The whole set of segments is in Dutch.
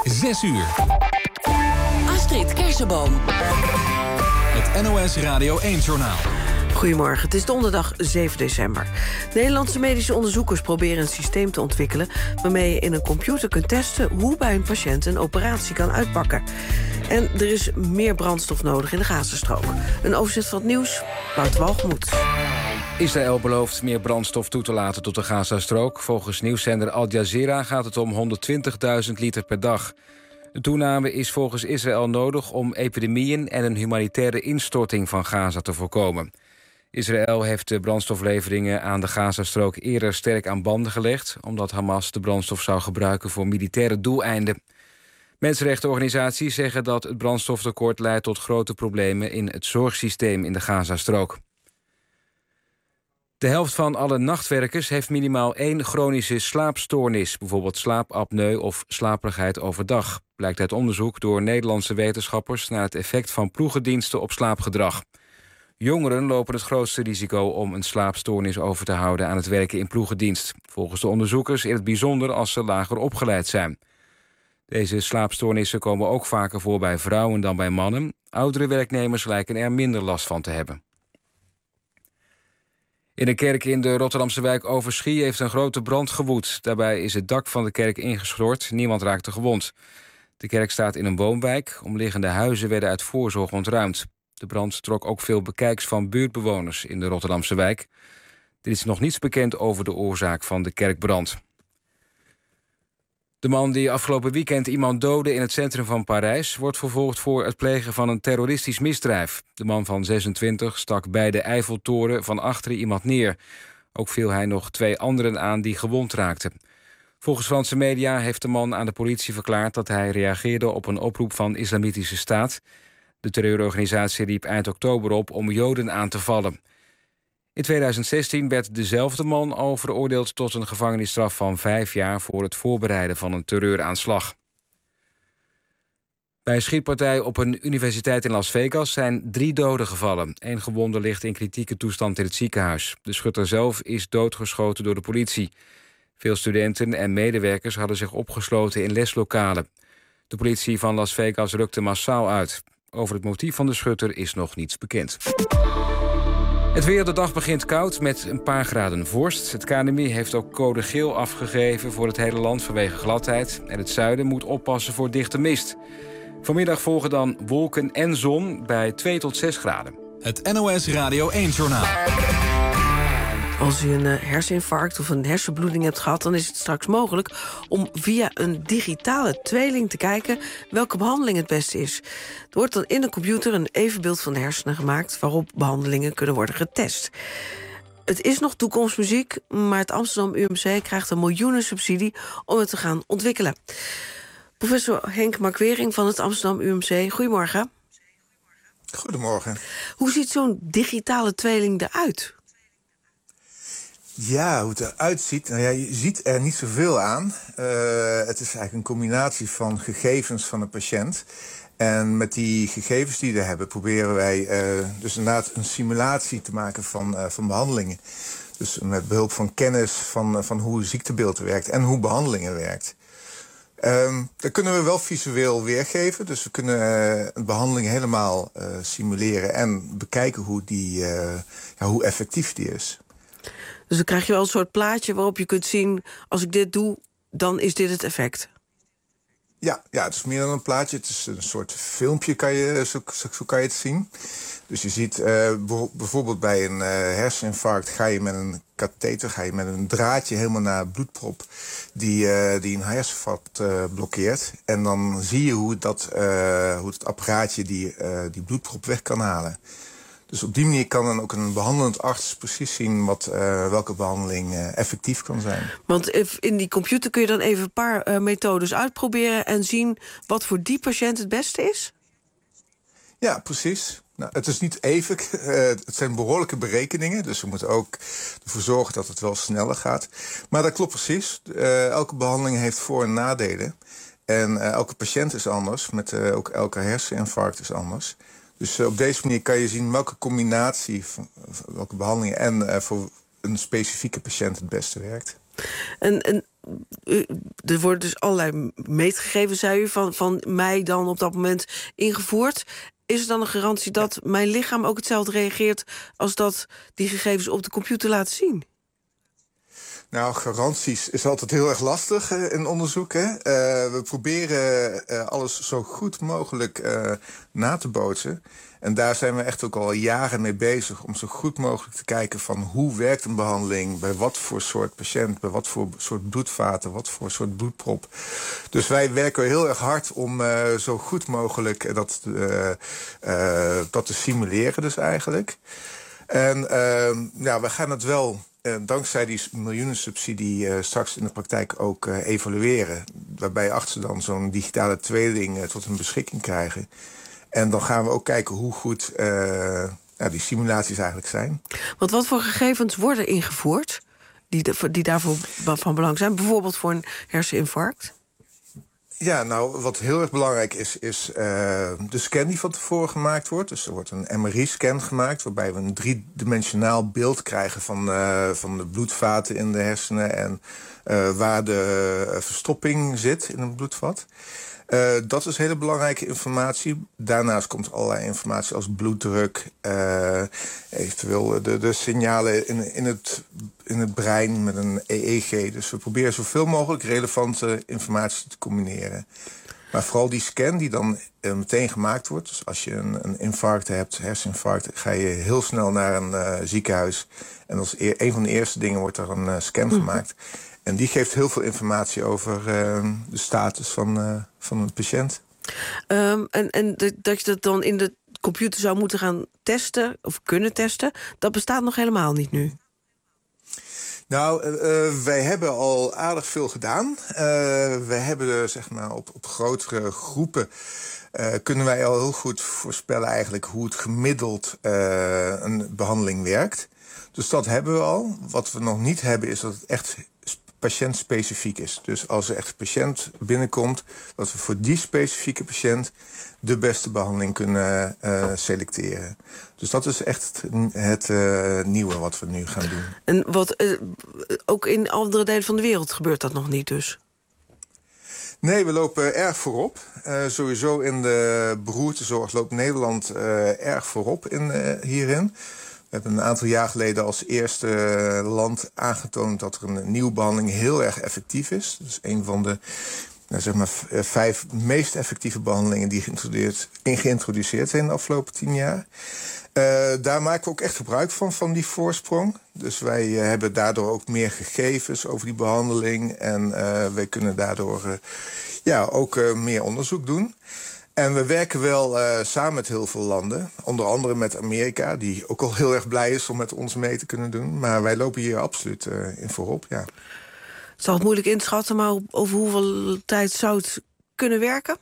6 uur. Astrid Kersenboom. Het NOS Radio 1-journaal. Goedemorgen, het is donderdag 7 december. Nederlandse medische onderzoekers proberen een systeem te ontwikkelen waarmee je in een computer kunt testen hoe bij een patiënt een operatie kan uitpakken. En er is meer brandstof nodig in de Gazastrook. Een overzicht van het nieuws, Wout Walgemoed. Israël belooft meer brandstof toe te laten tot de Gazastrook. Volgens nieuwszender Al Jazeera gaat het om 120.000 liter per dag. De toename is volgens Israël nodig om epidemieën en een humanitaire instorting van Gaza te voorkomen. Israël heeft de brandstofleveringen aan de Gazastrook eerder sterk aan banden gelegd, omdat Hamas de brandstof zou gebruiken voor militaire doeleinden. Mensenrechtenorganisaties zeggen dat het brandstoftekort leidt tot grote problemen in het zorgsysteem in de Gazastrook. De helft van alle nachtwerkers heeft minimaal 1 chronische slaapstoornis, bijvoorbeeld slaapapneu of slaperigheid overdag, blijkt uit onderzoek door Nederlandse wetenschappers naar het effect van ploegendiensten op slaapgedrag. Jongeren lopen het grootste risico om een slaapstoornis over te houden aan het werken in ploegendienst. Volgens de onderzoekers in het bijzonder als ze lager opgeleid zijn. Deze slaapstoornissen komen ook vaker voor bij vrouwen dan bij mannen. Oudere werknemers lijken er minder last van te hebben. In een kerk in de Rotterdamse wijk Overschie heeft een grote brand gewoed. Daarbij is het dak van de kerk ingestort. Niemand raakte gewond. De kerk staat in een woonwijk. Omliggende huizen werden uit voorzorg ontruimd. De brand trok ook veel bekijks van buurtbewoners in de Rotterdamse wijk. Er is nog niets bekend over de oorzaak van de kerkbrand. De man die afgelopen weekend iemand doodde in het centrum van Parijs wordt vervolgd voor het plegen van een terroristisch misdrijf. De man van 26 stak bij de Eiffeltoren van achteren iemand neer. Ook viel hij nog 2 anderen aan die gewond raakten. Volgens Franse media heeft de man aan de politie verklaard dat hij reageerde op een oproep van Islamitische Staat. De terreurorganisatie riep eind oktober op om Joden aan te vallen. In 2016 werd dezelfde man al veroordeeld tot een gevangenisstraf van 5 jaar voor het voorbereiden van een terreuraanslag. Bij een schietpartij op een universiteit in Las Vegas zijn 3 doden gevallen. 1 gewonde ligt in kritieke toestand in het ziekenhuis. De schutter zelf is doodgeschoten door de politie. Veel studenten en medewerkers hadden zich opgesloten in leslokalen. De politie van Las Vegas rukte massaal uit. Over het motief van de schutter is nog niets bekend. Het weer, de dag begint koud met een paar graden vorst. Het KNMI heeft ook code geel afgegeven voor het hele land vanwege gladheid. En het zuiden moet oppassen voor dichte mist. Vanmiddag volgen dan wolken en zon bij 2 tot 6 graden. Het NOS Radio 1-journaal. Als u een herseninfarct of een hersenbloeding hebt gehad, dan is het straks mogelijk om via een digitale tweeling te kijken welke behandeling het beste is. Er wordt dan in de computer een evenbeeld van de hersenen gemaakt waarop behandelingen kunnen worden getest. Het is nog toekomstmuziek, maar het Amsterdam UMC krijgt een miljoenensubsidie om het te gaan ontwikkelen. Professor Henk Markwering van het Amsterdam UMC, goedemorgen. Goedemorgen. Hoe ziet zo'n digitale tweeling eruit? Ja, hoe het eruit ziet. Nou ja, je ziet er niet zoveel aan. Het is eigenlijk een combinatie van gegevens van de patiënt. En met die gegevens die we hebben, proberen wij dus inderdaad een simulatie te maken van behandelingen. Dus met behulp van kennis van hoe het ziektebeeld werkt en hoe behandelingen werkt. Dat kunnen we wel visueel weergeven. Dus we kunnen een behandeling helemaal simuleren en bekijken hoe effectief die is. Dus dan krijg je wel een soort plaatje waarop je kunt zien, als ik dit doe, dan is dit het effect. Ja, het is meer dan een plaatje. Het is een soort filmpje, zo kan je het zien. Dus je ziet bijvoorbeeld bij een herseninfarct ga je met een katheter, met een draadje helemaal naar een bloedprop die een hersenvat blokkeert. En dan zie je hoe het apparaatje die bloedprop weg kan halen. Dus op die manier kan dan ook een behandelend arts precies zien welke behandeling effectief kan zijn. Want in die computer kun je dan even een paar methodes uitproberen en zien wat voor die patiënt het beste is? Ja, precies. Nou, het is niet even. Het zijn behoorlijke berekeningen. Dus we moeten ook ervoor zorgen dat het wel sneller gaat. Maar dat klopt precies. Elke behandeling heeft voor- en nadelen. En elke patiënt is anders. Ook elke herseninfarct is anders. Dus op deze manier kan je zien welke combinatie van welke behandelingen en voor een specifieke patiënt het beste werkt. En er worden dus allerlei meetgegevens, zei u, van mij dan op dat moment ingevoerd. Is er dan een garantie dat mijn lichaam ook hetzelfde reageert als dat die gegevens op de computer laten zien? Nou, garanties is altijd heel erg lastig in onderzoek. Hè? We proberen alles zo goed mogelijk na te bootsen. En daar zijn we echt ook al jaren mee bezig om zo goed mogelijk te kijken van hoe werkt een behandeling, bij wat voor soort patiënt, bij wat voor soort bloedvaten, wat voor soort bloedprop. Dus wij werken heel erg hard om zo goed mogelijk dat te simuleren dus eigenlijk. En we gaan het wel dankzij die miljoenensubsidie straks in de praktijk ook evalueren. Waarbij artsen dan zo'n digitale tweeling tot hun beschikking krijgen. En dan gaan we ook kijken hoe goed die simulaties eigenlijk zijn. Want wat voor gegevens worden ingevoerd die daarvoor van belang zijn? Bijvoorbeeld voor een herseninfarct? Ja, nou, wat heel erg belangrijk is de scan die van tevoren gemaakt wordt. Dus er wordt een MRI-scan gemaakt, waarbij we een driedimensionaal beeld krijgen van de bloedvaten in de hersenen en waar de verstopping zit in een bloedvat. Dat is hele belangrijke informatie. Daarnaast komt allerlei informatie als bloeddruk, eventueel de signalen in het brein met een EEG. Dus we proberen zoveel mogelijk relevante informatie te combineren. Maar vooral die scan die dan meteen gemaakt wordt. Dus als je een infarct hebt, herseninfarct, ga je heel snel naar een ziekenhuis. En als een van de eerste dingen wordt er een scan gemaakt. En die geeft heel veel informatie over de status van een patiënt. En dat je dat dan in de computer zou moeten gaan testen, of kunnen testen, dat bestaat nog helemaal niet nu. Nou, wij hebben al aardig veel gedaan. Wij hebben zeg maar op grotere groepen kunnen wij al heel goed voorspellen eigenlijk hoe het gemiddeld een behandeling werkt. Dus dat hebben we al. Wat we nog niet hebben is dat het echt patiëntspecifiek is. Dus als er echt een patiënt binnenkomt, dat we voor die specifieke patiënt de beste behandeling kunnen selecteren. Dus dat is echt het nieuwe wat we nu gaan doen. En ook in andere delen van de wereld gebeurt dat nog niet dus? Nee, we lopen erg voorop. Sowieso in de beroertezorg loopt Nederland erg voorop hierin. We hebben een aantal jaar geleden als eerste land aangetoond dat er een nieuwe behandeling heel erg effectief is. Dus een van de 5 meest effectieve behandelingen die geïntroduceerd zijn de afgelopen 10 jaar. Daar maken we ook echt gebruik van die voorsprong. Dus wij hebben daardoor ook meer gegevens over die behandeling. En wij kunnen daardoor ook meer onderzoek doen. En we werken wel samen met heel veel landen. Onder andere met Amerika, die ook al heel erg blij is om met ons mee te kunnen doen. Maar wij lopen hier absoluut in voorop, ja. Het zal het moeilijk inschatten, maar over hoeveel tijd zou het kunnen werken?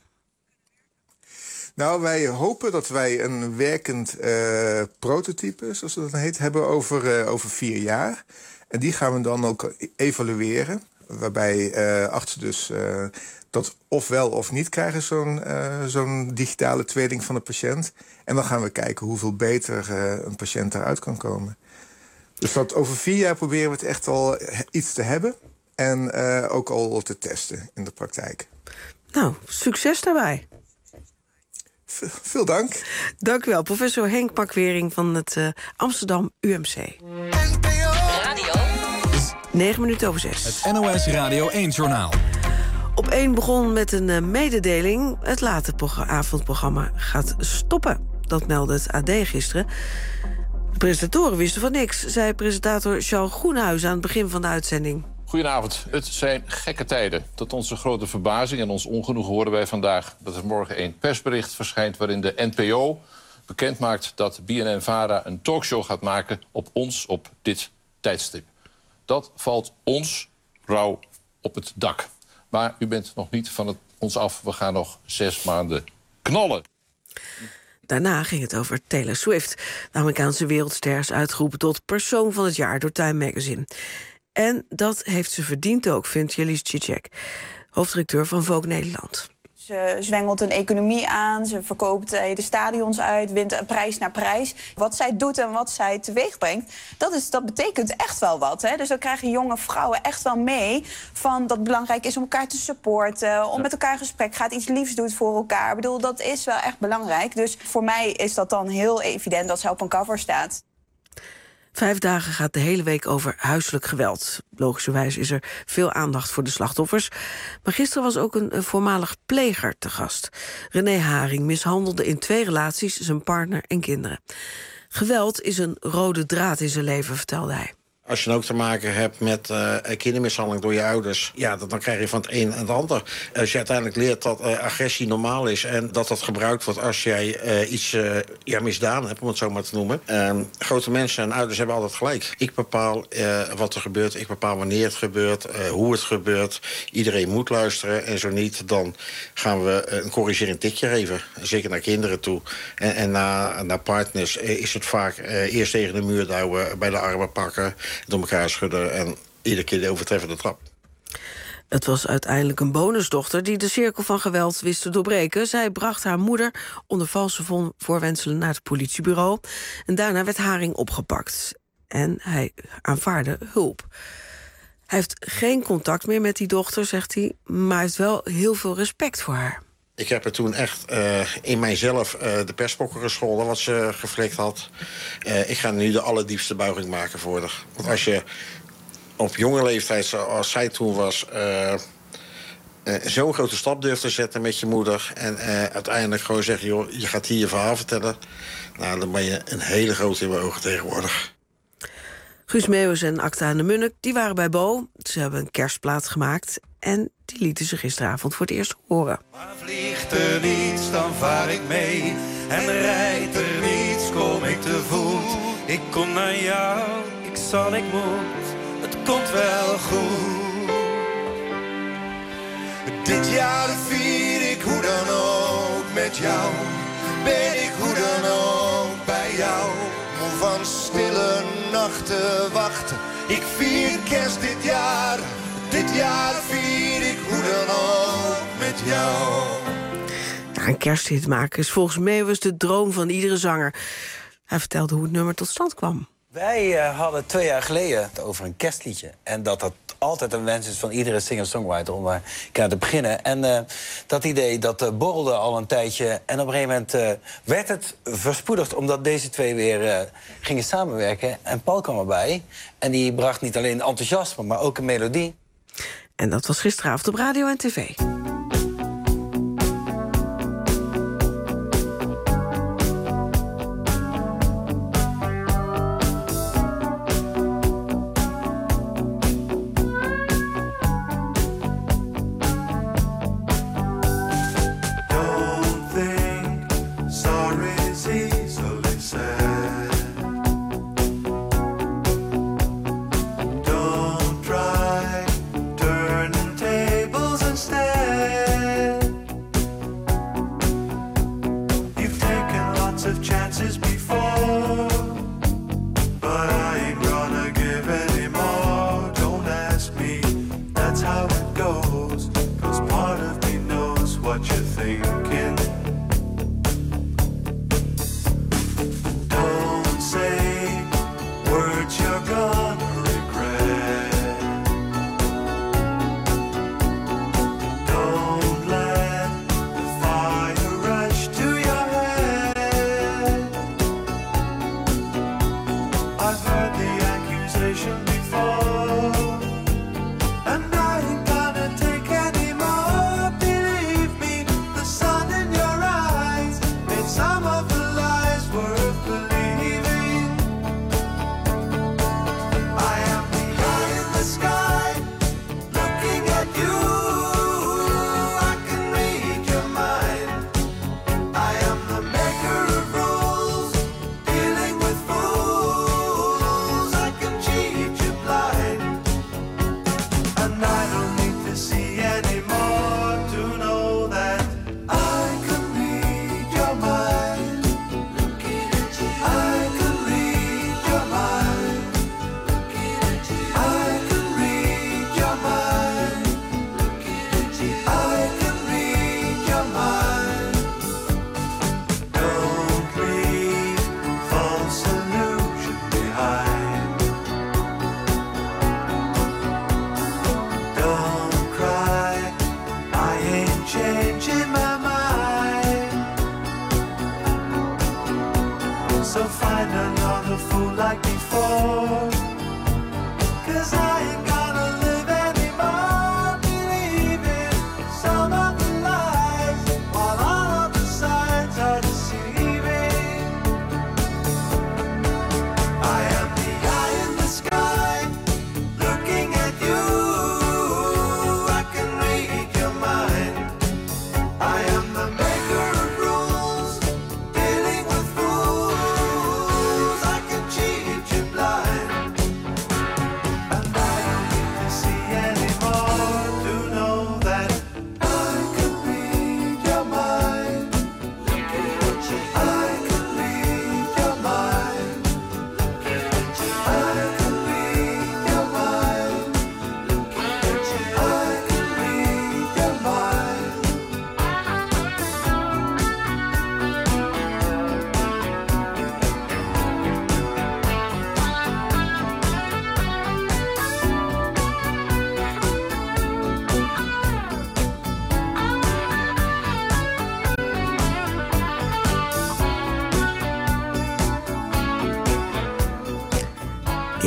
Nou, wij hopen dat wij een werkend prototype, zoals dat heet, hebben over 4 jaar. En die gaan we dan ook evalueren. Waarbij artsen dus dat ofwel of niet krijgen zo'n digitale tweeling van de patiënt. En dan gaan we kijken hoeveel beter een patiënt eruit kan komen. Dus dat over 4 jaar proberen we het echt al iets te hebben. En ook al te testen in de praktijk. Nou, succes daarbij. Veel dank. Dank u wel, professor Henk Makwering van het Amsterdam UMC. Radio 6:09. Het NOS Radio 1-journaal. Op 1 begon met een mededeling. Het late avondprogramma gaat stoppen. Dat meldde het AD gisteren. De presentatoren wisten van niks, zei presentator Charles Groenhuizen aan het begin van de uitzending. Goedenavond. Het zijn gekke tijden. Tot onze grote verbazing en ons ongenoegen horen wij vandaag dat er morgen een persbericht verschijnt waarin de NPO bekendmaakt dat BNN-VARA een talkshow gaat maken op dit tijdstip. Dat valt ons rauw op het dak. Maar u bent nog niet van ons af. We gaan nog 6 maanden knallen. Daarna ging het over Taylor Swift. De Amerikaanse wereldster is uitgeroepen tot persoon van het jaar door Time Magazine. En dat heeft ze verdiend ook, vindt Jelise Cicek, hoofddirecteur van Vogue Nederland. Ze zwengelt een economie aan, ze verkoopt de stadions uit, wint prijs na prijs. Wat zij doet en wat zij teweeg brengt, dat betekent echt wel wat. Hè? Dus dan krijgen jonge vrouwen echt wel mee van dat het belangrijk is om elkaar te supporten, om met elkaar in gesprek gaat, iets liefs doet voor elkaar. Ik bedoel, dat is wel echt belangrijk. Dus voor mij is dat dan heel evident dat zij op een cover staat. 5 dagen gaat de hele week over huiselijk geweld. Logischerwijs is er veel aandacht voor de slachtoffers. Maar gisteren was ook een voormalig pleger te gast. René Haring mishandelde in 2 relaties zijn partner en kinderen. Geweld is een rode draad in zijn leven, vertelde hij. Als je dan ook te maken hebt met kindermishandeling door je ouders, ja, dan krijg je van het een en het ander. Als je uiteindelijk leert dat agressie normaal is en dat dat gebruikt wordt als jij iets misdaan hebt, om het zo maar te noemen. Grote mensen en ouders hebben altijd gelijk. Ik bepaal wat er gebeurt, ik bepaal wanneer het gebeurt, hoe het gebeurt. Iedereen moet luisteren en zo niet, dan gaan we een corrigerend tikje geven. Zeker naar kinderen toe. En naar partners is het vaak eerst tegen de muur douwen, bij de armen pakken, door elkaar schudden en iedere keer de overtreffende trap. Het was uiteindelijk een bonusdochter die de cirkel van geweld wist te doorbreken. Zij bracht haar moeder onder valse voorwendselen naar het politiebureau. En daarna werd Haring opgepakt. En hij aanvaardde hulp. Hij heeft geen contact meer met die dochter, zegt hij, maar hij heeft wel heel veel respect voor haar. Ik heb er toen echt in mijzelf de perspokken gescholden wat ze geflikt had. Ik ga nu de allerdiepste buiging maken voor haar. Want als je op jonge leeftijd, zoals zij toen was, zo'n grote stap durft te zetten met je moeder en uiteindelijk gewoon zeggen, joh, je gaat hier je verhaal vertellen, nou, dan ben je een hele grote in mijn ogen tegenwoordig. Guus Meeuwis en Acta en de Munnik, die waren bij Bo. Ze hebben een kerstplaat gemaakt en die lieten ze gisteravond voor het eerst horen. Maar vliegt er niets, dan vaar ik mee. En rijdt er niets, kom ik te voet. Ik kom naar jou, ik zal, ik moet. Het komt wel goed. Dit jaar vier ik hoe dan ook met jou. Ben ik hoe dan ook bij jou. Moe van stille nachten wachten. Ik vier kerst dit jaar. Dit jaar vier ik hoe dan ook met jou. Ja, een kersthit maken is volgens Meeuwis de droom van iedere zanger. Hij vertelde hoe het nummer tot stand kwam. Wij hadden 2 jaar geleden over een kerstliedje. En dat altijd een wens is van iedere singer-songwriter om daar aan te beginnen. En dat idee, dat borrelde al een tijdje. En op een gegeven moment werd het verspoedigd, omdat deze 2 weer gingen samenwerken. En Paul kwam erbij. En die bracht niet alleen enthousiasme, maar ook een melodie. En dat was gisteravond op radio en tv. And I ain't gonna take any more. Believe me, the sun in your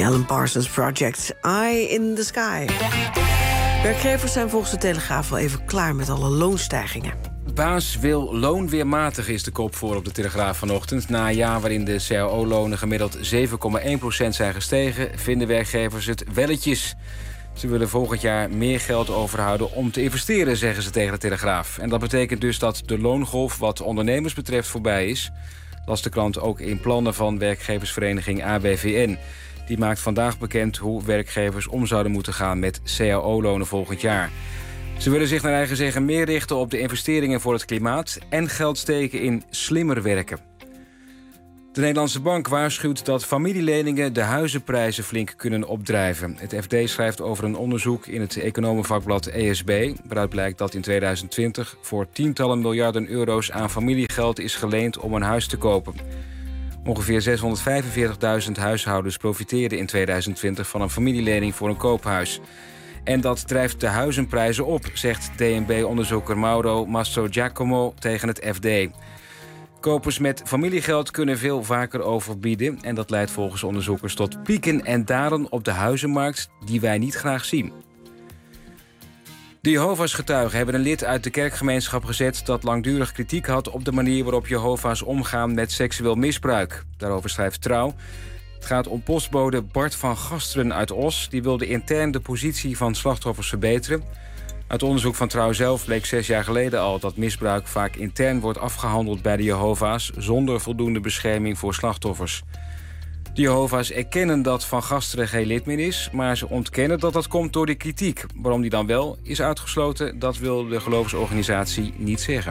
Alan Parsons Project, Eye in the Sky. Werkgevers zijn volgens de Telegraaf wel even klaar met alle loonstijgingen. Baas wil loonweermatig is de kop voor op de Telegraaf vanochtend. Na een jaar waarin de cao-lonen gemiddeld 7,1% zijn gestegen... vinden werkgevers het welletjes. Ze willen volgend jaar meer geld overhouden om te investeren, zeggen ze tegen de Telegraaf. En dat betekent dus dat de loongolf wat ondernemers betreft voorbij is. Las de krant ook in plannen van werkgeversvereniging ABVN. Die maakt vandaag bekend hoe werkgevers om zouden moeten gaan met cao-lonen volgend jaar. Ze willen zich naar eigen zeggen meer richten op de investeringen voor het klimaat... en geld steken in slimmer werken. De Nederlandse Bank waarschuwt dat familieleningen de huizenprijzen flink kunnen opdrijven. Het FD schrijft over een onderzoek in het economenvakblad ESB... waaruit blijkt dat in 2020 voor tientallen miljarden euro's aan familiegeld is geleend om een huis te kopen. Ongeveer 645.000 huishoudens profiteerden in 2020 van een familielening voor een koophuis. En dat drijft de huizenprijzen op, zegt DNB-onderzoeker Mauro Mastrogiacomo tegen het FD. Kopers met familiegeld kunnen veel vaker overbieden... en dat leidt volgens onderzoekers tot pieken en dalen op de huizenmarkt... die wij niet graag zien. De Jehovah's getuigen hebben een lid uit de kerkgemeenschap gezet... dat langdurig kritiek had op de manier waarop Jehovah's omgaan met seksueel misbruik. Daarover schrijft Trouw. Het gaat om postbode Bart van Gasteren uit Os. Die wilde intern de positie van slachtoffers verbeteren. Uit onderzoek van Trouw zelf bleek 6 jaar geleden al... dat misbruik vaak intern wordt afgehandeld bij de Jehovah's... zonder voldoende bescherming voor slachtoffers. De Jehovah's erkennen dat Van Gasteren geen lid meer is... maar ze ontkennen dat dat komt door de kritiek. Waarom die dan wel is uitgesloten, dat wil de geloofsorganisatie niet zeggen.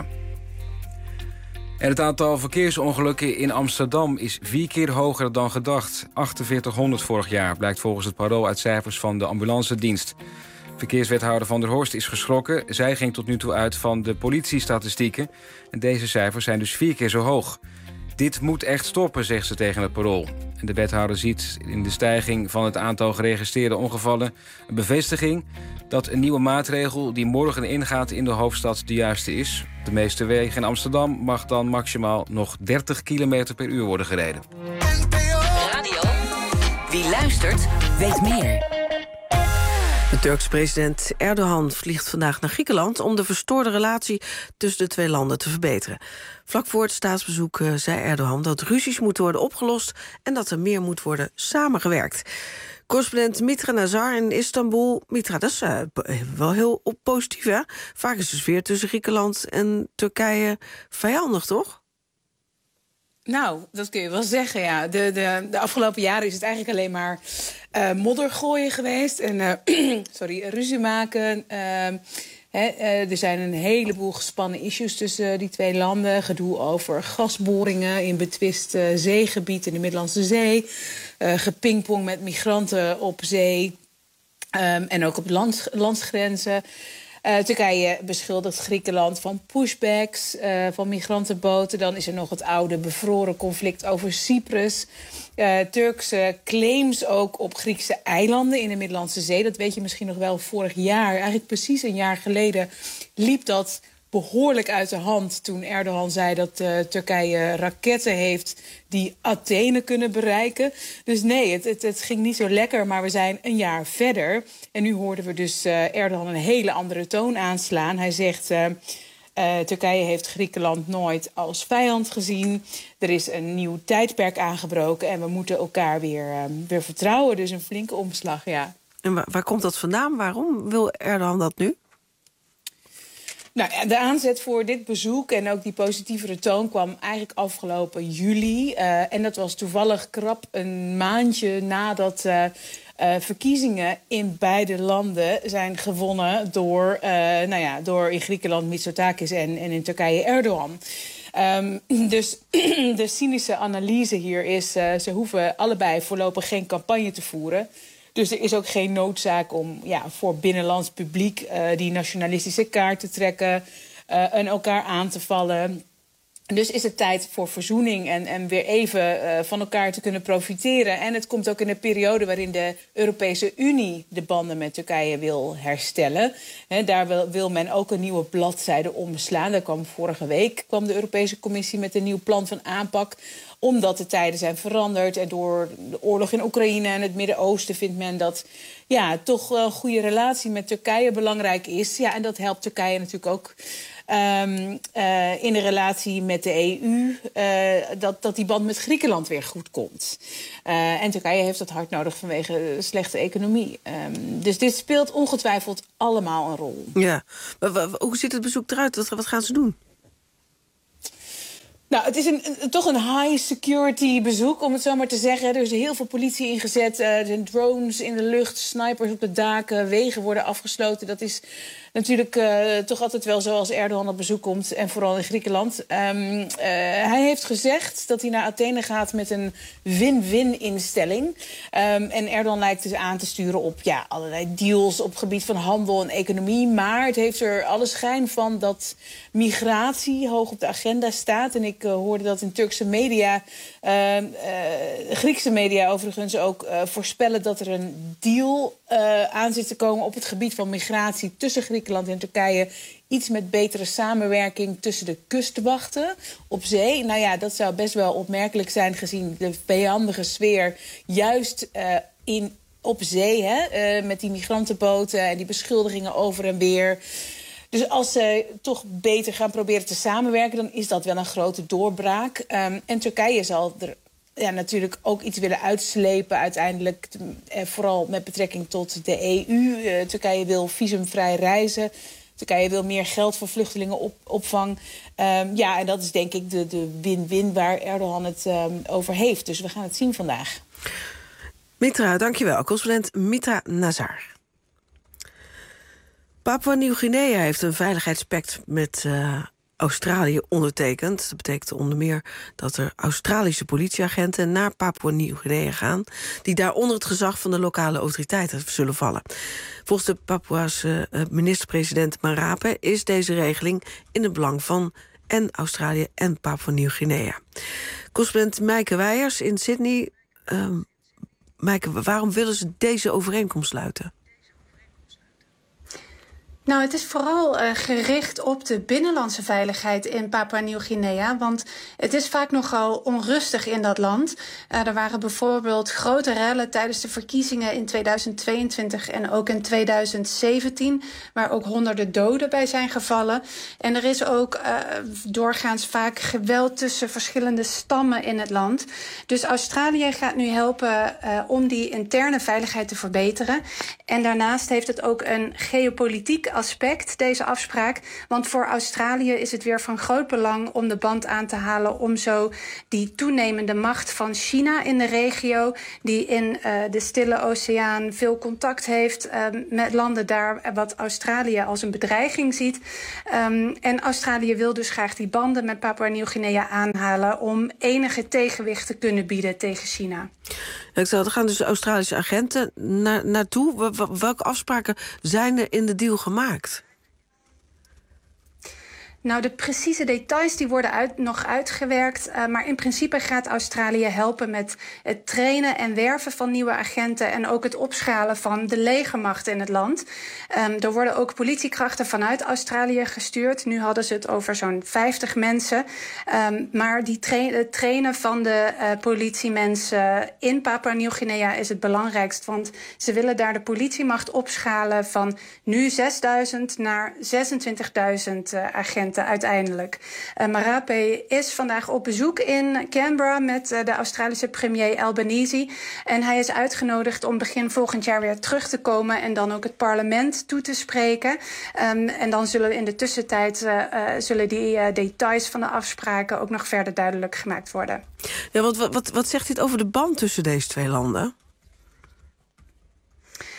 En het aantal verkeersongelukken in Amsterdam is 4 keer hoger dan gedacht. 4800 vorig jaar, blijkt volgens het Parool uit cijfers van de ambulancedienst. Verkeerswethouder Van der Horst is geschrokken. Zij ging tot nu toe uit van de politiestatistieken. En deze cijfers zijn dus 4 keer zo hoog. Dit moet echt stoppen, zegt ze tegen het Parool. En de wethouder ziet in de stijging van het aantal geregistreerde ongevallen... een bevestiging dat een nieuwe maatregel die morgen ingaat in de hoofdstad de juiste is. De meeste wegen in Amsterdam mag dan maximaal nog 30 km per uur worden gereden. Radio. Wie luistert, weet meer. De Turkse president Erdogan vliegt vandaag naar Griekenland... om de verstoorde relatie tussen de twee landen te verbeteren. Vlak voor het staatsbezoek zei Erdogan dat ruzies moeten worden opgelost... en dat er meer moet worden samengewerkt. Correspondent Mitra Nazar in Istanbul. Mitra, dat is wel heel positief, hè? Vaak is de sfeer tussen Griekenland en Turkije vijandig, toch? Nou, dat kun je wel zeggen, ja. De afgelopen jaren is het eigenlijk alleen maar moddergooien geweest. En ruzie maken. Er zijn een heleboel gespannen issues tussen die twee landen. Gedoe over gasboringen in betwist zeegebied in de Middellandse Zee. Gepingpong met migranten op zee. En ook op landsgrenzen. Turkije beschuldigt Griekenland van pushbacks, van migrantenboten. Dan is er nog het oude bevroren conflict over Cyprus. Turkse claims ook op Griekse eilanden in de Middellandse Zee. Dat weet je misschien nog wel vorig jaar. Eigenlijk precies een jaar geleden liep dat behoorlijk uit de hand... toen Erdogan zei dat Turkije raketten heeft die Athene kunnen bereiken. Dus nee, het ging niet zo lekker, maar we zijn een jaar verder. En nu hoorden we dus Erdogan een hele andere toon aanslaan. Hij zegt, Turkije heeft Griekenland nooit als vijand gezien. Er is een nieuw tijdperk aangebroken en we moeten elkaar weer vertrouwen. Dus een flinke omslag, ja. En waar komt dat vandaan? Waarom wil Erdogan dat nu? Nou ja, de aanzet voor dit bezoek en ook die positievere toon kwam eigenlijk afgelopen juli. En dat was toevallig krap een maandje nadat verkiezingen in beide landen zijn gewonnen door in Griekenland Mitsotakis en in Turkije Erdogan. Dus de cynische analyse hier is, ze hoeven allebei voorlopig geen campagne te voeren. Dus er is ook geen noodzaak om voor binnenlands publiek die nationalistische kaart te trekken en elkaar aan te vallen. Dus is het tijd voor verzoening en weer even van elkaar te kunnen profiteren. En het komt ook in een periode waarin de Europese Unie de banden met Turkije wil herstellen. Daar wil men ook een nieuwe bladzijde omslaan. Vorige week kwam de Europese Commissie met een nieuw plan van aanpak. Omdat de tijden zijn veranderd en door de oorlog in Oekraïne en het Midden-Oosten vindt men dat toch een goede relatie met Turkije belangrijk is. Ja, en dat helpt Turkije natuurlijk ook in de relatie met de EU, dat die band met Griekenland weer goed komt. En Turkije heeft dat hard nodig vanwege de slechte economie. Dus dit speelt ongetwijfeld allemaal een rol. Ja, hoe ziet het bezoek eruit? Wat gaan ze doen? Nou, het is toch een high security bezoek, om het zo maar te zeggen. Er is heel veel politie ingezet, er zijn drones in de lucht, snipers op de daken, wegen worden afgesloten. Dat is natuurlijk toch altijd wel zo als Erdogan op bezoek komt, en vooral in Griekenland. Hij heeft gezegd dat hij naar Athene gaat met een win-win instelling. En Erdogan lijkt dus aan te sturen op allerlei deals op het gebied van handel en economie. Maar het heeft er alle schijn van dat migratie hoog op de agenda staat. En ik hoorde dat in Turkse media, Griekse media overigens ook, voorspellen dat er een deal aan zit te komen op het gebied van migratie tussen Griekenland en Turkije. Iets met betere samenwerking tussen de kustwachten op zee. Nou ja, dat zou best wel opmerkelijk zijn gezien de vijandige sfeer juist op zee, met die migrantenboten en die beschuldigingen over en weer. Dus als ze toch beter gaan proberen te samenwerken, dan is dat wel een grote doorbraak. En Turkije zal er natuurlijk ook iets willen uitslepen uiteindelijk, vooral met betrekking tot de EU. Turkije wil visumvrij reizen. Turkije wil meer geld voor vluchtelingenopvang. En dat is denk ik de win-win waar Erdogan het over heeft. Dus we gaan het zien vandaag. Mitra, dankjewel. Correspondent Mitra Nazar. Papua-Nieuw-Guinea heeft een veiligheidspact met Australië ondertekend. Dat betekent onder meer dat er Australische politieagenten naar Papua-Nieuw-Guinea gaan, die daar onder het gezag van de lokale autoriteiten zullen vallen. Volgens de Papuaanse minister-president Marape is deze regeling in het belang van en Australië en Papua-Nieuw-Guinea. Correspondent Meike Weijers in Sydney. Meike, waarom willen ze deze overeenkomst sluiten? Nou, het is vooral gericht op de binnenlandse veiligheid in Papua-Nieuw-Guinea. Want het is vaak nogal onrustig in dat land. Er waren bijvoorbeeld grote rellen tijdens de verkiezingen in 2022 en ook in 2017... waar ook honderden doden bij zijn gevallen. En er is ook doorgaans vaak geweld tussen verschillende stammen in het land. Dus Australië gaat nu helpen om die interne veiligheid te verbeteren. En daarnaast heeft het ook een geopolitiek aspect, deze afspraak. Want voor Australië is het weer van groot belang om de band aan te halen om zo die toenemende macht van China in de regio, die in de Stille Oceaan veel contact heeft met landen daar, wat Australië als een bedreiging ziet. En Australië wil dus graag die banden met Papua-Nieuw-Guinea aanhalen om enige tegenwicht te kunnen bieden tegen China. Er gaan dus Australische agenten naartoe. Welke afspraken zijn er in de deal gemaakt? Nou, de precieze details die worden nog uitgewerkt. Maar in principe gaat Australië helpen met het trainen en werven van nieuwe agenten en ook het opschalen van de legermacht in het land. Er worden ook politiekrachten vanuit Australië gestuurd. Nu hadden ze het over zo'n 50 mensen. Maar het trainen van de politiemensen in Papua-Nieuw-Guinea is het belangrijkst. Want ze willen daar de politiemacht opschalen van nu 6.000 naar 26.000 agenten uiteindelijk. Marape is vandaag op bezoek in Canberra met de Australische premier Albanese. En hij is uitgenodigd om begin volgend jaar weer terug te komen en dan ook het parlement toe te spreken. En dan zullen in de tussentijd die details van de afspraken ook nog verder duidelijk gemaakt worden. Ja, wat zegt dit over de band tussen deze twee landen?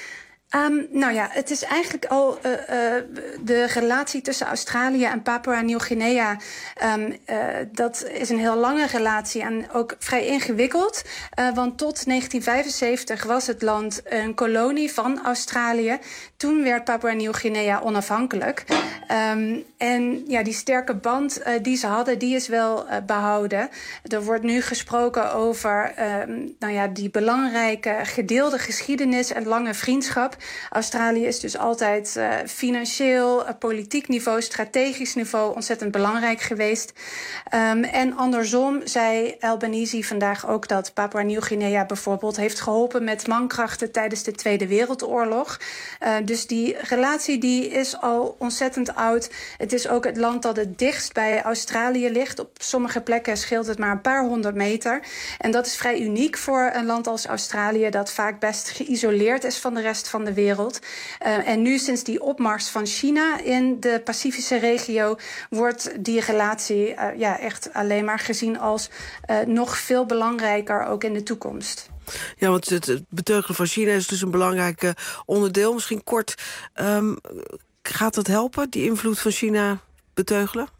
Het is eigenlijk al de relatie tussen Australië en Papua-Nieuw-Guinea. Dat is een heel lange relatie en ook vrij ingewikkeld. Want tot 1975 was het land een kolonie van Australië. Toen werd Papua-Nieuw-Guinea onafhankelijk. En die sterke band die ze hadden, die is wel behouden. Er wordt nu gesproken over die belangrijke gedeelde geschiedenis en lange vriendschap. Australië is dus altijd financieel, politiek niveau, strategisch niveau ontzettend belangrijk geweest. En andersom zei Albanese vandaag ook dat Papua-Nieuw-Guinea bijvoorbeeld heeft geholpen met mankrachten tijdens de Tweede Wereldoorlog. Dus die relatie die is al ontzettend oud. Het is ook het land dat het dichtst bij Australië ligt. Op sommige plekken scheelt het maar een paar 100 meter. En dat is vrij uniek voor een land als Australië, dat vaak best geïsoleerd is van de rest van de wereld. En nu sinds die opmars van China in de Pacifische regio wordt die relatie echt alleen maar gezien als nog veel belangrijker, ook in de toekomst. Ja, want het beteugelen van China is dus een belangrijk onderdeel. Misschien kort, gaat dat helpen, die invloed van China beteugelen?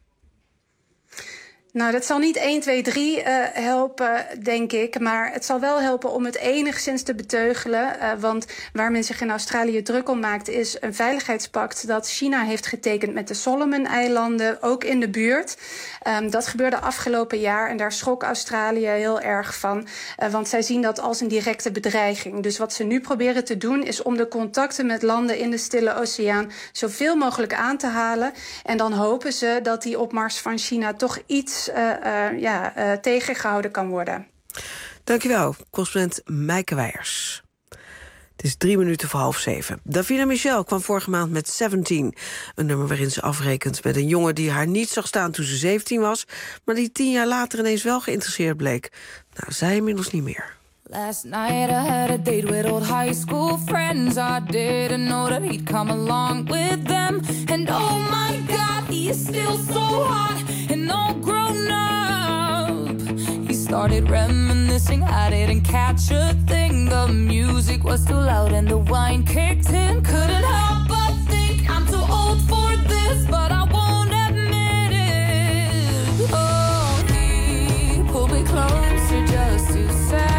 Nou, dat zal niet 1, 2, 3 helpen, denk ik. Maar het zal wel helpen om het enigszins te beteugelen. Want waar men zich in Australië druk om maakt, is een veiligheidspact dat China heeft getekend met de Solomon-eilanden, ook in de buurt. Dat gebeurde afgelopen jaar en daar schrok Australië heel erg van. Want zij zien dat als een directe bedreiging. Dus wat ze nu proberen te doen, is om de contacten met landen in de Stille Oceaan zoveel mogelijk aan te halen. En dan hopen ze dat die opmars van China toch iets tegengehouden kan worden. Dankjewel, correspondent Meike Weijers. Het is 6:03. Davina Michel kwam vorige maand met 17. Een nummer waarin ze afrekent met een jongen die haar niet zag staan toen ze 17 was, maar die 10 jaar later ineens wel geïnteresseerd bleek. Nou, zij inmiddels niet meer. Last night I had a date with old high school friends. I didn't know that he'd come along with them. And oh my God, he is still so hot and all grown up. He started reminiscing, I didn't catch a thing. The music was too loud and the wine kicked in. Couldn't help but think I'm too old for this, but I won't admit it. Oh, he pulled me closer just to say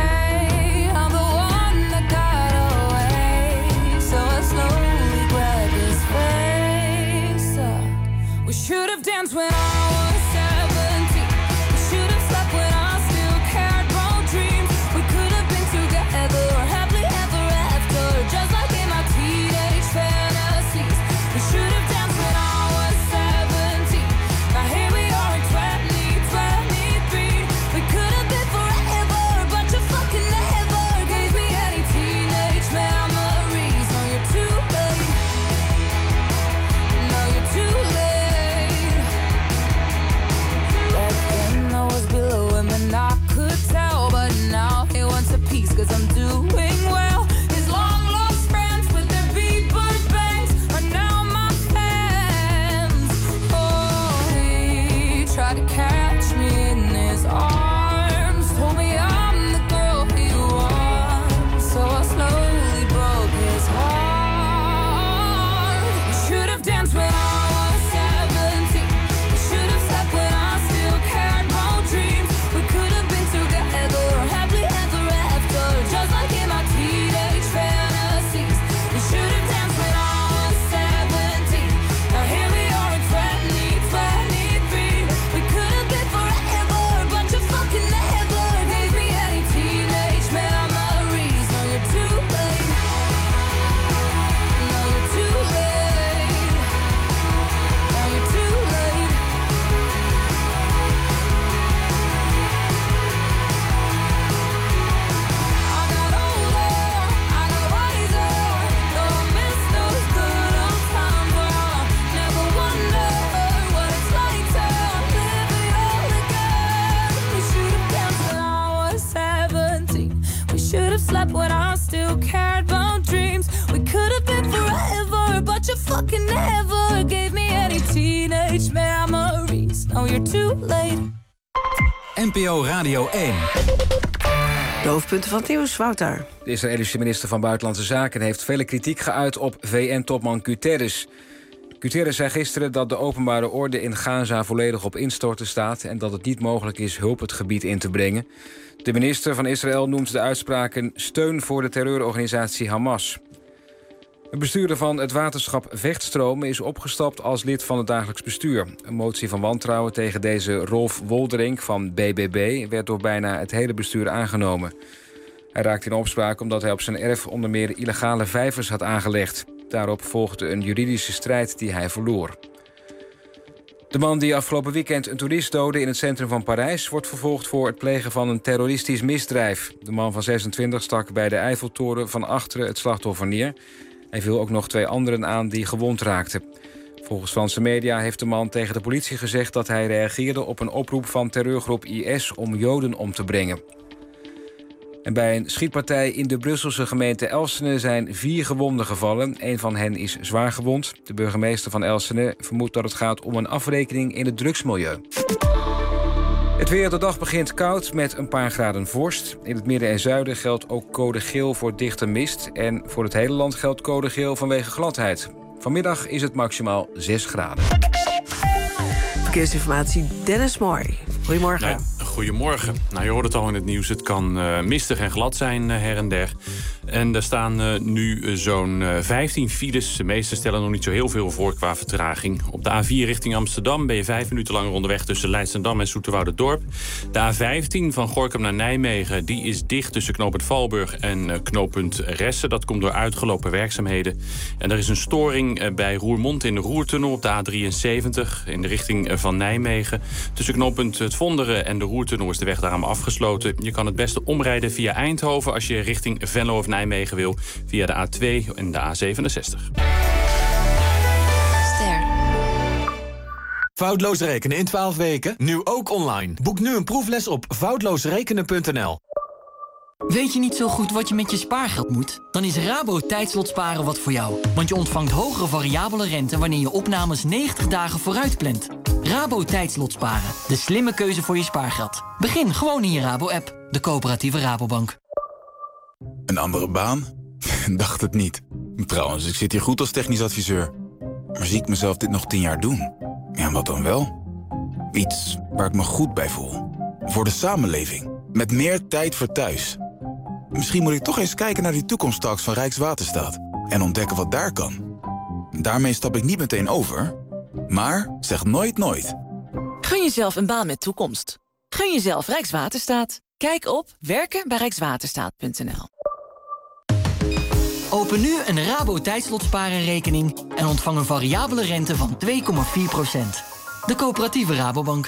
should have danced when I was 17. We should have slept when I still cared about dreams. We could have been together, happily ever after, just like in my teenage fantasies. We should have danced when I was 17. Now here we are in 2023. We could have been forever, but you fucking never gave me any teenage memories. No, you're too late. No, you're too late. I could tell, but now he wants a piece, 'cause I'm doing well. His long lost friends with their beaver bangs are now my fans. Oh, he tried to catch me in his arms, told me I'm the girl he wants, so I slowly broke his heart. We should have danced when I was 17. We should have slept when I still cared about dreams. We could have been together, happily ever after, just like in my teenage fantasies. We should have danced when I was 17. Now here we are in 2023. We could have been forever, but you fucking never gave me any teenage memories. No, you're too late. No, you're too late. Now you're too late. I got older, I got wiser, though I miss those good old times. Never wonder what it's like to live it all again. We should have danced when I was 17. We should have slept when I still cared about dreams. We could have been forever, but you fucking never gave me any teenage memories. Now you're too late. NPO Radio 1. De hoofdpunten van het nieuws, Wouter. De Israëlische minister van Buitenlandse Zaken heeft vele kritiek geuit op VN-topman Guterres. Guterres zei gisteren dat de openbare orde in Gaza volledig op instorten staat en dat het niet mogelijk is hulp het gebied in te brengen. De minister van Israël noemt de uitspraken steun voor de terreurorganisatie Hamas. Een bestuurder van het waterschap Vechtstromen is opgestapt als lid van het dagelijks bestuur. Een motie van wantrouwen tegen deze Rolf Wolderink van BBB werd door bijna het hele bestuur aangenomen. Hij raakte in opspraak omdat hij op zijn erf onder meer illegale vijvers had aangelegd. Daarop volgde een juridische strijd die hij verloor. De man die afgelopen weekend een toerist doodde in het centrum van Parijs wordt vervolgd voor het plegen van een terroristisch misdrijf. De man van 26 stak bij de Eiffeltoren van achteren het slachtoffer neer. Hij viel ook nog 2 anderen aan die gewond raakten. Volgens Franse media heeft de man tegen de politie gezegd dat hij reageerde op een oproep van terreurgroep IS om Joden om te brengen. En bij een schietpartij in de Brusselse gemeente Elsene zijn 4 gewonden gevallen. 1 van hen is zwaar gewond. De burgemeester van Elsene vermoedt dat het gaat om een afrekening in het drugsmilieu. Het weer, de dag begint koud met een paar graden vorst. In het midden en zuiden geldt ook code geel voor dichte mist. En voor het hele land geldt code geel vanwege gladheid. Vanmiddag is het maximaal 6 graden. Verkeersinformatie, Dennis Mooi. Goedemorgen. Nee, goedemorgen. Nou, je hoort het al in het nieuws. Het kan mistig en glad zijn her en der. En er staan nu zo'n 15 files. De meeste stellen nog niet zo heel veel voor qua vertraging. Op de A4 richting Amsterdam ben je 5 minuten langer onderweg tussen Leidschendam en Zoeterwouderdorp. De A15 van Gorinchem naar Nijmegen die is dicht tussen knooppunt Valburg en knooppunt Ressen. Dat komt door uitgelopen werkzaamheden. En er is een storing bij Roermond in de Roertunnel op de A73 in de richting van Nijmegen. Tussen knooppunt Het Vonderen en de Roertunnel is de weg daarom afgesloten. Je kan het beste omrijden via Eindhoven als je richting Venlo of Nijmegen wil, via de A2 en de A67. Foutloos rekenen in 12 weken, nu ook online. Boek nu een proefles op foutloosrekenen.nl. Weet je niet zo goed wat je met je spaargeld moet? Dan is Rabo Tijdslotsparen wat voor jou. Want je ontvangt hogere variabele rente wanneer je opnames 90 dagen vooruit plant. Rabo Tijdslotsparen, de slimme keuze voor je spaargeld. Begin gewoon in je Rabo-app, de coöperatieve Rabobank. Een andere baan? Dacht het niet. Trouwens, ik zit hier goed als technisch adviseur. Maar zie ik mezelf dit nog 10 jaar doen? Ja, wat dan wel? Iets waar ik me goed bij voel. Voor de samenleving. Met meer tijd voor thuis. Misschien moet ik toch eens kijken naar die toekomsttalks van Rijkswaterstaat. En ontdekken wat daar kan. Daarmee stap ik niet meteen over. Maar zeg nooit nooit. Gun jezelf een baan met toekomst. Gun jezelf Rijkswaterstaat. Kijk op werkenbijrijkswaterstaat.nl. Open nu een Rabo Tijdslotsparen-rekening en ontvang een variabele rente van 2,4%. De coöperatieve Rabobank.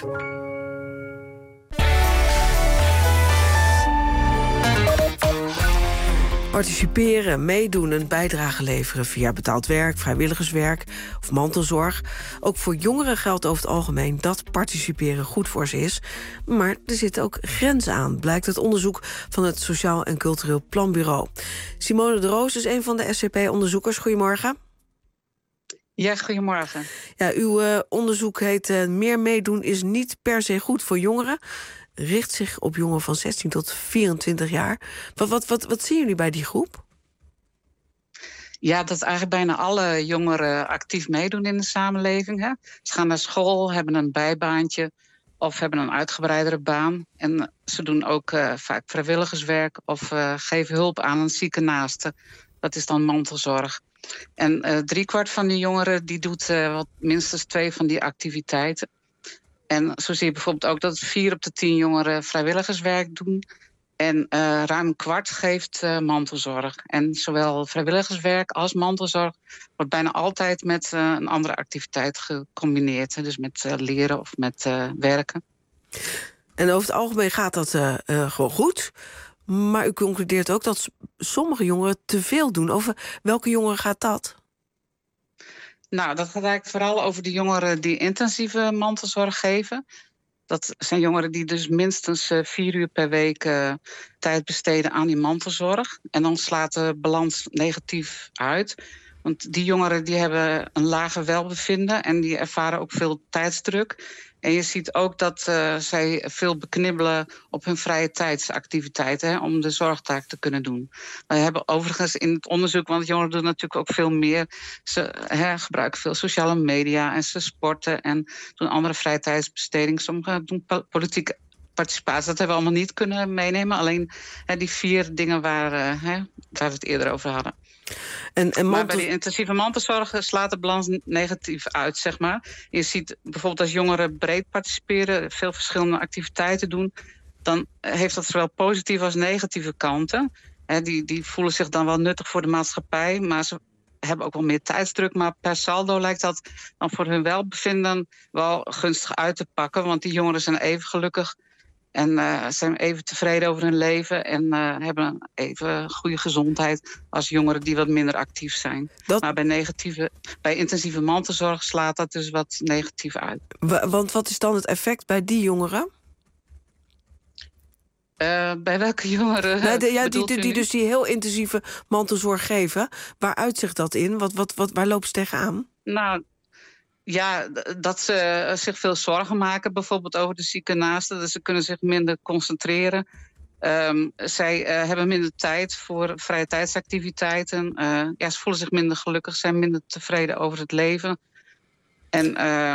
Participeren, meedoen, een bijdrage leveren via betaald werk, vrijwilligerswerk of mantelzorg. Ook voor jongeren geldt over het algemeen dat participeren goed voor ze is. Maar er zitten ook grenzen aan, blijkt uit onderzoek van het Sociaal en Cultureel Planbureau. Simone de Roos is een van de SCP-onderzoekers. Goedemorgen. Ja, goedemorgen. Ja, uw onderzoek heet Meer meedoen is niet per se goed voor jongeren. Richt zich op jongeren van 16 tot 24 jaar. Wat zien jullie bij die groep? Ja, dat eigenlijk bijna alle jongeren actief meedoen in de samenleving. Hè? Ze gaan naar school, hebben een bijbaantje of hebben een uitgebreidere baan. En ze doen ook vaak vrijwilligerswerk of geven hulp aan een zieke naaste. Dat is dan mantelzorg. En 3/4 van die jongeren die doet minstens 2 van die activiteiten. En zo zie je bijvoorbeeld ook dat 4 op de 10 jongeren vrijwilligerswerk doen. En ruim 1/4 geeft mantelzorg. En zowel vrijwilligerswerk als mantelzorg wordt bijna altijd met een andere activiteit gecombineerd. Hè? Dus met leren of met werken. En over het algemeen gaat dat gewoon goed. Maar u concludeert ook dat sommige jongeren te veel doen. Over welke jongeren gaat dat? Nou, dat gaat eigenlijk vooral over de jongeren die intensieve mantelzorg geven. Dat zijn jongeren die dus minstens 4 uur per week tijd besteden aan die mantelzorg. En dan slaat de balans negatief uit. Want die jongeren die hebben een lager welbevinden en die ervaren ook veel tijdsdruk. En je ziet ook dat zij veel beknibbelen op hun vrije tijdsactiviteiten, hè, om de zorgtaak te kunnen doen. Wij hebben overigens in het onderzoek, want jongeren doen natuurlijk ook veel meer. Ze gebruiken veel sociale media en ze sporten en doen andere vrije tijdsbesteding. Sommigen doen politieke participatie. Dat hebben we allemaal niet kunnen meenemen. Alleen die 4 dingen waar we het eerder over hadden. Maar bij de intensieve mantelzorg slaat de balans negatief uit, zeg maar. Je ziet bijvoorbeeld als jongeren breed participeren, veel verschillende activiteiten doen, dan heeft dat zowel positieve als negatieve kanten. Die voelen zich dan wel nuttig voor de maatschappij, maar ze hebben ook wel meer tijdsdruk. Maar per saldo lijkt dat dan voor hun welbevinden wel gunstig uit te pakken, want die jongeren zijn even gelukkig en zijn even tevreden over hun leven en hebben een even goede gezondheid als jongeren die wat minder actief zijn. Maar bij intensieve mantelzorg slaat dat dus wat negatief uit. Want wat is dan het effect bij die jongeren? Bij welke jongeren? Die heel intensieve mantelzorg geven. Waar uitzicht dat in? Waar lopen ze tegenaan? Nou, ja, dat ze zich veel zorgen maken, bijvoorbeeld over de zieke naasten. Dus ze kunnen zich minder concentreren. Zij hebben minder tijd voor vrije tijdsactiviteiten. Ze voelen zich minder gelukkig, zijn minder tevreden over het leven. En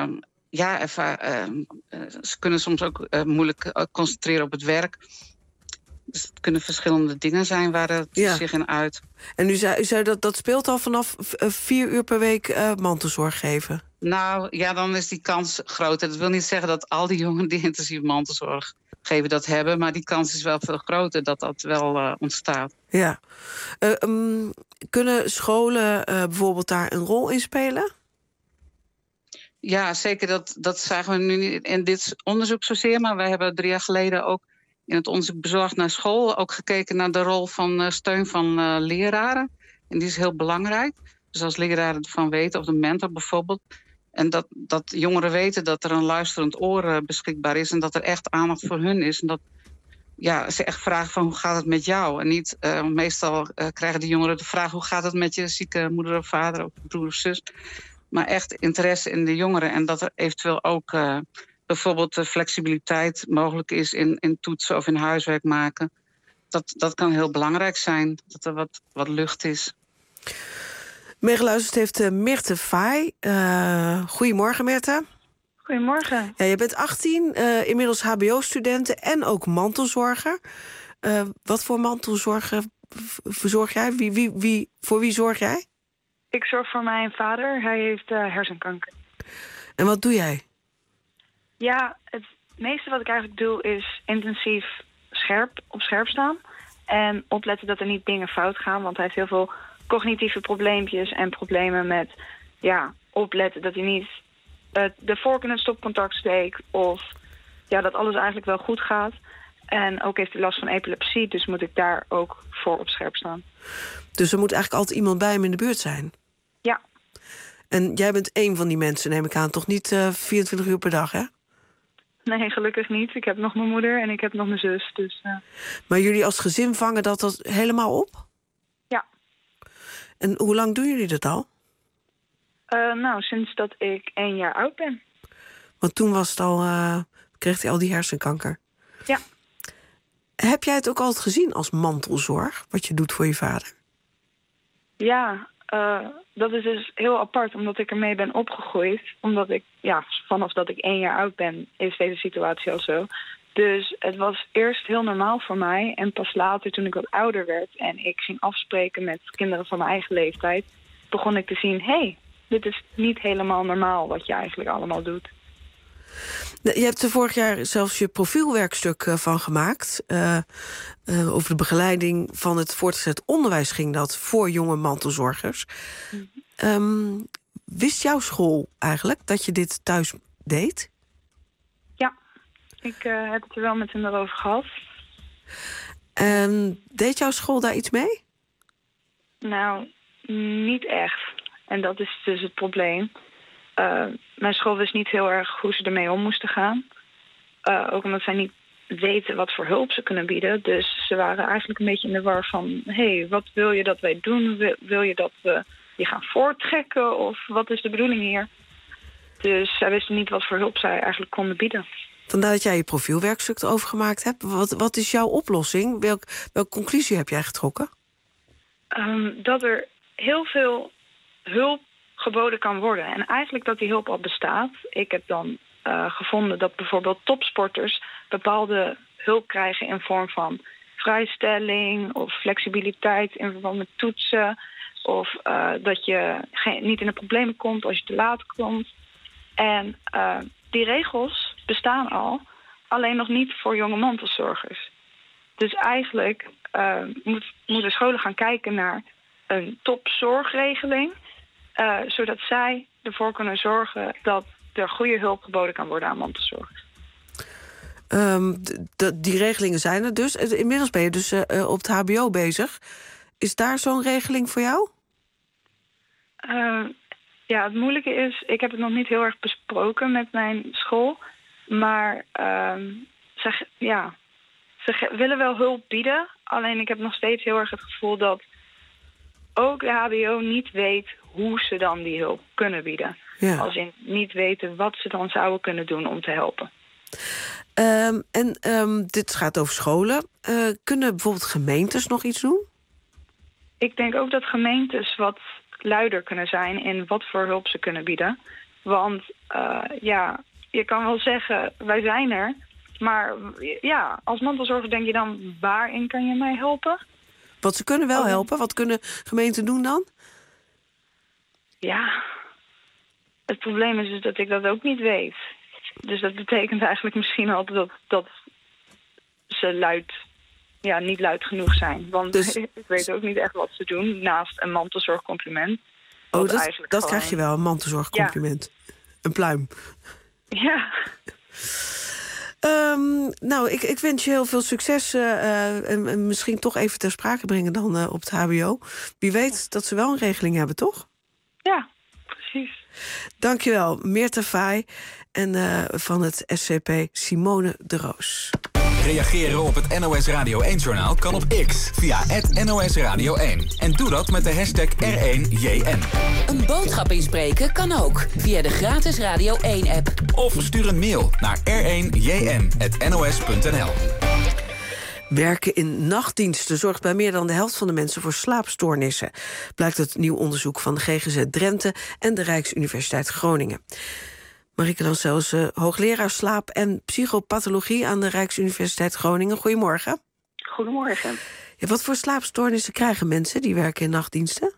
ze kunnen soms ook moeilijk concentreren op het werk. Dus het kunnen verschillende dingen zijn waar het zich in uit. En u zei dat speelt al vanaf 4 uur per week mantelzorg geven? Nou, ja, dan is die kans groter. Dat wil niet zeggen dat al die jongeren die intensieve mantelzorg geven dat hebben, maar die kans is wel veel groter dat dat wel ontstaat. Ja. Kunnen scholen bijvoorbeeld daar een rol in spelen? Ja, zeker. Dat zagen we nu niet in dit onderzoek zozeer, maar wij hebben 3 jaar geleden ook in het onderzoek Bezorgd naar school ook gekeken naar de rol van steun van leraren. En die is heel belangrijk. Dus als leraren ervan weten, of de mentor bijvoorbeeld. En dat jongeren weten dat er een luisterend oor beschikbaar is en dat er echt aandacht voor hun is. En dat ze echt vragen van hoe gaat het met jou? En niet, meestal krijgen die jongeren de vraag hoe gaat het met je zieke moeder of vader of broer of zus. Maar echt interesse in de jongeren en dat er eventueel ook bijvoorbeeld de flexibiliteit mogelijk is in toetsen of in huiswerk maken. Dat kan heel belangrijk zijn, dat er wat lucht is. Meegeluisterd heeft Mirte Faai. Goedemorgen, Mirte. Goedemorgen. Ja, je bent 18, inmiddels hbo-studenten en ook mantelzorger. Wat voor mantelzorgen verzorg jij? Voor wie zorg jij? Ik zorg voor mijn vader. Hij heeft hersenkanker. En wat doe jij? Ja, het meeste wat ik eigenlijk doe is intensief op scherp staan. En opletten dat er niet dingen fout gaan. Want hij heeft heel veel cognitieve probleempjes en problemen met opletten dat hij niet de vork in het stopcontact steekt. Of dat alles eigenlijk wel goed gaat. En ook heeft hij last van epilepsie, dus moet ik daar ook voor op scherp staan. Dus er moet eigenlijk altijd iemand bij hem in de buurt zijn? Ja. En jij bent één van die mensen, neem ik aan. Toch niet 24 uur per dag, hè? Nee, gelukkig niet. Ik heb nog mijn moeder en ik heb nog mijn zus. Dus, Maar jullie als gezin vangen dat helemaal op? Ja. En hoe lang doen jullie dat al? Sinds dat ik 1 jaar oud ben. Want toen was het al, kreeg hij al die hersenkanker? Ja. Heb jij het ook altijd gezien als mantelzorg, wat je doet voor je vader? Ja, dat is dus heel apart, omdat ik ermee ben opgegroeid. Omdat ik, vanaf dat ik 1 jaar oud ben, is deze situatie al zo. Dus het was eerst heel normaal voor mij. En pas later, toen ik wat ouder werd en ik ging afspreken met kinderen van mijn eigen leeftijd, begon ik te zien, hey, dit is niet helemaal normaal wat je eigenlijk allemaal doet. Je hebt er vorig jaar zelfs je profielwerkstuk van gemaakt. Over de begeleiding van het voortgezet onderwijs ging dat voor jonge mantelzorgers. Wist jouw school eigenlijk dat je dit thuis deed? Ja, ik heb het er wel met hen erover gehad. En deed jouw school daar iets mee? Nou, niet echt. En dat is dus het probleem. Mijn school wist niet heel erg hoe ze ermee om moesten gaan. Ook omdat zij niet weten wat voor hulp ze kunnen bieden. Dus ze waren eigenlijk een beetje in de war van, hey, wat wil je dat wij doen? Wil je dat we die gaan voortrekken of wat is de bedoeling hier? Dus zij wisten niet wat voor hulp zij eigenlijk konden bieden. Vandaar dat jij je profielwerkstuk erover gemaakt hebt. Wat is jouw oplossing? Welke conclusie heb jij getrokken? Dat er heel veel hulp geboden kan worden. En eigenlijk dat die hulp al bestaat. Ik heb dan gevonden dat bijvoorbeeld topsporters bepaalde hulp krijgen in vorm van vrijstelling of flexibiliteit in verband met toetsen. Of dat je niet in de problemen komt als je te laat komt. En die regels bestaan al, alleen nog niet voor jonge mantelzorgers. Dus eigenlijk moeten scholen gaan kijken naar een topzorgregeling, zodat zij ervoor kunnen zorgen dat er goede hulp geboden kan worden aan mantelzorgers. Die regelingen zijn er dus. Inmiddels ben je dus op het hbo bezig. Is daar zo'n regeling voor jou? Ja, het moeilijke is, ik heb het nog niet heel erg besproken met mijn school. Maar ze willen wel hulp bieden. Alleen ik heb nog steeds heel erg het gevoel dat ook de hbo niet weet hoe ze dan die hulp kunnen bieden. Ja. Als in niet weten wat ze dan zouden kunnen doen om te helpen. Dit gaat over scholen. Kunnen bijvoorbeeld gemeentes nog iets doen? Ik denk ook dat gemeentes wat luider kunnen zijn in wat voor hulp ze kunnen bieden. Want je kan wel zeggen, wij zijn er. Maar ja, als mantelzorger denk je dan, waarin kan je mij helpen? Want ze kunnen wel helpen. Wat kunnen gemeenten doen dan? Ja, het probleem is dus dat ik dat ook niet weet. Dus dat betekent eigenlijk misschien altijd dat ze niet luid genoeg zijn. Want dus ik weet ook niet echt wat ze doen naast een mantelzorgcompliment. Oh, dat krijg je wel, een mantelzorgcompliment. Ja. Een pluim. Ja. Ik wens je heel veel succes. En misschien toch even ter sprake brengen dan op het hbo. Wie weet dat ze wel een regeling hebben, toch? Ja, precies. Dankjewel, Meerte Vaai. En van het SCP Simone de Roos. Reageren op het NOS Radio 1-journaal kan op X via @NOS Radio 1. En doe dat met de hashtag R1JN. Een boodschap inspreken kan ook via de gratis Radio 1-app. Of stuur een mail naar r1jn@nos.nl. Werken in nachtdiensten zorgt bij meer dan de helft van de mensen voor slaapstoornissen. Blijkt uit nieuw onderzoek van de GGZ Drenthe en de Rijksuniversiteit Groningen. Marieke Lancels, hoogleraar slaap en psychopathologie aan de Rijksuniversiteit Groningen. Goedemorgen. Goedemorgen. Ja, wat voor slaapstoornissen krijgen mensen die werken in nachtdiensten?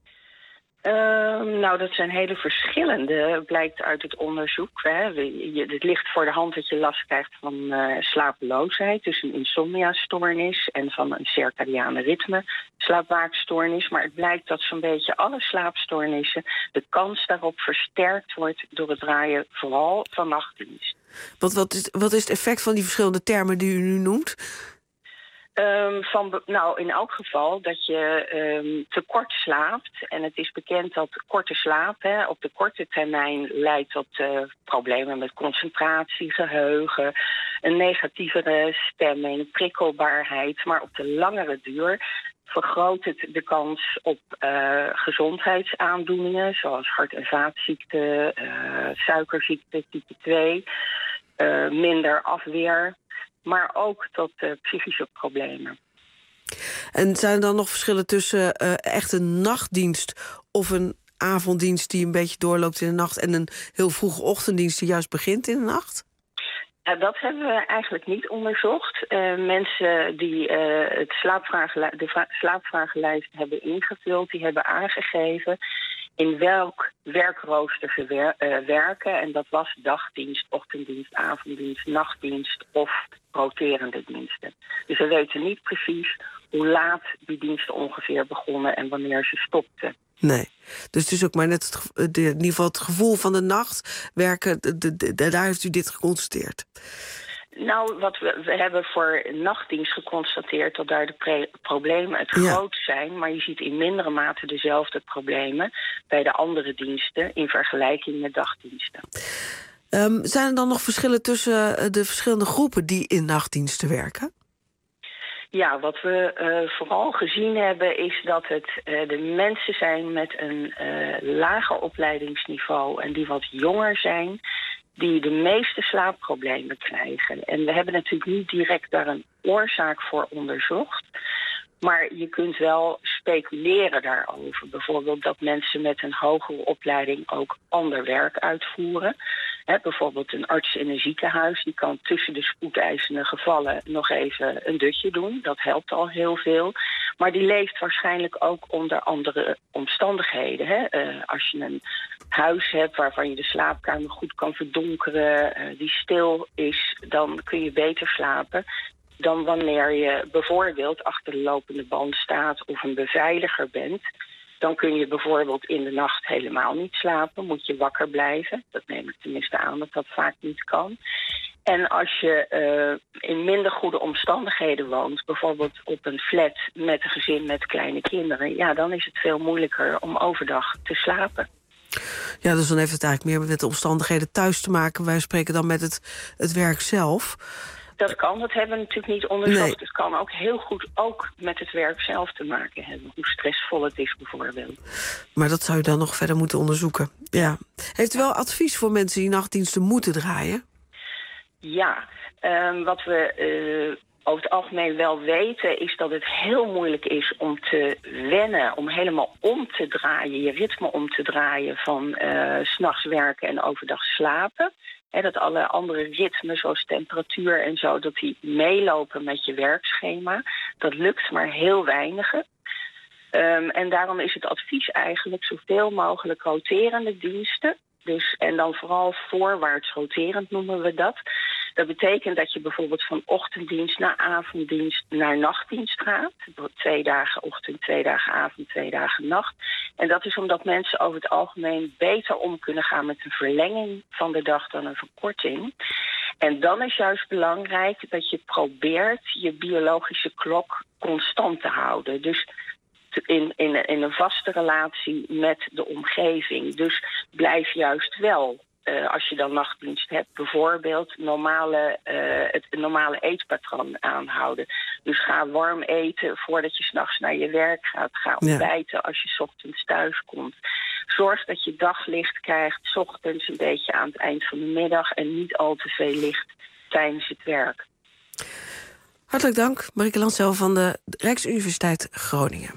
Dat zijn hele verschillende, blijkt uit het onderzoek. Het ligt voor de hand dat je last krijgt van slapeloosheid, dus een insomniastoornis en van een circadiane ritme slaapwaakstoornis. Maar het blijkt dat zo'n beetje alle slaapstoornissen, de kans daarop versterkt wordt door het draaien vooral van nachtdienst. Wat is het effect van die verschillende termen die u nu noemt? In elk geval dat je te kort slaapt. En het is bekend dat korte slaap op de korte termijn leidt tot problemen met concentratie, geheugen, een negatievere stemming, prikkelbaarheid. Maar op de langere duur vergroot het de kans op gezondheidsaandoeningen zoals hart- en vaatziekten, suikerziekte type 2, minder afweer. Maar ook tot psychische problemen. En zijn er dan nog verschillen tussen echt een nachtdienst of een avonddienst die een beetje doorloopt in de nacht en een heel vroege ochtenddienst die juist begint in de nacht? Dat hebben we eigenlijk niet onderzocht. Mensen die de slaapvragenlijst hebben ingevuld, die hebben aangegeven in welk werkrooster ze werken. En dat was dagdienst, ochtenddienst, avonddienst, nachtdienst of roterende diensten. Dus we weten niet precies hoe laat die diensten ongeveer begonnen en wanneer ze stopten. Nee, dus het is ook maar net in ieder geval het gevoel van de nacht werken, daar heeft u dit geconstateerd. Wat we hebben voor nachtdienst geconstateerd dat daar de problemen het grootst zijn. Maar je ziet in mindere mate dezelfde problemen bij de andere diensten in vergelijking met dagdiensten. Zijn er dan nog verschillen tussen de verschillende groepen die in nachtdiensten werken? Ja, wat we vooral gezien hebben is dat het de mensen zijn met een lager opleidingsniveau en die wat jonger zijn, die de meeste slaapproblemen krijgen. En we hebben natuurlijk niet direct daar een oorzaak voor onderzocht. Maar je kunt wel speculeren daarover. Bijvoorbeeld dat mensen met een hogere opleiding ook ander werk uitvoeren. Bijvoorbeeld een arts in een ziekenhuis, die kan tussen de spoedeisende gevallen nog even een dutje doen. Dat helpt al heel veel. Maar die leeft waarschijnlijk ook onder andere omstandigheden. Als je een huis hebt waarvan je de slaapkamer goed kan verdonkeren, die stil is, dan kun je beter slapen dan wanneer je bijvoorbeeld achter de lopende band staat of een beveiliger bent. Dan kun je bijvoorbeeld in de nacht helemaal niet slapen, moet je wakker blijven. Dat neem ik tenminste aan dat dat vaak niet kan. En als je in minder goede omstandigheden woont, bijvoorbeeld op een flat met een gezin met kleine kinderen, ja, dan is het veel moeilijker om overdag te slapen. Ja, dus dan heeft het eigenlijk meer met de omstandigheden thuis te maken. Wij spreken dan met het werk zelf. Dat kan, dat hebben we natuurlijk niet onderzocht. Nee. Het kan ook heel goed ook met het werk zelf te maken hebben. Hoe stressvol het is bijvoorbeeld. Maar dat zou je dan nog verder moeten onderzoeken. Ja. Heeft u wel advies voor mensen die nachtdiensten moeten draaien? Ja, wat we over het algemeen wel weten is dat het heel moeilijk is om te wennen, om helemaal om te draaien, je ritme om te draaien van 's nachts werken en overdag slapen. Dat alle andere ritmen, zoals temperatuur en zo, dat die meelopen met je werkschema. Dat lukt maar heel weinigen. En daarom is het advies eigenlijk zoveel mogelijk roterende diensten. Dus, en dan vooral voorwaarts roterend noemen we dat. Dat betekent dat je bijvoorbeeld van ochtenddienst naar avonddienst naar nachtdienst gaat. 2 dagen ochtend, 2 dagen avond, 2 dagen nacht. En dat is omdat mensen over het algemeen beter om kunnen gaan met een verlenging van de dag dan een verkorting. En dan is juist belangrijk dat je probeert je biologische klok constant te houden. Dus in een vaste relatie met de omgeving. Dus blijf juist wel, als je dan nachtdienst hebt, bijvoorbeeld het normale eetpatroon aanhouden. Dus ga warm eten voordat je 's nachts naar je werk gaat. Ga ontbijten als je 's ochtends thuis komt. Zorg dat je daglicht krijgt, 's ochtends een beetje aan het eind van de middag en niet al te veel licht tijdens het werk. Hartelijk dank, Marieke Lansel van de Rijksuniversiteit Groningen.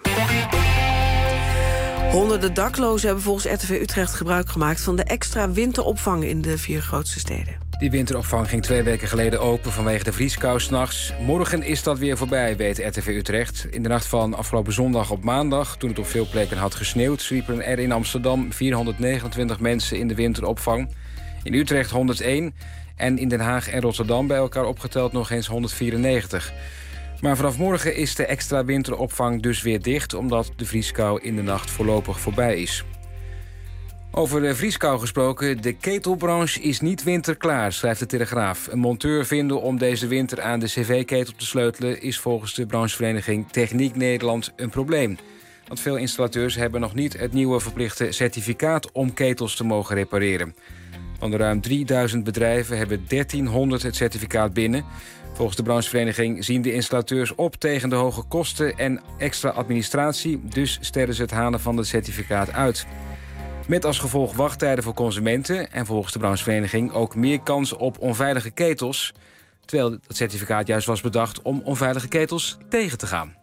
Honderden daklozen hebben volgens RTV Utrecht gebruik gemaakt van de extra winteropvang in de 4 grootste steden. Die winteropvang ging 2 weken geleden open vanwege de vrieskou 's nachts. Morgen is dat weer voorbij, weet RTV Utrecht. In de nacht van afgelopen zondag op maandag, toen het op veel plekken had gesneeuwd, sliepen er in Amsterdam 429 mensen in de winteropvang. In Utrecht 101 en in Den Haag en Rotterdam bij elkaar opgeteld nog eens 194. Maar vanaf morgen is de extra winteropvang dus weer dicht, omdat de vrieskou in de nacht voorlopig voorbij is. Over de vrieskou gesproken, de ketelbranche is niet winterklaar, schrijft de Telegraaf. Een monteur vinden om deze winter aan de cv-ketel te sleutelen is volgens de branchevereniging Techniek Nederland een probleem. Want veel installateurs hebben nog niet het nieuwe verplichte certificaat om ketels te mogen repareren. Van de ruim 3000 bedrijven hebben 1300 het certificaat binnen. Volgens de branchevereniging zien de installateurs op tegen de hoge kosten en extra administratie, dus stellen ze het halen van het certificaat uit. Met als gevolg wachttijden voor consumenten en volgens de branchevereniging ook meer kans op onveilige ketels, terwijl het certificaat juist was bedacht om onveilige ketels tegen te gaan.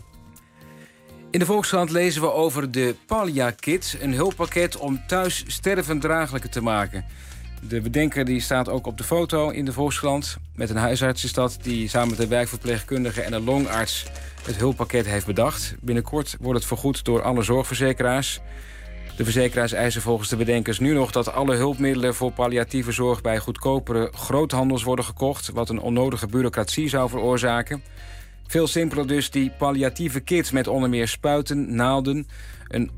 In de Volkskrant lezen we over de Pallia-kit, een hulppakket om thuis sterven draaglijker te maken. De bedenker die staat ook op de foto in de Volkskrant. Met een huisarts is dat die samen met een wijkverpleegkundige en een longarts het hulppakket heeft bedacht. Binnenkort wordt het vergoed door alle zorgverzekeraars. De verzekeraars eisen volgens de bedenkers nu nog dat alle hulpmiddelen voor palliatieve zorg bij goedkopere groothandels worden gekocht, wat een onnodige bureaucratie zou veroorzaken. Veel simpeler dus die palliatieve kit met onder meer spuiten, naalden, een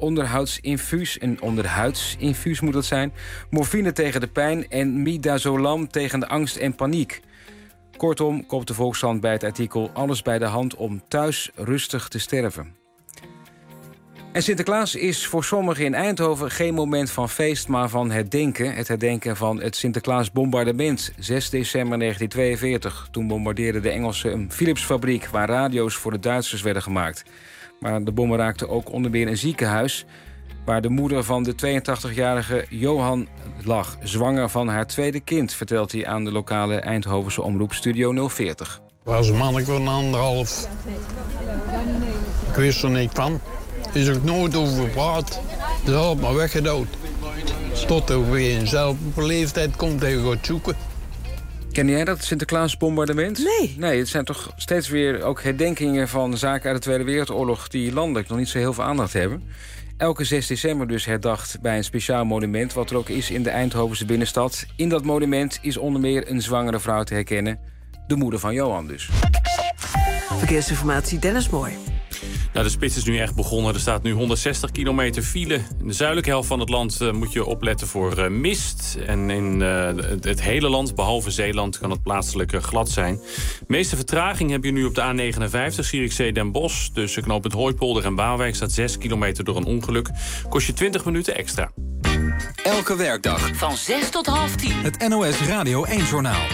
onderhuidsinfuus moet het zijn, morfine tegen de pijn en midazolam tegen de angst en paniek. Kortom, koopt de Volkskrant bij het artikel alles bij de hand om thuis rustig te sterven. En Sinterklaas is voor sommigen in Eindhoven geen moment van feest, maar van herdenken. Het herdenken van het Sinterklaasbombardement, 6 december 1942. Toen bombardeerden de Engelsen een Philipsfabriek waar radio's voor de Duitsers werden gemaakt. Maar de bommen raakten ook onder meer een ziekenhuis, waar de moeder van de 82-jarige Johan lag, zwanger van haar tweede kind, vertelt hij aan de lokale Eindhovense omroep Studio 040. Was een manneke van 1,5. Ik wist er niks van. Is ook nooit over gepraat. Ze had maar weggedood. Tot er weer in zelfde leeftijd komt en gaat zoeken. Ken jij dat Sinterklaasbombardement? Nee, het zijn toch steeds weer ook herdenkingen van zaken uit de Tweede Wereldoorlog die landelijk nog niet zo heel veel aandacht hebben. Elke 6 december dus herdacht bij een speciaal monument, wat er ook is in de Eindhovense binnenstad. In dat monument is onder meer een zwangere vrouw te herkennen. De moeder van Johan dus. Verkeersinformatie, Dennis Mooi. Nou, de spits is nu echt begonnen. Er staat nu 160 kilometer file. In de zuidelijke helft van het land moet je opletten voor mist. En in het hele land, behalve Zeeland, kan het plaatselijk glad zijn. De meeste vertraging heb je nu op de A59, Zierikzee Den Bosch. Tussen knooppunt Hooipolder en Baalwijk staat 6 kilometer door een ongeluk. Kost je 20 minuten extra. Elke werkdag van 6 tot 9:30. het NOS Radio 1-journaal.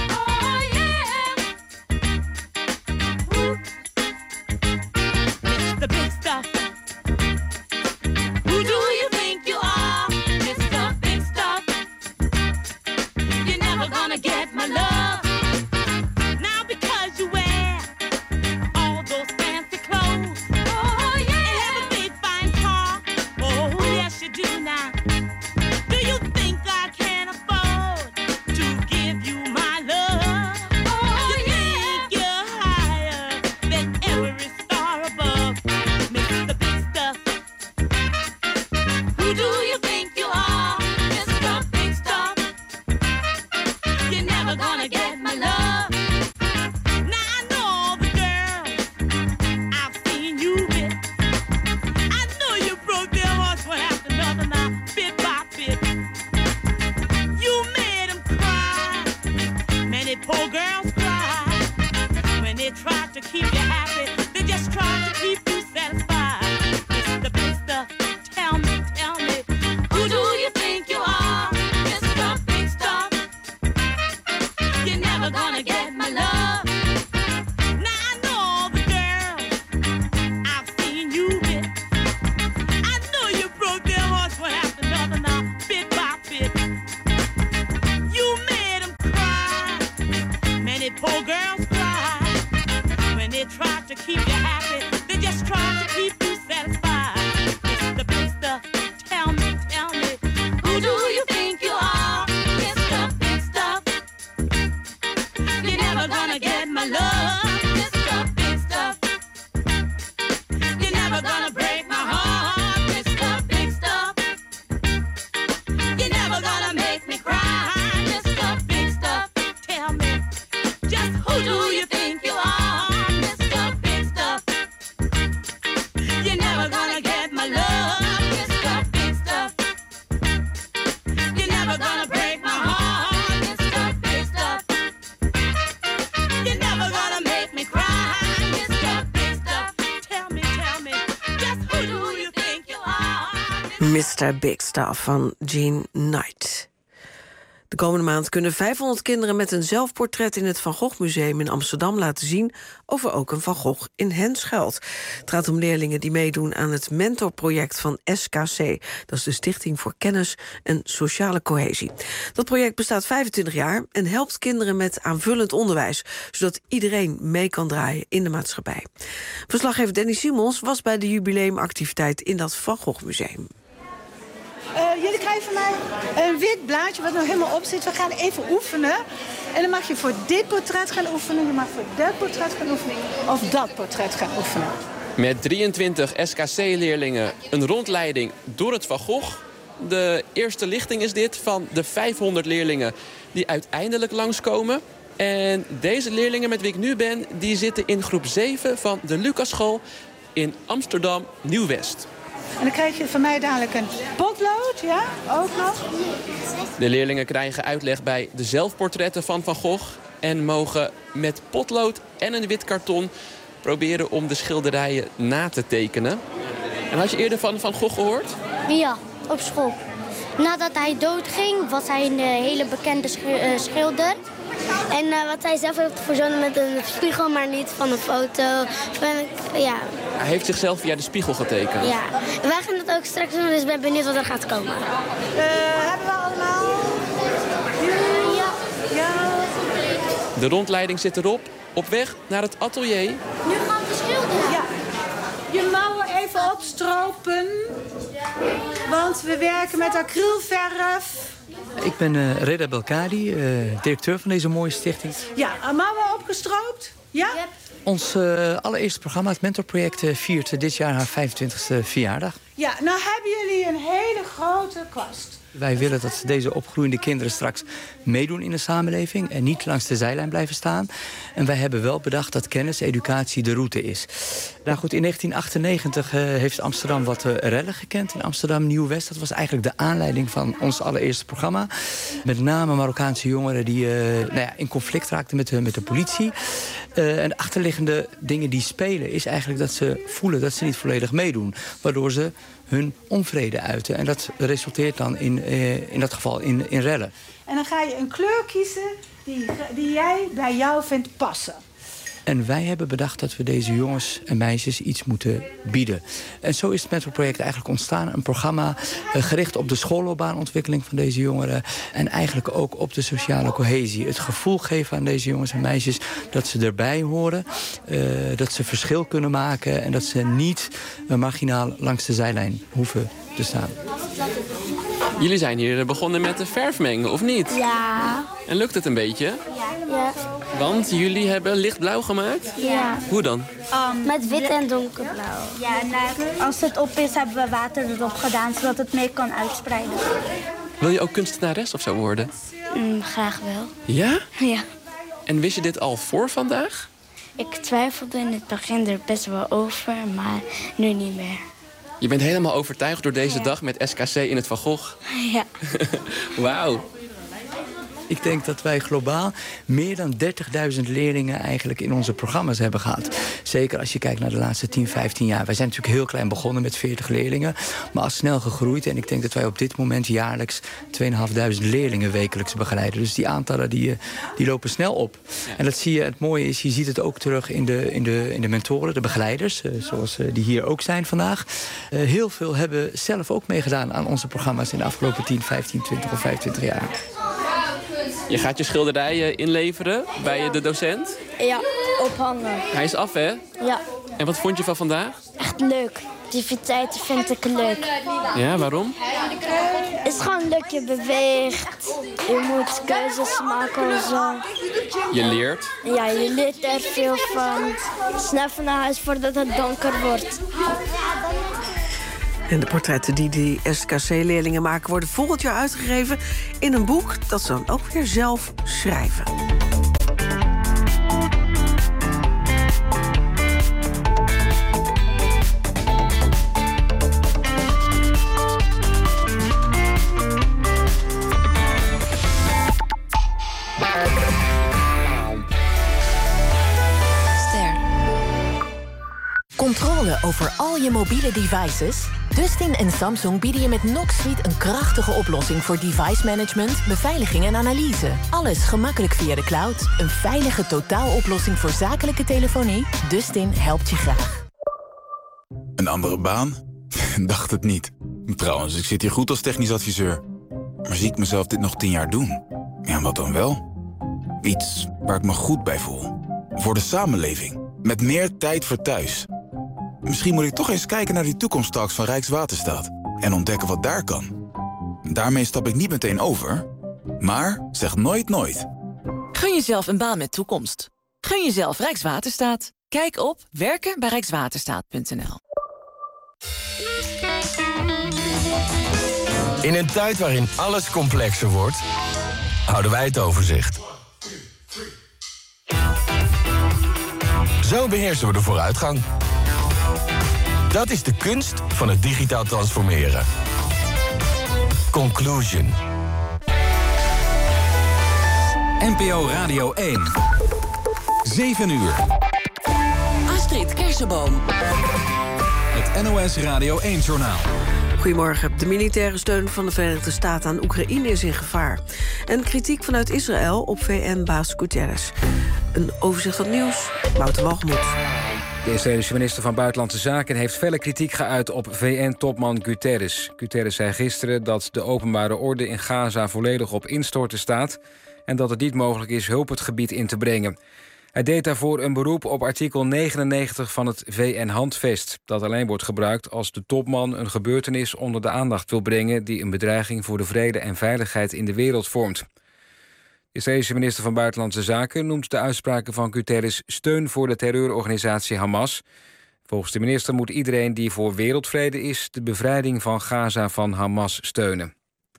The big stuff. Who do you think you are? Mr. Big Stuff. You're never gonna get my love. Now because you wear all those fancy clothes. Oh yeah. And have a big fine car. Oh yes you do now. Do you think I can afford to give you my love? Oh you think you're higher than every star above. Who do you think you are, Mr. Big Stuff? You're never gonna get my love. Now I know all the girls I've seen you with. I know you broke their hearts one after another now, bit by bit. You made them cry. Many poor girls cry. When they try to keep you happy, they just try to keep you satisfied. Mr. Big Stuff. Tell me, who do you think you are, Mr. Big Stuff? You're never gonna get my love. Now I know all the girls I've seen you with. I know you broke their hearts one after another now, bit by bit. You made them cry. Many poor girls cry. When they try to keep you happy, they just try to keep you satisfied. Mr. Big Stuff. Tell me, who do you think you are, Mr. Big Stuff? You're never gonna get my love, Mr. Big Stuff. You're never gonna break my heart, Mr. Big Stuff. You're never gonna make me cry, Mr. Big Stuff. Tell me, just who do you think you are, Mr. Big Stuff? You're never gonna get my love. Gonna break my heart, Mr. Big Stuff. You're never gonna make me cry, Mr. Big Stuff. Tell me, just who do you think you are? Mr. Big Stuff van Jean Knight. De komende maand kunnen 500 kinderen met een zelfportret in het Van Gogh Museum in Amsterdam laten zien of er ook een Van Gogh in hen schuilt. Het gaat om leerlingen die meedoen aan het mentorproject van SKC. Dat is de Stichting voor Kennis en Sociale Cohesie. Dat project bestaat 25 jaar en helpt kinderen met aanvullend onderwijs, zodat iedereen mee kan draaien in de maatschappij. Verslaggever Danny Simons was bij de jubileumactiviteit in dat Van Gogh Museum. Jullie krijgen van mij een wit blaadje wat nog helemaal op zit. We gaan even oefenen. En dan mag je voor dit portret gaan oefenen. Je mag voor dat portret gaan oefenen. Of dat portret gaan oefenen. Met 23 SKC-leerlingen een rondleiding door het Van Gogh. De eerste lichting is dit van de 500 leerlingen die uiteindelijk langskomen. En deze leerlingen met wie ik nu ben, die zitten in groep 7 van de Lucasschool in Amsterdam Nieuw-West. En dan krijg je van mij dadelijk een potlood, ja, ook nog. De leerlingen krijgen uitleg bij de zelfportretten van Van Gogh en mogen met potlood en een wit karton proberen om de schilderijen na te tekenen. En had je eerder van Gogh gehoord? Ja, op school. Nadat hij doodging, was hij een hele bekende schilder. En wat hij zelf heeft verzonnen met een spiegel, maar niet van een foto. Ja. Hij heeft zichzelf via de spiegel getekend. Ja, wij gaan dat ook straks doen, dus ik ben benieuwd wat er gaat komen. Hebben we allemaal? Ja. De rondleiding zit erop, op weg naar het atelier. Nu gaan we schilderen. Ja. Je mouwen even opstropen, want we werken met acrylverf. Ik ben Reda Belkadi, directeur van deze mooie stichting. Ja, mouwen opgestroopt? Ja? Yep. Ons allereerste programma, het Mentorproject, viert dit jaar haar 25e verjaardag. Ja, nou hebben jullie een hele grote kwast. Wij willen dat deze opgroeiende kinderen straks meedoen in de samenleving en niet langs de zijlijn blijven staan. En wij hebben wel bedacht dat kennis, educatie de route is. Nou goed, in 1998 heeft Amsterdam wat rellen gekend in Amsterdam Nieuw-West. Dat was eigenlijk de aanleiding van ons allereerste programma. Met name Marokkaanse jongeren die in conflict raakten met de politie. En de achterliggende dingen die spelen is eigenlijk dat ze voelen dat ze niet volledig meedoen. Waardoor ze hun onvrede uiten. En dat resulteert dan in dat geval in rellen. En dan ga je een kleur kiezen die jij bij jou vindt passen. En wij hebben bedacht dat we deze jongens en meisjes iets moeten bieden. En zo is het Mentorproject eigenlijk ontstaan. Een programma gericht op de schoolloopbaanontwikkeling van deze jongeren. En eigenlijk ook op de sociale cohesie. Het gevoel geven aan deze jongens en meisjes dat ze erbij horen. Dat ze verschil kunnen maken. En dat ze niet marginaal langs de zijlijn hoeven te staan. Jullie zijn hier begonnen met de verfmengen, of niet? Ja. En lukt het een beetje? Ja. Want jullie hebben lichtblauw gemaakt? Ja. Hoe dan? Met wit en donkerblauw. Ja, en als het op is, hebben we water erop gedaan, zodat het meer kan uitspreiden. Wil je ook kunstenares of zo worden? Graag wel. Ja? Ja. En wist je dit al voor vandaag? Ik twijfelde in het begin er best wel over, maar nu niet meer. Je bent helemaal overtuigd door deze dag met SKC in het Van Gogh? Ja. Wauw. Ik denk dat wij globaal meer dan 30.000 leerlingen eigenlijk in onze programma's hebben gehad. Zeker als je kijkt naar de laatste 10, 15 jaar. Wij zijn natuurlijk heel klein begonnen met 40 leerlingen. Maar al snel gegroeid. En ik denk dat wij op dit moment jaarlijks 2.500 leerlingen wekelijks begeleiden. Dus die aantallen die lopen snel op. Ja. En dat zie je, het mooie is, je ziet het ook terug in de mentoren, de begeleiders. Zoals die hier ook zijn vandaag. Heel veel hebben zelf ook meegedaan aan onze programma's in de afgelopen 10, 15, 20 of 25 jaar. Je gaat je schilderijen inleveren bij de docent? Ja, ophangen. Hij is af, hè? Ja. En wat vond je van vandaag? Echt leuk. Activiteiten vind ik leuk. Ja, waarom? Het is gewoon leuk, je beweegt. Je moet keuzes maken en zo. Je leert? Ja, je leert er veel van. Snel van naar huis voordat het donker wordt. En de portretten die die SKC-leerlingen maken worden volgend jaar uitgegeven in een boek dat ze dan ook weer zelf schrijven. Controle over al je mobiele devices? Dustin en Samsung bieden je met Knox Suite een krachtige oplossing voor device management, beveiliging en analyse. Alles gemakkelijk via de cloud. Een veilige totaaloplossing voor zakelijke telefonie. Dustin helpt je graag. Een andere baan? Dacht het niet. Trouwens, ik zit hier goed als technisch adviseur. Maar zie ik mezelf dit nog 10 jaar doen? Ja, wat dan wel? Iets waar ik me goed bij voel. Voor de samenleving. Met meer tijd voor thuis. Misschien moet ik toch eens kijken naar die toekomsttalks van Rijkswaterstaat. En ontdekken wat daar kan. Daarmee stap ik niet meteen over. Maar zeg nooit nooit. Gun jezelf een baan met toekomst. Gun jezelf Rijkswaterstaat. Kijk op werkenbijrijkswaterstaat.nl. In een tijd waarin alles complexer wordt, houden wij het overzicht. Zo beheersen we de vooruitgang. Dat is de kunst van het digitaal transformeren. Conclusion. NPO Radio 1. 7 uur. Astrid Kersenboom. Het NOS Radio 1-journaal. Goedemorgen. De militaire steun van de Verenigde Staten aan Oekraïne is in gevaar. En kritiek vanuit Israël op VN-baas Guterres. Een overzicht van het nieuws. Wouter Walgemoed. De Israëlische minister van Buitenlandse Zaken heeft felle kritiek geuit op VN-topman Guterres. Guterres zei gisteren dat de openbare orde in Gaza volledig op instorten staat en dat het niet mogelijk is hulp het gebied in te brengen. Hij deed daarvoor een beroep op artikel 99 van het VN-handvest, dat alleen wordt gebruikt als de topman een gebeurtenis onder de aandacht wil brengen die een bedreiging voor de vrede en veiligheid in de wereld vormt. De Israëlische minister van Buitenlandse Zaken noemt de uitspraken van Guterres steun voor de terreurorganisatie Hamas. Volgens de minister moet iedereen die voor wereldvrede is de bevrijding van Gaza van Hamas steunen.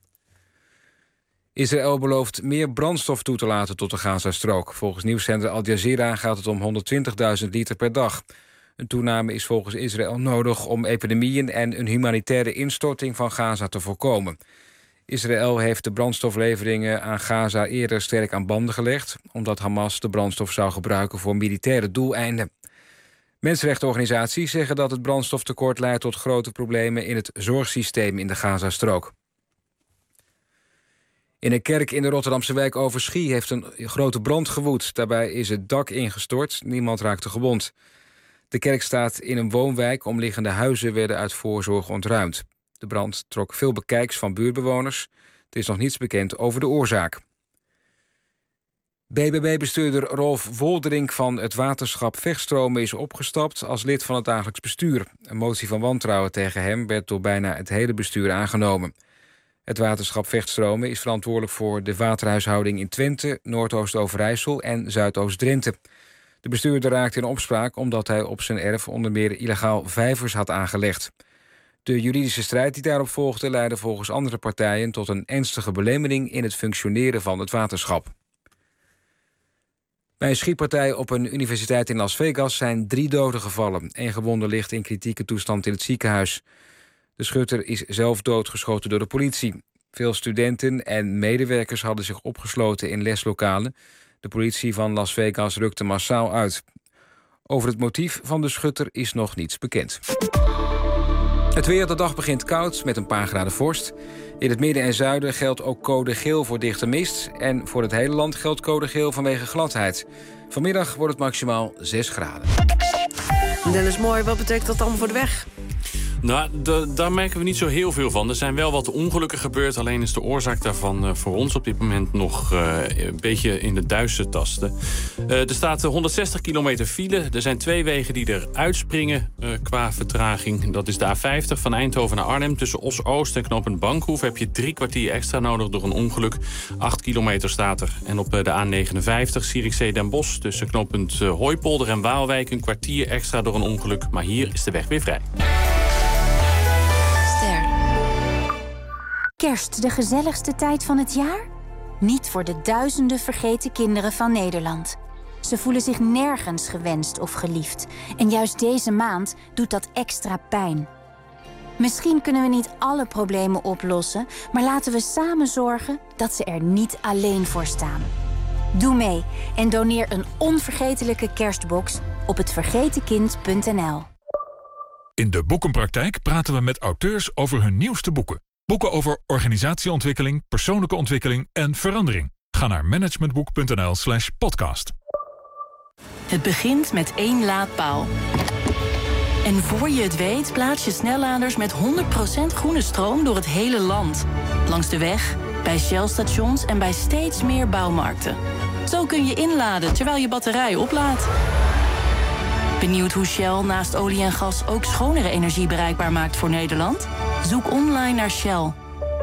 Israël belooft meer brandstof toe te laten tot de Gazastrook. Volgens nieuwszender Al Jazeera gaat het om 120.000 liter per dag. Een toename is volgens Israël nodig om epidemieën en een humanitaire instorting van Gaza te voorkomen. Israël heeft de brandstofleveringen aan Gaza eerder sterk aan banden gelegd, omdat Hamas de brandstof zou gebruiken voor militaire doeleinden. Mensenrechtenorganisaties zeggen dat het brandstoftekort leidt tot grote problemen in het zorgsysteem in de Gazastrook. In een kerk in de Rotterdamse wijk Overschie heeft een grote brand gewoed. Daarbij is het dak ingestort. Niemand raakte gewond. De kerk staat in een woonwijk. Omliggende huizen werden uit voorzorg ontruimd. De brand trok veel bekijks van buurtbewoners. Er is nog niets bekend over de oorzaak. BBB-bestuurder Rolf Wolderink van het waterschap Vechtstromen is opgestapt als lid van het dagelijks bestuur. Een motie van wantrouwen tegen hem werd door bijna het hele bestuur aangenomen. Het waterschap Vechtstromen is verantwoordelijk voor de waterhuishouding in Twente, Noordoost-Overijssel en Zuidoost-Drenthe. De bestuurder raakte in opspraak omdat hij op zijn erf onder meer illegaal vijvers had aangelegd. De juridische strijd die daarop volgde leidde volgens andere partijen tot een ernstige belemmering in het functioneren van het waterschap. Bij een schietpartij op een universiteit in Las Vegas zijn 3 doden gevallen. 1 gewonde ligt in kritieke toestand in het ziekenhuis. De schutter is zelf doodgeschoten door de politie. Veel studenten en medewerkers hadden zich opgesloten in leslokalen. De politie van Las Vegas rukte massaal uit. Over het motief van de schutter is nog niets bekend. Het weer, de dag begint koud met een paar graden vorst. In het midden en zuiden geldt ook code geel voor dichte mist. En voor het hele land geldt code geel vanwege gladheid. Vanmiddag wordt het maximaal 6 graden. Dennis Mooi, wat betekent dat allemaal voor de weg? Nou, daar merken we niet zo heel veel van. Er zijn wel wat ongelukken gebeurd. Alleen is de oorzaak daarvan voor ons op dit moment nog een beetje in de duister tasten. Er staat 160 kilometer file. Er zijn 2 wegen die er uitspringen qua vertraging. Dat is de A50 van Eindhoven naar Arnhem. Tussen Os-Oost en knooppunt Bankhoef heb je 3 kwartier extra nodig door een ongeluk. 8 kilometer staat er. En op de A59 Zierikzee-Den Bosch tussen knooppunt Hooipolder en Waalwijk een kwartier extra door een ongeluk. Maar hier is de weg weer vrij. Kerst, de gezelligste tijd van het jaar? Niet voor de duizenden vergeten kinderen van Nederland. Ze voelen zich nergens gewenst of geliefd. En juist deze maand doet dat extra pijn. Misschien kunnen we niet alle problemen oplossen, maar laten we samen zorgen dat ze er niet alleen voor staan. Doe mee en doneer een onvergetelijke kerstbox op hetvergetenkind.nl. In de Boekenpraktijk praten we met auteurs over hun nieuwste boeken. Boeken over organisatieontwikkeling, persoonlijke ontwikkeling en verandering. Ga naar managementboek.nl/podcast. Het begint met 1 laadpaal. En voor je het weet plaats je snelladers met 100% groene stroom door het hele land. Langs de weg, bij Shell-stations en bij steeds meer bouwmarkten. Zo kun je inladen terwijl je batterij oplaadt. Benieuwd hoe Shell naast olie en gas ook schonere energie bereikbaar maakt voor Nederland? Zoek online naar Shell.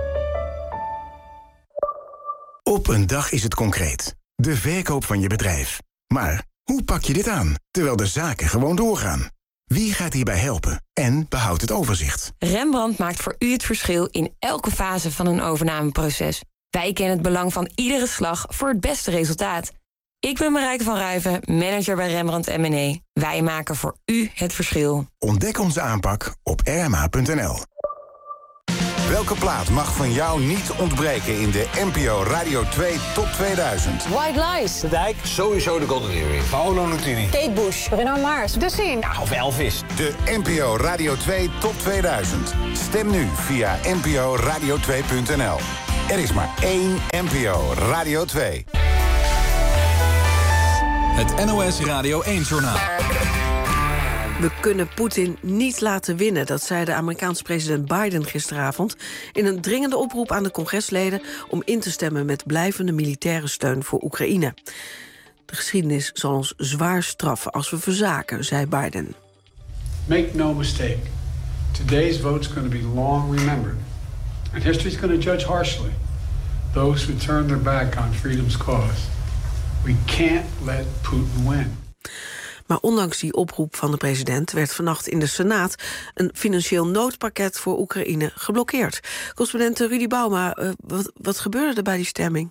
Op een dag is het concreet. De verkoop van je bedrijf. Maar hoe pak je dit aan, terwijl de zaken gewoon doorgaan? Wie gaat hierbij helpen en behoudt het overzicht? Rembrandt maakt voor u het verschil in elke fase van een overnameproces. Wij kennen het belang van iedere slag voor het beste resultaat. Ik ben Marijke van Ruiven, manager bij Rembrandt M&A. Wij maken voor u het verschil. Ontdek onze aanpak op rma.nl. Welke plaat mag van jou niet ontbreken in de NPO Radio 2 Top 2000? White Lies. De Dijk. Sowieso de Golden Earring. Paolo Nutini. Kate Bush. Bruno Mars. The Scene. Ja, of Elvis. De NPO Radio 2 Top 2000. Stem nu via nporadio2.nl. Er is maar één NPO Radio 2. Het NOS Radio 1-journaal. We kunnen Poetin niet laten winnen, dat zei de Amerikaanse president Biden gisteravond in een dringende oproep aan de congresleden om in te stemmen met blijvende militaire steun voor Oekraïne. De geschiedenis zal ons zwaar straffen als we verzaken, zei Biden. Make no mistake, today's vote is going to be long remembered. And history is going to judge harshly those who turn their back on freedom's cause. We can't let Putin win. Maar ondanks die oproep van de president werd vannacht in de Senaat een financieel noodpakket voor Oekraïne geblokkeerd. Correspondent Rudy Bauma, wat gebeurde er bij die stemming?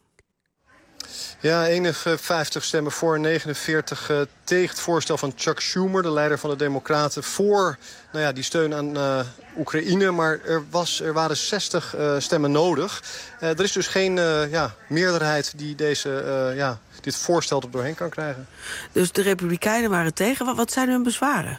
Ja, 51 stemmen voor, 49 tegen het voorstel van Chuck Schumer, de leider van de Democraten, voor die steun aan Oekraïne. Maar er waren 60 stemmen nodig. Er is dus geen meerderheid die dit voorstel er doorheen kan krijgen. Dus de Republikeinen waren tegen. Wat zijn hun bezwaren?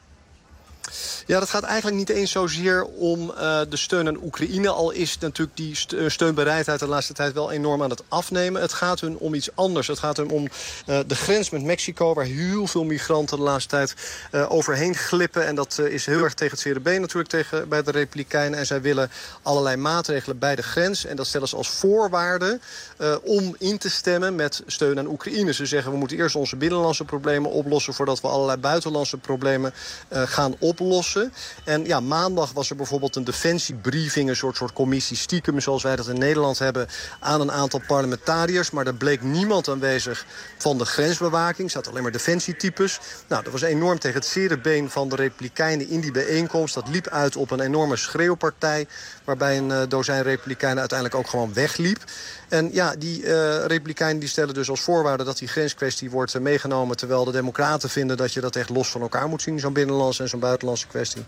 Ja, dat gaat eigenlijk niet eens zozeer om de steun aan Oekraïne. Al is natuurlijk die steunbereidheid de laatste tijd wel enorm aan het afnemen. Het gaat hun om iets anders. Het gaat hun om de grens met Mexico, waar heel veel migranten de laatste tijd overheen glippen. En dat is heel erg tegen het zere been natuurlijk bij de Republikeinen. En zij willen allerlei maatregelen bij de grens. En dat stellen ze als voorwaarde om in te stemmen met steun aan Oekraïne. Ze zeggen, we moeten eerst onze binnenlandse problemen oplossen voordat we allerlei buitenlandse problemen gaan oplossen. En maandag was er bijvoorbeeld een defensiebriefing, een soort commissie stiekem, zoals wij dat in Nederland hebben, aan een aantal parlementariërs. Maar er bleek niemand aanwezig van de grensbewaking. Er zaten alleen maar defensietypes. Nou, dat was enorm tegen het zere been van de Republikeinen in die bijeenkomst. Dat liep uit op een enorme schreeuwpartij, waarbij een dozijn Republikeinen uiteindelijk ook gewoon wegliep. En die Republikeinen die stellen dus als voorwaarde dat die grenskwestie wordt meegenomen, terwijl de Democraten vinden dat je dat echt los van elkaar moet zien, zo'n binnenlandse en zo'n buitenlandse kwestie.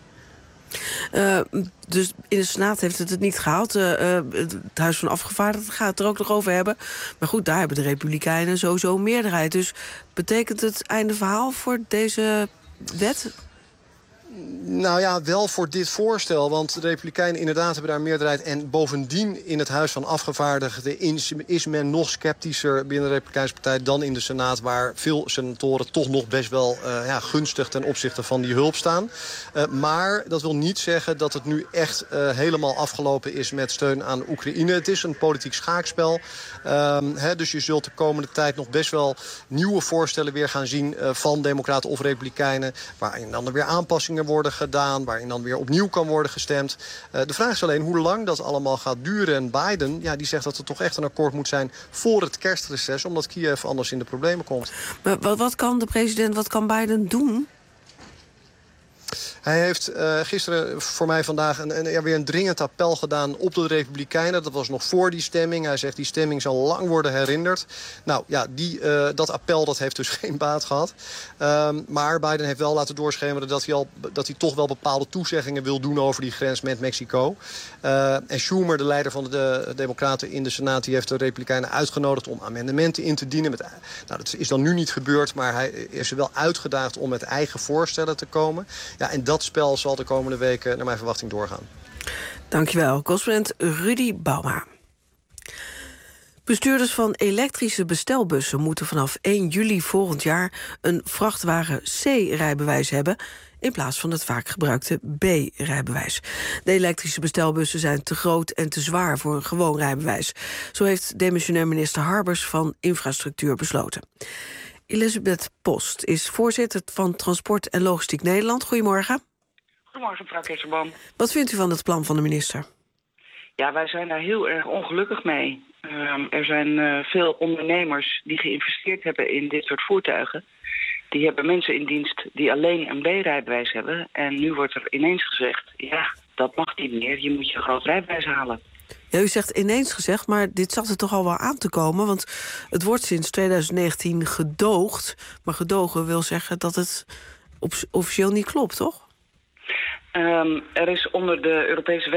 Dus in de Senaat heeft het niet gehaald. Het Huis van Afgevaardigden gaat het er ook nog over hebben. Maar goed, daar hebben de Republikeinen sowieso een meerderheid. Dus betekent het einde verhaal voor deze wet? Nou ja, wel voor dit voorstel. Want de Republikeinen inderdaad hebben daar een meerderheid. En bovendien in het Huis van Afgevaardigden is men nog sceptischer binnen de Republikeinse partij dan in de Senaat, waar veel senatoren toch nog best wel gunstig ten opzichte van die hulp staan. Maar dat wil niet zeggen dat het nu echt helemaal afgelopen is met steun aan Oekraïne. Het is een politiek schaakspel. Dus je zult de komende tijd nog best wel nieuwe voorstellen weer gaan zien van Democraten of Republikeinen, waarin dan er weer aanpassingen worden gedaan, waarin dan weer opnieuw kan worden gestemd. De vraag is alleen hoe lang dat allemaal gaat duren. En Biden die zegt dat er toch echt een akkoord moet zijn voor het kerstreces, omdat Kiev anders in de problemen komt. Maar wat kan de president, wat kan Biden doen? Hij heeft gisteren voor mij vandaag weer een dringend appel gedaan op de Republikeinen. Dat was nog voor die stemming. Hij zegt die stemming zal lang worden herinnerd. Nou ja, dat appel dat heeft dus geen baat gehad. Maar Biden heeft wel laten doorschemeren dat hij toch wel bepaalde toezeggingen wil doen over die grens met Mexico. En Schumer, de leider van de Democraten in de Senaat, die heeft de Republikeinen uitgenodigd om amendementen in te dienen. Dat is dan nu niet gebeurd, maar hij is er wel uitgedaagd om met eigen voorstellen te komen. Ja, en dat spel zal de komende weken naar mijn verwachting doorgaan. Dankjewel, correspondent Rudy Bauma. Bestuurders van elektrische bestelbussen moeten vanaf 1 juli volgend jaar een vrachtwagen C-rijbewijs hebben in plaats van het vaak gebruikte B-rijbewijs. De elektrische bestelbussen zijn te groot en te zwaar voor een gewoon rijbewijs. Zo heeft demissionair minister Harbers van Infrastructuur besloten. Elisabeth Post is voorzitter van Transport en Logistiek Nederland. Goedemorgen. Goedemorgen, mevrouw Kesselboom. Wat vindt u van het plan van de minister? Ja, wij zijn daar heel erg ongelukkig mee. Er zijn veel ondernemers die geïnvesteerd hebben in dit soort voertuigen. Die hebben mensen in dienst die alleen een B-rijbewijs hebben. En nu wordt er ineens gezegd, ja, dat mag niet meer. Je moet je groot rijbewijs halen. Ja, u zegt ineens gezegd, maar dit zat er toch al wel aan te komen. Want het wordt sinds 2019 gedoogd. Maar gedogen wil zeggen dat het officieel niet klopt, toch? Er is onder de Europese wet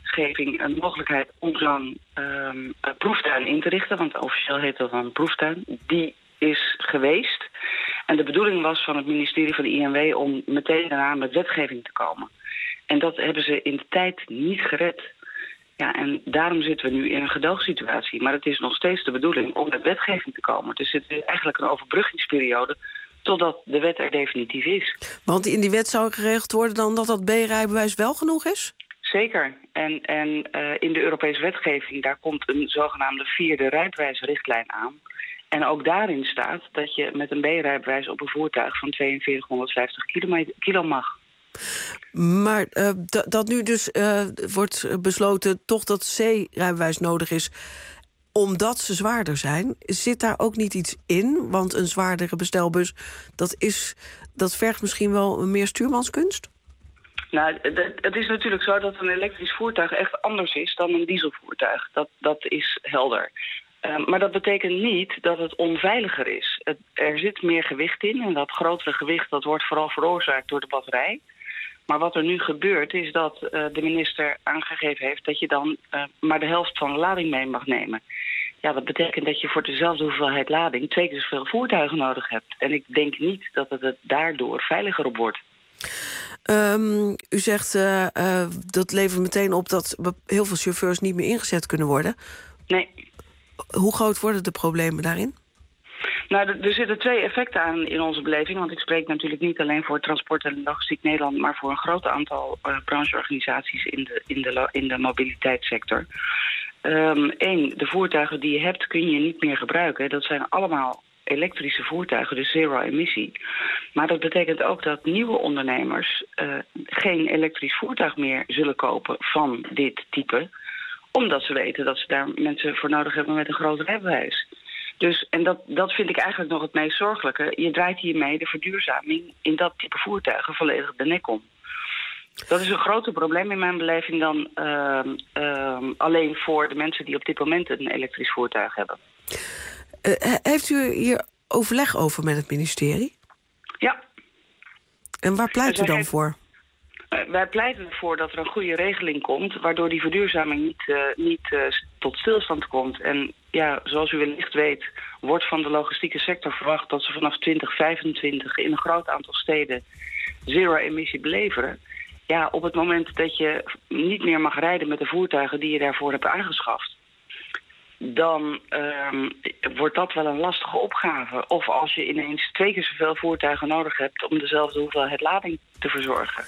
wetgeving een mogelijkheid om zo'n proeftuin in te richten. Want officieel heet dat dan proeftuin. Die is geweest. En de bedoeling was van het ministerie van de INW om meteen daarna met wetgeving te komen. En dat hebben ze in de tijd niet gered. Ja, en daarom zitten we nu in een gedoogsituatie. Maar het is nog steeds de bedoeling om met wetgeving te komen. Dus het is eigenlijk een overbruggingsperiode totdat de wet er definitief is. Want in die wet zou geregeld worden dan dat B-rijbewijs wel genoeg is? Zeker. En in de Europese wetgeving, daar komt een zogenaamde 4e rijbewijsrichtlijn aan. En ook daarin staat dat je met een B-rijbewijs op een voertuig van 4250 kilo mag. Maar dat nu dus wordt besloten toch dat C-rijbewijs nodig is omdat ze zwaarder zijn, zit daar ook niet iets in? Want een zwaardere bestelbus, dat vergt misschien wel meer stuurmanskunst? Nou, het is natuurlijk zo dat een elektrisch voertuig echt anders is dan een dieselvoertuig. Dat is helder. Maar dat betekent niet dat het onveiliger is. Er zit meer gewicht in en dat grotere gewicht dat wordt vooral veroorzaakt door de batterij. Maar wat er nu gebeurt is dat de minister aangegeven heeft dat je dan maar de helft van de lading mee mag nemen. Ja, dat betekent dat je voor dezelfde hoeveelheid lading 2 keer zoveel voertuigen nodig hebt. En ik denk niet dat het daardoor veiliger op wordt. U zegt dat levert meteen op dat heel veel chauffeurs niet meer ingezet kunnen worden. Nee. Hoe groot worden de problemen daarin? Nou, er zitten 2 effecten aan in onze beleving. Want ik spreek natuurlijk niet alleen voor Transport en Logistiek Nederland, maar voor een groot aantal brancheorganisaties in de mobiliteitssector. 1, de voertuigen die je hebt kun je niet meer gebruiken. Dat zijn allemaal elektrische voertuigen, dus zero-emissie. Maar dat betekent ook dat nieuwe ondernemers geen elektrisch voertuig meer zullen kopen van dit type, omdat ze weten dat ze daar mensen voor nodig hebben met een groot rijbewijs. Dus, en dat vind ik eigenlijk nog het meest zorgelijke. Je draait hiermee de verduurzaming in dat type voertuigen volledig de nek om. Dat is een groter probleem in mijn beleving dan alleen voor de mensen die op dit moment een elektrisch voertuig hebben. Heeft u hier overleg over met het ministerie? Ja. En waar pleit u dan voor? Wij pleiten ervoor dat er een goede regeling komt, waardoor die verduurzaming niet tot stilstand komt. En ja, zoals u wellicht weet, wordt van de logistieke sector verwacht dat ze vanaf 2025 in een groot aantal steden zero-emissie beleveren. Ja, op het moment dat je niet meer mag rijden met de voertuigen die je daarvoor hebt aangeschaft, dan wordt dat wel een lastige opgave. Of als je ineens 2 keer zoveel voertuigen nodig hebt om dezelfde hoeveelheid lading te verzorgen.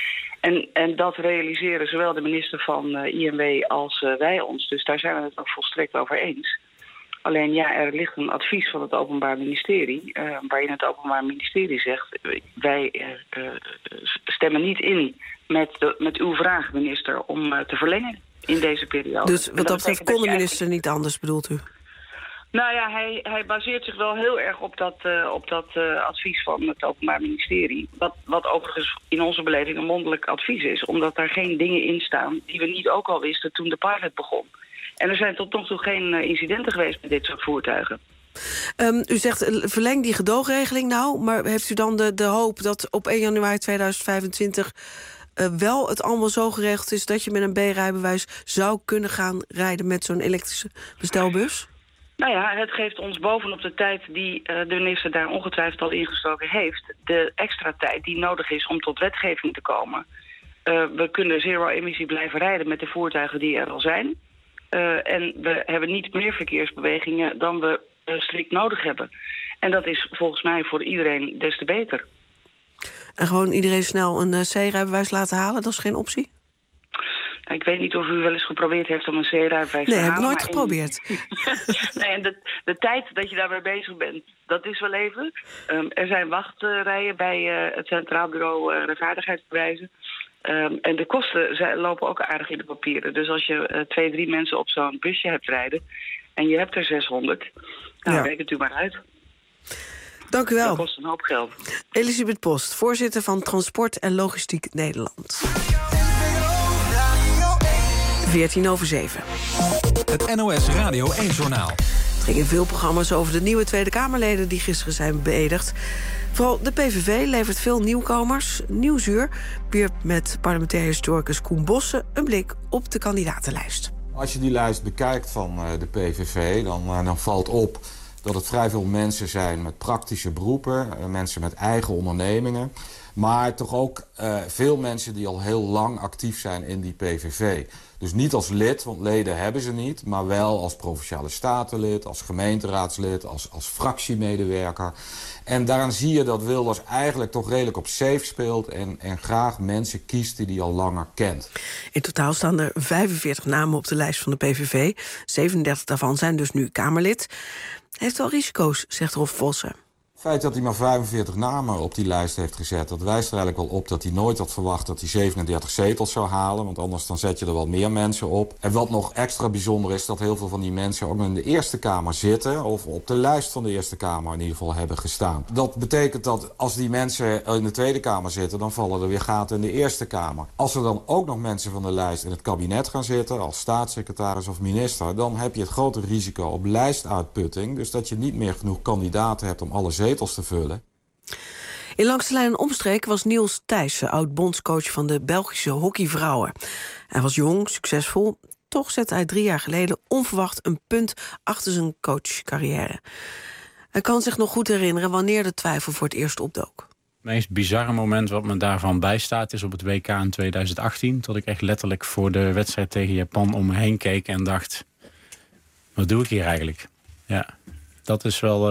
En dat realiseren zowel de minister van INW als wij ons. Dus daar zijn we het ook volstrekt over eens. Alleen ja, er ligt een advies van het Openbaar Ministerie, waarin het Openbaar Ministerie zegt, wij stemmen niet in met uw vraag, minister, om te verlengen in deze periode. Dus wat dat betreft kon de minister niet anders, bedoelt u? Nou ja, hij baseert zich wel heel erg op dat advies van het Openbaar Ministerie. Wat overigens in onze beleving een mondelijk advies is. Omdat daar geen dingen in staan die we niet ook al wisten toen de pilot begon. En er zijn tot nog toe geen incidenten geweest met dit soort voertuigen. U zegt, verleng die gedoogregeling nou. Maar heeft u dan de hoop dat op 1 januari 2025... wel het allemaal zo geregeld is dat je met een B-rijbewijs zou kunnen gaan rijden met zo'n elektrische bestelbus? Nou ja, het geeft ons bovenop de tijd die de minister daar ongetwijfeld al ingestoken heeft, de extra tijd die nodig is om tot wetgeving te komen. We kunnen zero-emissie blijven rijden met de voertuigen die er al zijn. En we hebben niet meer verkeersbewegingen dan we strikt nodig hebben. En dat is volgens mij voor iedereen des te beter. En gewoon iedereen snel een C-rijbewijs laten halen, dat is geen optie? Ik weet niet of u wel eens geprobeerd heeft om een C-rijbewijs te halen. Nee, heb ik nooit geprobeerd. Nee, en de tijd dat je daarmee bezig bent, dat is wel even. Er zijn wachtrijen bij het Centraal Bureau Rechtvaardigheidsbewijzen. En de kosten lopen ook aardig in de papieren. Dus als je 2, 3 mensen op zo'n busje hebt rijden en je hebt er 600, nou, rekent u maar uit. Dank u wel. Dat kost een hoop geld. Elisabeth Post, voorzitter van Transport en Logistiek Nederland. 6:14. Het NOS Radio 1-journaal. Het ging in veel programma's over de nieuwe Tweede Kamerleden die gisteren zijn beëdigd. Vooral de PVV levert veel nieuwkomers. Nieuwsuur wierp met parlementair historicus Koen Bosse een blik op de kandidatenlijst. Als je die lijst bekijkt van de PVV, dan valt op dat het vrij veel mensen zijn met praktische beroepen, mensen met eigen ondernemingen. Maar toch ook veel mensen die al heel lang actief zijn in die PVV. Dus niet als lid, want leden hebben ze niet, maar wel als Provinciale Statenlid, als gemeenteraadslid, als fractiemedewerker. En daaraan zie je dat Wilders eigenlijk toch redelijk op safe speelt en graag mensen kiest die hij al langer kent. In totaal staan er 45 namen op de lijst van de PVV. 37 daarvan zijn dus nu Kamerlid. Heeft wel risico's, zegt Rolf Vossen. Het feit dat hij maar 45 namen op die lijst heeft gezet, dat wijst er eigenlijk wel op dat hij nooit had verwacht dat hij 37 zetels zou halen. Want anders dan zet je er wel meer mensen op. En wat nog extra bijzonder is, dat heel veel van die mensen ook in de Eerste Kamer zitten, of op de lijst van de Eerste Kamer in ieder geval hebben gestaan. Dat betekent dat als die mensen in de Tweede Kamer zitten, dan vallen er weer gaten in de Eerste Kamer. Als er dan ook nog mensen van de lijst in het kabinet gaan zitten, als staatssecretaris of minister, dan heb je het grote risico op lijstuitputting. Dus dat je niet meer genoeg kandidaten hebt om alle zetels te vullen. In Langs de Lijn en Omstreek was Niels Thijssen, oud-bondscoach van de Belgische hockeyvrouwen. Hij was jong, succesvol. Toch zette hij 3 jaar geleden onverwacht een punt achter zijn coachcarrière. Hij kan zich nog goed herinneren wanneer de twijfel voor het eerst opdook. Het meest bizarre moment wat me daarvan bijstaat is op het WK in 2018. Dat ik echt letterlijk voor de wedstrijd tegen Japan om me heen keek en dacht, wat doe ik hier eigenlijk? Ja, dat is wel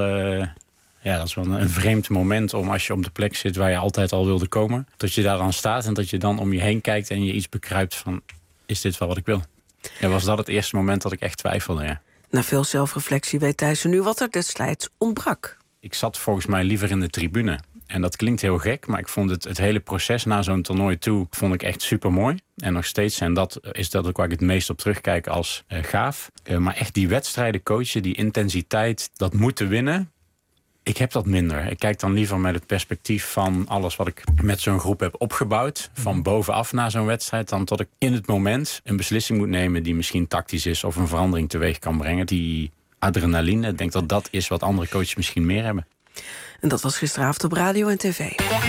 een vreemd moment om als je op de plek zit waar je altijd al wilde komen. Dat je daar dan staat en dat je dan om je heen kijkt en je iets bekruipt van, is dit wel wat ik wil? Ja, was dat het eerste moment dat ik echt twijfelde, ja. Na veel zelfreflectie weet Thijssen nu wat er destijds ontbrak. Ik zat volgens mij liever in de tribune. En dat klinkt heel gek, maar ik vond het hele proces naar zo'n toernooi toe vond ik echt super mooi. En nog steeds, en dat is dat ook waar ik het meest op terugkijk als gaaf. Maar echt die wedstrijden coachen, die intensiteit, dat moeten winnen. Ik heb dat minder. Ik kijk dan liever met het perspectief van alles wat ik met zo'n groep heb opgebouwd, van bovenaf naar zo'n wedstrijd, dan tot ik in het moment een beslissing moet nemen die misschien tactisch is of een verandering teweeg kan brengen. Die adrenaline, ik denk dat dat is wat andere coaches misschien meer hebben. En dat was gisteravond op radio en tv.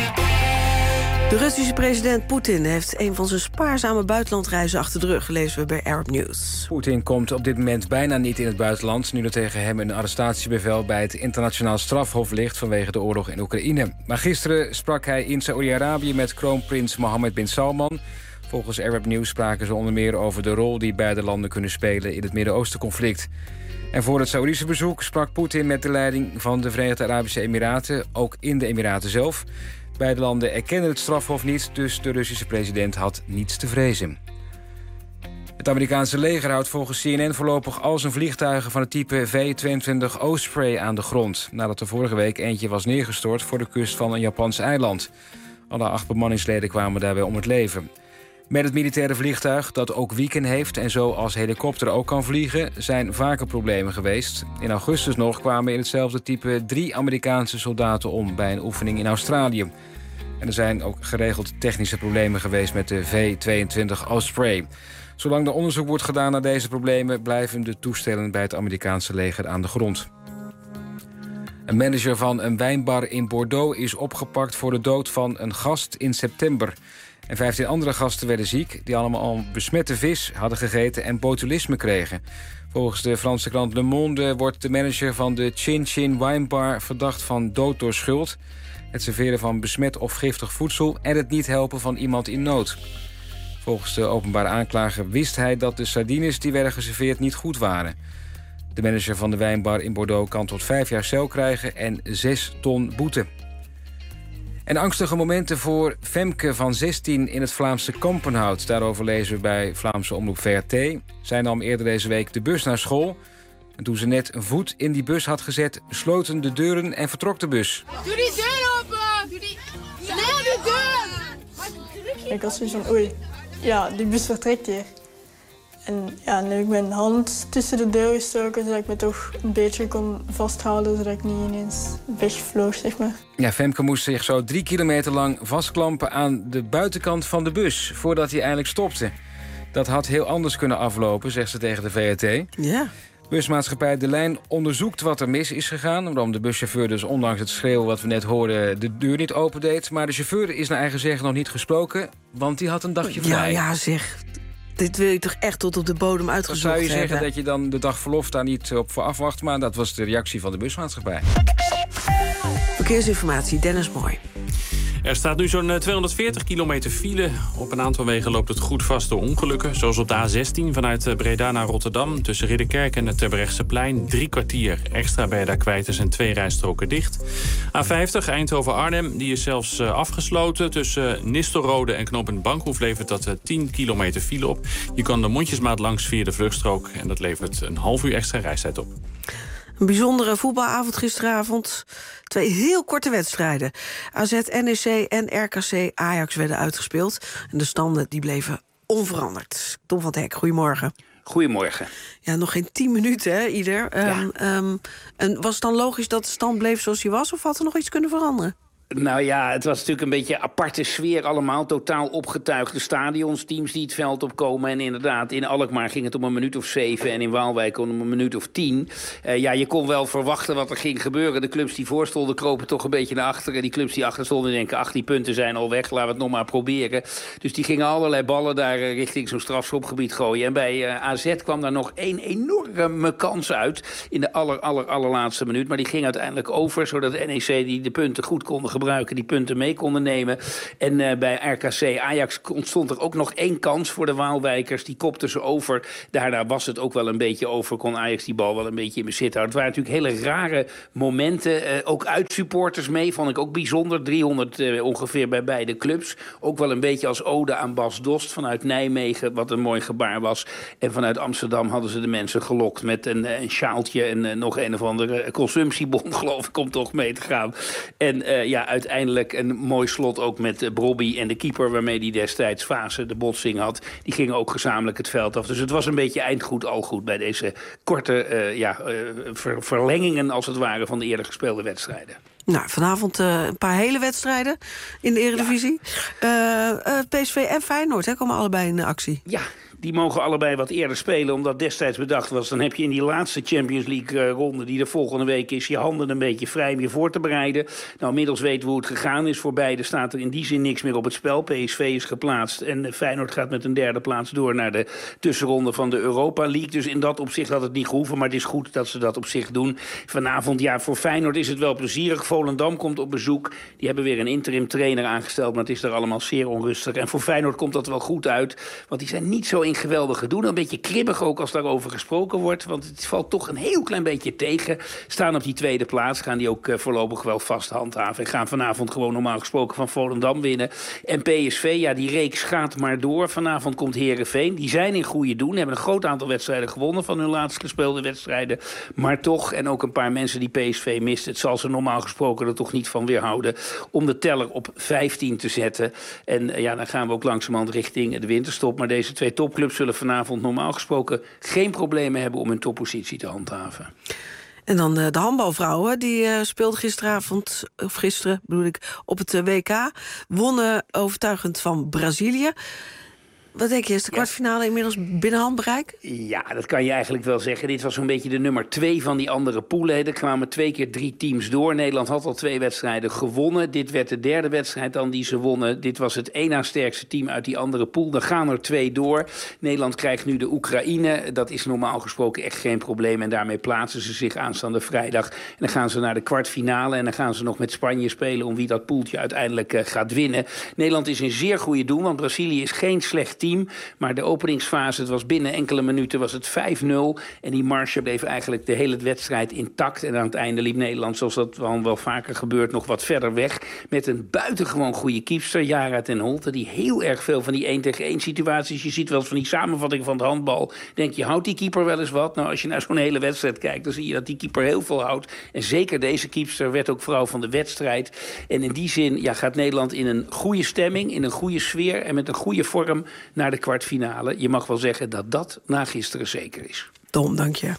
De Russische president Poetin heeft een van zijn spaarzame buitenlandreizen achter de rug, lezen we bij Arab News. Poetin komt op dit moment bijna niet in het buitenland, nu er tegen hem een arrestatiebevel bij het internationaal strafhof ligt vanwege de oorlog in Oekraïne. Maar gisteren sprak hij in Saoedi-Arabië met kroonprins Mohammed bin Salman. Volgens Arab News spraken ze onder meer over de rol die beide landen kunnen spelen in het Midden-Oosten-conflict. En voor het Saoedische bezoek sprak Poetin met de leiding van de Verenigde Arabische Emiraten, ook in de Emiraten zelf. Beide landen erkennen het strafhof niet, dus de Russische president had niets te vrezen. Het Amerikaanse leger houdt volgens CNN voorlopig al zijn vliegtuigen van het type V-22 Osprey aan de grond, nadat er vorige week eentje was neergestort voor de kust van een Japans eiland. Alle 8 bemanningsleden kwamen daarbij om het leven. Met het militaire vliegtuig, dat ook wieken heeft en zo als helikopter ook kan vliegen, zijn vaker problemen geweest. In augustus nog kwamen in hetzelfde type 3 Amerikaanse soldaten om bij een oefening in Australië. En er zijn ook geregeld technische problemen geweest met de V-22 Osprey. Zolang er onderzoek wordt gedaan naar deze problemen, blijven de toestellen bij het Amerikaanse leger aan de grond. Een manager van een wijnbar in Bordeaux is opgepakt voor de dood van een gast in september. En 15 andere gasten werden ziek, die allemaal al besmette vis hadden gegeten en botulisme kregen. Volgens de Franse krant Le Monde wordt de manager van de Chin Chin Wijnbar verdacht van dood door schuld, het serveren van besmet of giftig voedsel en het niet helpen van iemand in nood. Volgens de openbare aanklager wist hij dat de sardines die werden geserveerd niet goed waren. De manager van de wijnbar in Bordeaux kan tot 5 jaar cel krijgen en 6 ton boete. En angstige momenten voor Femke van 16 in het Vlaamse Kampenhout. Daarover lezen we bij Vlaamse omroep VRT. Zij nam eerder deze week de bus naar school. En toen ze net een voet in die bus had gezet, sloten de deuren en vertrok de bus. Doe die deur open! Doe die deur! Ik was zoiets van, oei, ja, die bus vertrekt hier. En ja, nu heb ik mijn hand tussen de deur gestoken, zodat ik me toch een beetje kon vasthouden, zodat ik niet ineens wegvloog, zeg maar. Ja, Femke moest zich zo 3 kilometer lang vastklampen aan de buitenkant van de bus, voordat hij eindelijk stopte. Dat had heel anders kunnen aflopen, zegt ze tegen de VRT. Ja. Busmaatschappij De Lijn onderzoekt wat er mis is gegaan. Waarom de buschauffeur dus ondanks het schreeuwen wat we net hoorden de deur niet opendeed. Maar de chauffeur is naar eigen zeggen nog niet gesproken, want die had een dagje vrij. Ja, zeg. Dit wil je toch echt tot op de bodem uitgezocht hebben? Dan zou je zeggen dat je dan de dag verlof daar niet op voor afwacht. Maar dat was de reactie van de busmaatschappij. Verkeersinformatie, Dennis Mooi. Er staat nu zo'n 240 kilometer file. Op een aantal wegen loopt het goed vast door ongelukken. Zoals op de A16 vanuit Breda naar Rotterdam. Tussen Ridderkerk en het Terbrechtseplein. 3 kwartier extra ben je daar kwijt. Er zijn 2 rijstroken dicht. A50 Eindhoven-Arnhem. Die is zelfs afgesloten. Tussen Nistelrode en knooppunt Bankhoef levert dat 10 kilometer file op. Je kan de mondjesmaat langs via de vluchtstrook. En dat levert een half uur extra reistijd op. Een bijzondere voetbalavond gisteravond. 2 heel korte wedstrijden. AZ, NEC en RKC Ajax werden uitgespeeld. En de standen die bleven onveranderd. Tom van het Hek, goedemorgen. Goedemorgen. Ja, nog geen 10 minuten, hè, ieder. En was het dan logisch dat de stand bleef zoals hij was? Of had er nog iets kunnen veranderen? Nou ja, het was natuurlijk een beetje een aparte sfeer allemaal. Totaal opgetuigde stadions, teams die het veld opkomen. En inderdaad, in Alkmaar ging het om een minuut of 7... en in Waalwijk om een minuut of 10. Je kon wel verwachten wat er ging gebeuren. De clubs die voorstonden kropen toch een beetje naar achteren. Die clubs die achter stonden denken, 18 punten zijn al weg. Laten we het nog maar proberen. Dus die gingen allerlei ballen daar richting zo'n strafschopgebied gooien. En bij AZ kwam daar nog 1 enorme kans uit. In de allerlaatste minuut. Maar die ging uiteindelijk over, zodat de NEC die de punten goed konden gebruiken, die punten mee konden nemen. En bij RKC Ajax ontstond er ook nog 1 kans voor de Waalwijkers. Die kopten ze over. Daarna was het ook wel een beetje over. Kon Ajax die bal wel een beetje in bezit houden. Het waren natuurlijk hele rare momenten. Ook uitsupporters mee, vond ik ook bijzonder. 300 ongeveer bij beide clubs. Ook wel een beetje als ode aan Bas Dost vanuit Nijmegen, wat een mooi gebaar was. En vanuit Amsterdam hadden ze de mensen gelokt met een sjaaltje en nog een of andere consumptiebon, geloof ik, om toch mee te gaan. En uiteindelijk een mooi slot ook met Brobby en de keeper, waarmee die destijds Fase de botsing had. Die gingen ook gezamenlijk het veld af. Dus het was een beetje eindgoed al goed bij deze korte verlengingen, als het ware, van de eerder gespeelde wedstrijden. Nou, vanavond een paar hele wedstrijden in de Eredivisie. PSV en Feyenoord komen allebei in actie. Ja. Die mogen allebei wat eerder spelen, omdat destijds bedacht was. Dan heb je in die laatste Champions League ronde, die er volgende week is, je handen een beetje vrij om je voor te bereiden. Nou, inmiddels weten we hoe het gegaan is. Voor beide staat er in die zin niks meer op het spel. PSV is geplaatst en Feyenoord gaat met een 3e plaats door naar de tussenronde van de Europa League. Dus in dat opzicht had het niet gehoeven, maar het is goed dat ze dat op zich doen. Vanavond, voor Feyenoord is het wel plezierig. Volendam komt op bezoek. Die hebben weer een interim trainer aangesteld, maar het is daar allemaal zeer onrustig. En voor Feyenoord komt dat wel goed uit, want die zijn niet zo in geweldige doen. Een beetje kribbig ook als daarover gesproken wordt, want het valt toch een heel klein beetje tegen. Staan op die 2e plaats, gaan die ook voorlopig wel vast handhaven. En gaan vanavond gewoon normaal gesproken van Volendam winnen. En PSV, die reeks gaat maar door. Vanavond komt Heerenveen. Die zijn in goede doen, hebben een groot aantal wedstrijden gewonnen van hun laatst gespeelde wedstrijden. Maar toch, en ook een paar mensen die PSV mist, het zal ze normaal gesproken er toch niet van weerhouden om de teller op 15 te zetten. En dan gaan we ook langzamerhand richting de winterstop. Maar deze 2 topclubs zullen vanavond normaal gesproken geen problemen hebben om hun toppositie te handhaven. En dan de handbalvrouwen, die speelden gisteren bedoel ik, op het WK. Wonnen overtuigend van Brazilië. Wat denk je, is de kwartfinale inmiddels binnen handbereik? Ja, dat kan je eigenlijk wel zeggen. Dit was zo'n beetje de nummer 2 van die andere poelen. Er kwamen 2 keer 3 teams door. Nederland had al 2 wedstrijden gewonnen. Dit werd de 3e wedstrijd dan die ze wonnen. Dit was het 1 na sterkste team uit die andere pool. Dan gaan er 2 door. Nederland krijgt nu de Oekraïne. Dat is normaal gesproken echt geen probleem. En daarmee plaatsen ze zich aanstaande vrijdag. En dan gaan ze naar de kwartfinale. En dan gaan ze nog met Spanje spelen om wie dat poeltje uiteindelijk gaat winnen. Nederland is in zeer goede doen, want Brazilië is geen slecht team. Maar de openingsfase, het was binnen enkele minuten, was het 5-0. En die marge bleef eigenlijk de hele wedstrijd intact. En aan het einde liep Nederland, zoals dat wel vaker gebeurt, nog wat verder weg. Met een buitengewoon goede keepster, Jara ten Holte, die heel erg veel van die 1-tegen-1 situaties. Je ziet wel eens van die samenvatting van het handbal. Denk je, houdt die keeper wel eens wat? Nou, als je naar zo'n hele wedstrijd kijkt, dan zie je dat die keeper heel veel houdt. En zeker deze keepster werd ook vrouw van de wedstrijd. En in die zin gaat Nederland in een goede stemming, in een goede sfeer en met een goede vorm naar de kwartfinale. Je mag wel zeggen dat dat na gisteren zeker is. Tom, dank je.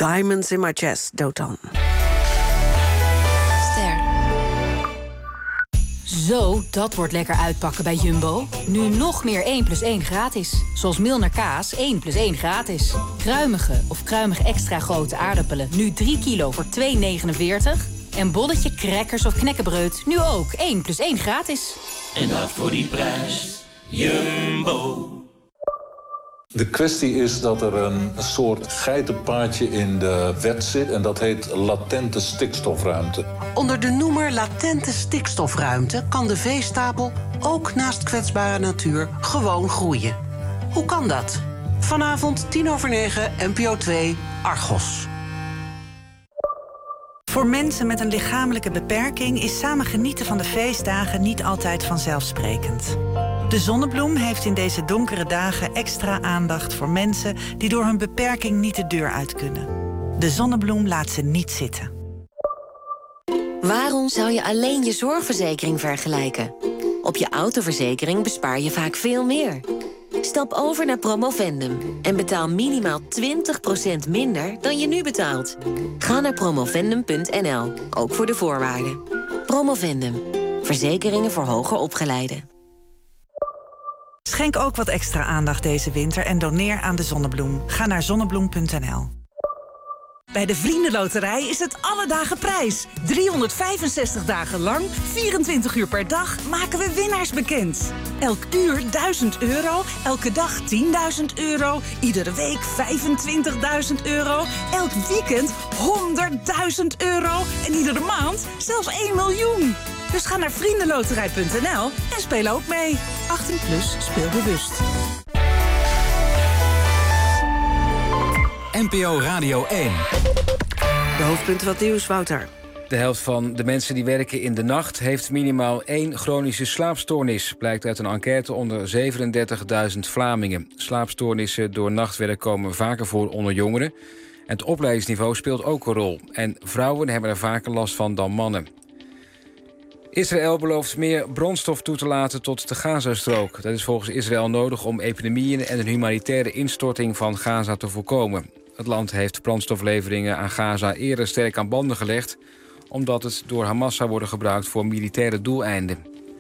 Diamonds in my chest, Dotan. Zo, dat wordt lekker uitpakken bij Jumbo. Nu nog meer 1+1 gratis. Zoals Milner kaas, 1+1 gratis. Kruimige of kruimig extra grote aardappelen. Nu 3 kilo voor €2,49. En bolletje, crackers of knekkenbreud. Nu ook 1+1 gratis. En dat voor die prijs. Jumbo. De kwestie is dat er een soort geitenpaadje in de wet zit en dat heet latente stikstofruimte. Onder de noemer latente stikstofruimte kan de veestapel ook naast kwetsbare natuur gewoon groeien. Hoe kan dat? Vanavond 9:10, NPO 2, Argos. Voor mensen met een lichamelijke beperking is samen genieten van de feestdagen niet altijd vanzelfsprekend. De Zonnebloem heeft in deze donkere dagen extra aandacht voor mensen die door hun beperking niet de deur uit kunnen. De Zonnebloem laat ze niet zitten. Waarom zou je alleen je zorgverzekering vergelijken? Op je autoverzekering bespaar je vaak veel meer. Stap over naar Promovendum en betaal minimaal 20% minder dan je nu betaalt. Ga naar promovendum.nl, ook voor de voorwaarden. Promovendum, verzekeringen voor hoger opgeleiden. Schenk ook wat extra aandacht deze winter en doneer aan de Zonnebloem. Ga naar zonnebloem.nl. Bij de Vriendenloterij is het alle dagen prijs. 365 dagen lang, 24 uur per dag, maken we winnaars bekend. Elk uur €1.000, elke dag €10.000, iedere week €25.000, elk weekend €100.000 en iedere maand zelfs 1 miljoen. Dus ga naar vriendenloterij.nl en speel ook mee. 18+, speel bewust. NPO Radio 1. De hoofdpunten van het nieuws, Wouter. De helft van de mensen die werken in de nacht heeft minimaal 1 chronische slaapstoornis, blijkt uit een enquête onder 37.000 Vlamingen. Slaapstoornissen door nachtwerk komen vaker voor onder jongeren. En het opleidingsniveau speelt ook een rol. En vrouwen hebben er vaker last van dan mannen. Israël belooft meer brandstof toe te laten tot de Gazastrook. Dat is volgens Israël nodig om epidemieën en een humanitaire instorting van Gaza te voorkomen. Het land heeft brandstofleveringen aan Gaza eerder sterk aan banden gelegd, omdat het door Hamas zou worden gebruikt voor militaire doeleinden.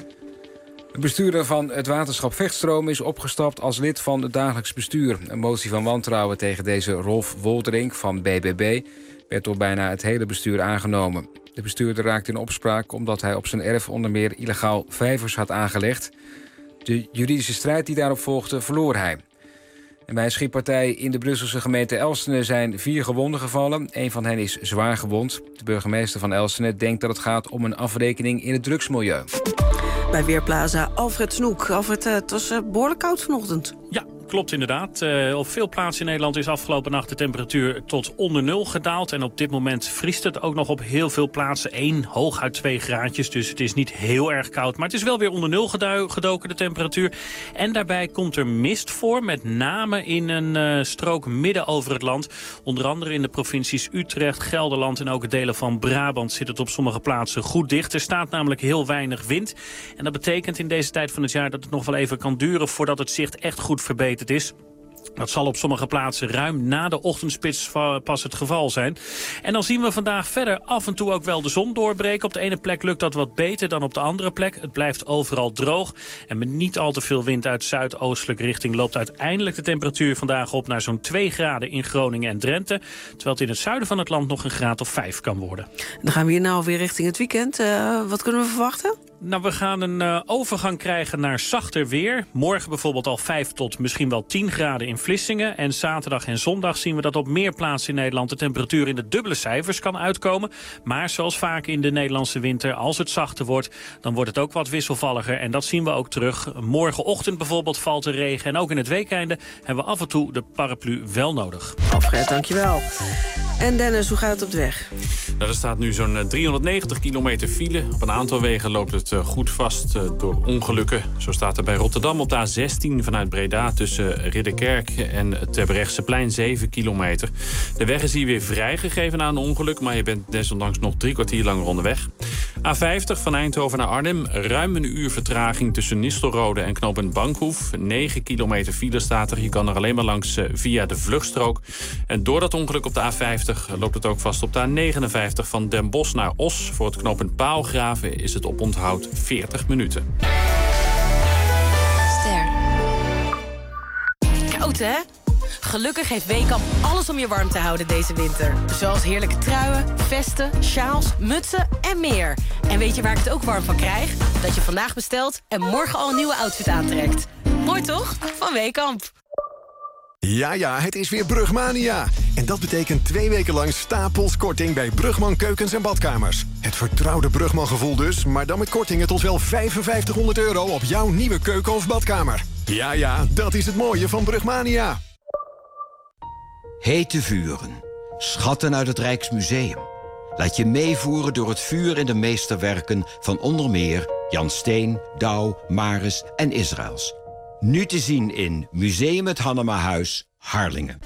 De bestuurder van het waterschap Vechtstroom is opgestapt als lid van het dagelijks bestuur. Een motie van wantrouwen tegen deze Rolf Wolterink van BBB werd door bijna het hele bestuur aangenomen. De bestuurder raakte in opspraak omdat hij op zijn erf onder meer illegaal vijvers had aangelegd. De juridische strijd die daarop volgde verloor hij. En bij een schietpartij in de Brusselse gemeente Elstene zijn 4 gewonden gevallen. Een van hen is zwaar gewond. De burgemeester van Elstene denkt dat het gaat om een afrekening in het drugsmilieu. Bij Weerplaza Alfred Snoek. Alfred, het was behoorlijk koud vanochtend. Ja, klopt inderdaad. Op veel plaatsen in Nederland is afgelopen nacht de temperatuur tot onder 0 gedaald. En op dit moment vriest het ook nog op heel veel plaatsen 1, hooguit 2 graadjes. Dus het is niet heel erg koud. Maar het is wel weer onder 0 gedoken, de temperatuur. En daarbij komt er mist voor, met name in een strook midden over het land. Onder andere in de provincies Utrecht, Gelderland en ook delen van Brabant zit het op sommige plaatsen goed dicht. Er staat namelijk heel weinig wind. En dat betekent in deze tijd van het jaar dat het nog wel even kan duren voordat het zicht echt goed verbetert is. Dat zal op sommige plaatsen ruim na de ochtendspits pas het geval zijn. En dan zien we vandaag verder af en toe ook wel de zon doorbreken. Op de ene plek lukt dat wat beter dan op de andere plek. Het blijft overal droog. En met niet al te veel wind uit zuidoostelijke richting loopt uiteindelijk de temperatuur vandaag op naar zo'n 2 graden in Groningen en Drenthe. Terwijl het in het zuiden van het land nog een graad of 5 kan worden. Dan gaan we hier nou weer richting het weekend. Wat kunnen we verwachten? Nou, we gaan een overgang krijgen naar zachter weer. Morgen bijvoorbeeld al 5 tot misschien wel 10 graden in Vlissingen. En zaterdag en zondag zien we dat op meer plaatsen in Nederland de temperatuur in de dubbele cijfers kan uitkomen. Maar zoals vaak in de Nederlandse winter, als het zachter wordt, dan wordt het ook wat wisselvalliger. En dat zien we ook terug. Morgenochtend bijvoorbeeld valt er regen. En ook in het weekeinde hebben we af en toe de paraplu wel nodig. Alfred, dankjewel. En Dennis, hoe gaat het op de weg? Nou, er staat nu zo'n 390 kilometer file. Op een aantal wegen loopt het goed vast door ongelukken. Zo staat er bij Rotterdam op de A16 vanuit Breda tussen Ridderkerk en Terbrechtseplein 7 kilometer. De weg is hier weer vrijgegeven na een ongeluk, maar je bent desondanks nog 3 kwartier langer onderweg. A50 van Eindhoven naar Arnhem. Ruim een uur vertraging tussen Nistelrode en knooppunt Bankhoef. 9 kilometer file staat er. Je kan er alleen maar langs via de vluchtstrook. En door dat ongeluk op de A50 loopt het ook vast op de A59 van Den Bosch naar Os. Voor het knooppunt Paalgraven is het oponthoud 40 minuten. Koud, hè? Gelukkig heeft Weekamp alles om je warm te houden deze winter. Zoals heerlijke truien, vesten, sjaals, mutsen en meer. En weet je waar ik het ook warm van krijg? Dat je vandaag bestelt en morgen al een nieuwe outfit aantrekt. Mooi toch? Van Weekamp. Ja, het is weer Brugmania. En dat betekent 2 weken lang stapels korting bij Brugman Keukens en Badkamers. Het vertrouwde Brugman gevoel dus, maar dan met kortingen tot wel €5500 op jouw nieuwe keuken of badkamer. Ja, dat is het mooie van Brugmania. Hete vuren. Schatten uit het Rijksmuseum. Laat je meevoeren door het vuur in de meesterwerken van onder meer Jan Steen, Douw, Maris en Israëls. Nu te zien in Museum het Hannemahuis, Harlingen.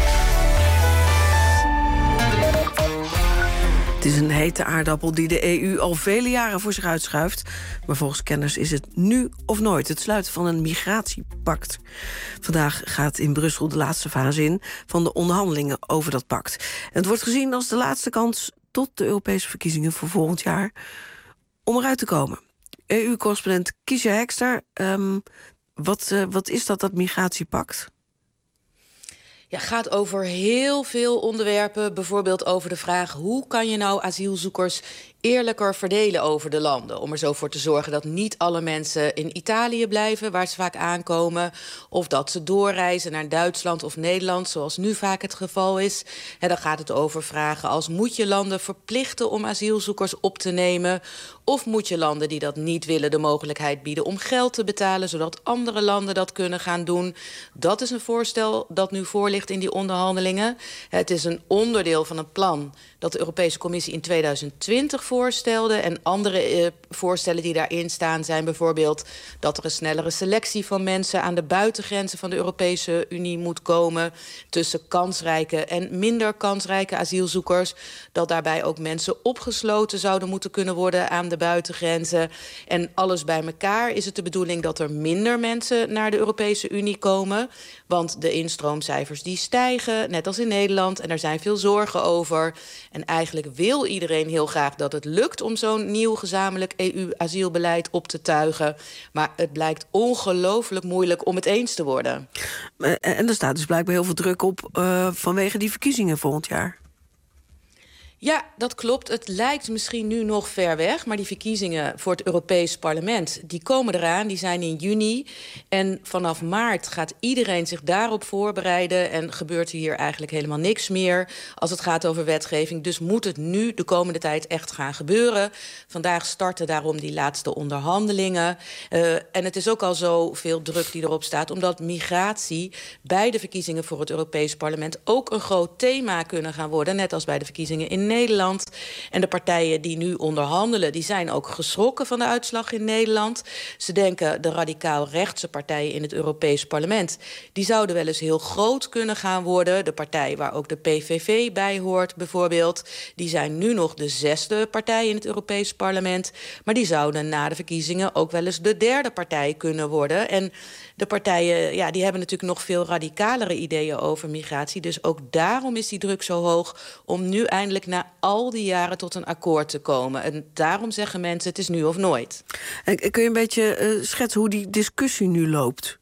Het is een hete aardappel die de EU al vele jaren voor zich uitschuift. Maar volgens kenners is het nu of nooit het sluiten van een migratiepact. Vandaag gaat in Brussel de laatste fase in van de onderhandelingen over dat pact. En het wordt gezien als de laatste kans tot de Europese verkiezingen voor volgend jaar om eruit te komen. EU-correspondent Kiesja Hekster, wat is dat migratiepact? Ja, gaat over heel veel onderwerpen. Bijvoorbeeld over de vraag: hoe kan je nou asielzoekers eerlijker verdelen over de landen? Om er zo voor te zorgen dat niet alle mensen in Italië blijven, waar ze vaak aankomen, of dat ze doorreizen naar Duitsland of Nederland, zoals nu vaak het geval is. En dan gaat het over vragen als: moet je landen verplichten om asielzoekers op te nemen? Of moet je landen die dat niet willen de mogelijkheid bieden om geld te betalen, zodat andere landen dat kunnen gaan doen? Dat is een voorstel dat nu voor ligt in die onderhandelingen. Het is een onderdeel van een plan dat de Europese Commissie in 2020 voorstelde. En andere voorstellen die daarin staan zijn bijvoorbeeld dat er een snellere selectie van mensen aan de buitengrenzen van de Europese Unie moet komen tussen kansrijke en minder kansrijke asielzoekers. Dat daarbij ook mensen opgesloten zouden moeten kunnen worden aan de buitengrenzen. En alles bij elkaar is het de bedoeling dat er minder mensen naar de Europese Unie komen. Want de instroomcijfers die stijgen, net als in Nederland. En er zijn veel zorgen over. En eigenlijk wil iedereen heel graag dat het lukt om zo'n nieuw gezamenlijk EU-asielbeleid op te tuigen. Maar het blijkt ongelooflijk moeilijk om het eens te worden. En er staat dus blijkbaar heel veel druk op vanwege die verkiezingen volgend jaar. Ja, dat klopt. Het lijkt misschien nu nog ver weg, maar die verkiezingen voor het Europees Parlement, die komen eraan, die zijn in juni. En vanaf maart gaat iedereen zich daarop voorbereiden en gebeurt hier eigenlijk helemaal niks meer als het gaat over wetgeving. Dus moet het nu de komende tijd echt gaan gebeuren. Vandaag starten daarom die laatste onderhandelingen. En het is ook al zoveel druk die erop staat, omdat migratie bij de verkiezingen voor het Europees Parlement ook een groot thema kunnen gaan worden, net als bij de verkiezingen in Nederland. En de partijen die nu onderhandelen, die zijn ook geschrokken van de uitslag in Nederland. Ze denken de radicaal-rechtse partijen in het Europees Parlement, die zouden wel eens heel groot kunnen gaan worden. De partij waar ook de PVV bij hoort bijvoorbeeld, die zijn nu nog de 6e partij in het Europees Parlement. Maar die zouden na de verkiezingen ook wel eens de 3e partij kunnen worden. En de partijen, ja, die hebben natuurlijk nog veel radicalere ideeën over migratie. Dus ook daarom is die druk zo hoog om nu eindelijk na al die jaren tot een akkoord te komen. En daarom zeggen mensen, het is nu of nooit. En kun je een beetje schetsen hoe die discussie nu loopt?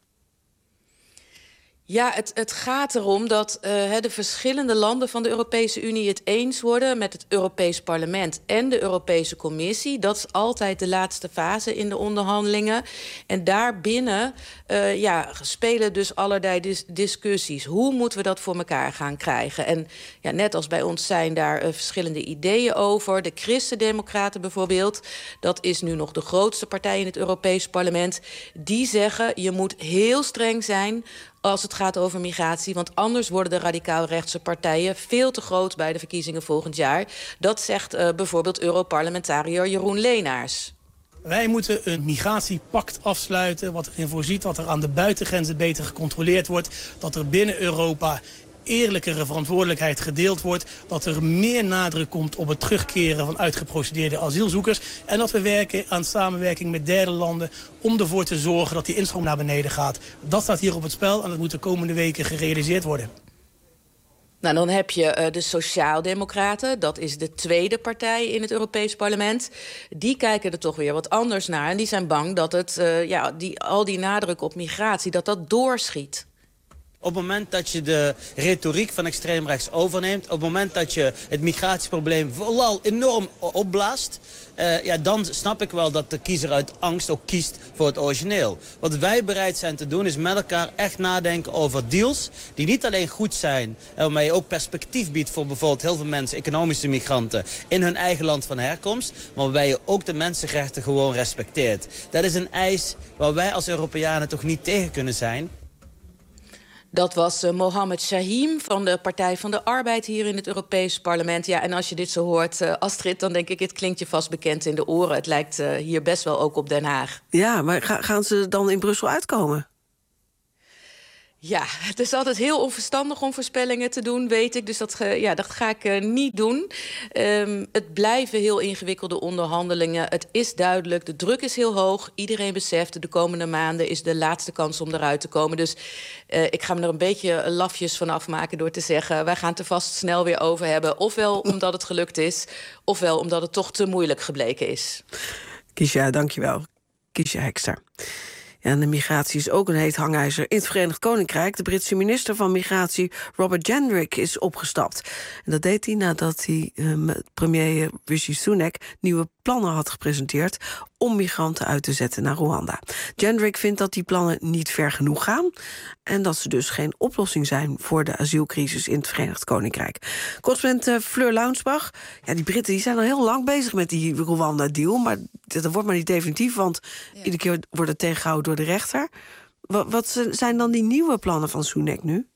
Ja, het gaat erom dat de verschillende landen van de Europese Unie het eens worden met het Europees Parlement en de Europese Commissie. Dat is altijd de laatste fase in de onderhandelingen. En daarbinnen spelen dus allerlei discussies. Hoe moeten we dat voor elkaar gaan krijgen? En ja, net als bij ons zijn daar verschillende ideeën over. De Christen-Democraten bijvoorbeeld, dat is nu nog de grootste partij in het Europees Parlement. Die zeggen, je moet heel streng zijn als het gaat over migratie, want anders worden de radicaal-rechtse partijen veel te groot bij de verkiezingen volgend jaar. Dat zegt bijvoorbeeld Europarlementariër Jeroen Leenaars. Wij moeten een migratiepact afsluiten wat erin voorziet dat er aan de buitengrenzen beter gecontroleerd wordt, dat er binnen Europa eerlijkere verantwoordelijkheid gedeeld wordt. Dat er meer nadruk komt op het terugkeren van uitgeprocedeerde asielzoekers. En dat we werken aan samenwerking met derde landen om ervoor te zorgen dat die instroom naar beneden gaat. Dat staat hier op het spel en dat moet de komende weken gerealiseerd worden. Nou, dan heb je de Sociaaldemocraten. Dat is de tweede partij in het Europees Parlement. Die kijken er toch weer wat anders naar. En die zijn bang dat al die nadruk op migratie, dat doorschiet. Op het moment dat je de retoriek van extreemrechts overneemt, op het moment dat je het migratieprobleem vooral enorm opblaast, dan snap ik wel dat de kiezer uit angst ook kiest voor het origineel. Wat wij bereid zijn te doen is met elkaar echt nadenken over deals die niet alleen goed zijn, waarmee je ook perspectief biedt voor bijvoorbeeld heel veel mensen, economische migranten, in hun eigen land van herkomst, maar waarbij je ook de mensenrechten gewoon respecteert. Dat is een eis waar wij als Europeanen toch niet tegen kunnen zijn. Dat was Mohammed Shahim van de Partij van de Arbeid hier in het Europees Parlement. Ja, en als je dit zo hoort, Astrid, dan denk ik, het klinkt je vast bekend in de oren. Het lijkt hier best wel ook op Den Haag. Ja, maar gaan ze dan in Brussel uitkomen? Ja, het is altijd heel onverstandig om voorspellingen te doen, weet ik. Dus dat ga ik niet doen. Het blijven heel ingewikkelde onderhandelingen. Het is duidelijk, de druk is heel hoog. Iedereen beseft, de komende maanden is de laatste kans om eruit te komen. Dus ik ga me er een beetje lafjes van afmaken door te zeggen, wij gaan het er vast snel weer over hebben. Ofwel omdat het gelukt is, ofwel omdat het toch te moeilijk gebleken is. Kiesja, dankjewel. Kiesja Hekster. En de migratie is ook een heet hangijzer in het Verenigd Koninkrijk. De Britse minister van Migratie, Robert Jenrick, is opgestapt. En dat deed hij nadat hij met premier Rishi Sunak nieuwe plannen had gepresenteerd om migranten uit te zetten naar Rwanda. Jenrick vindt dat die plannen niet ver genoeg gaan en dat ze dus geen oplossing zijn voor de asielcrisis in het Verenigd Koninkrijk. Correspondent Fleur Launsbach. Ja, die Britten die zijn al heel lang bezig met die Rwanda-deal, maar dat wordt maar niet definitief, want iedere keer wordt het tegengehouden door de rechter. Wat zijn dan die nieuwe plannen van Sunak nu?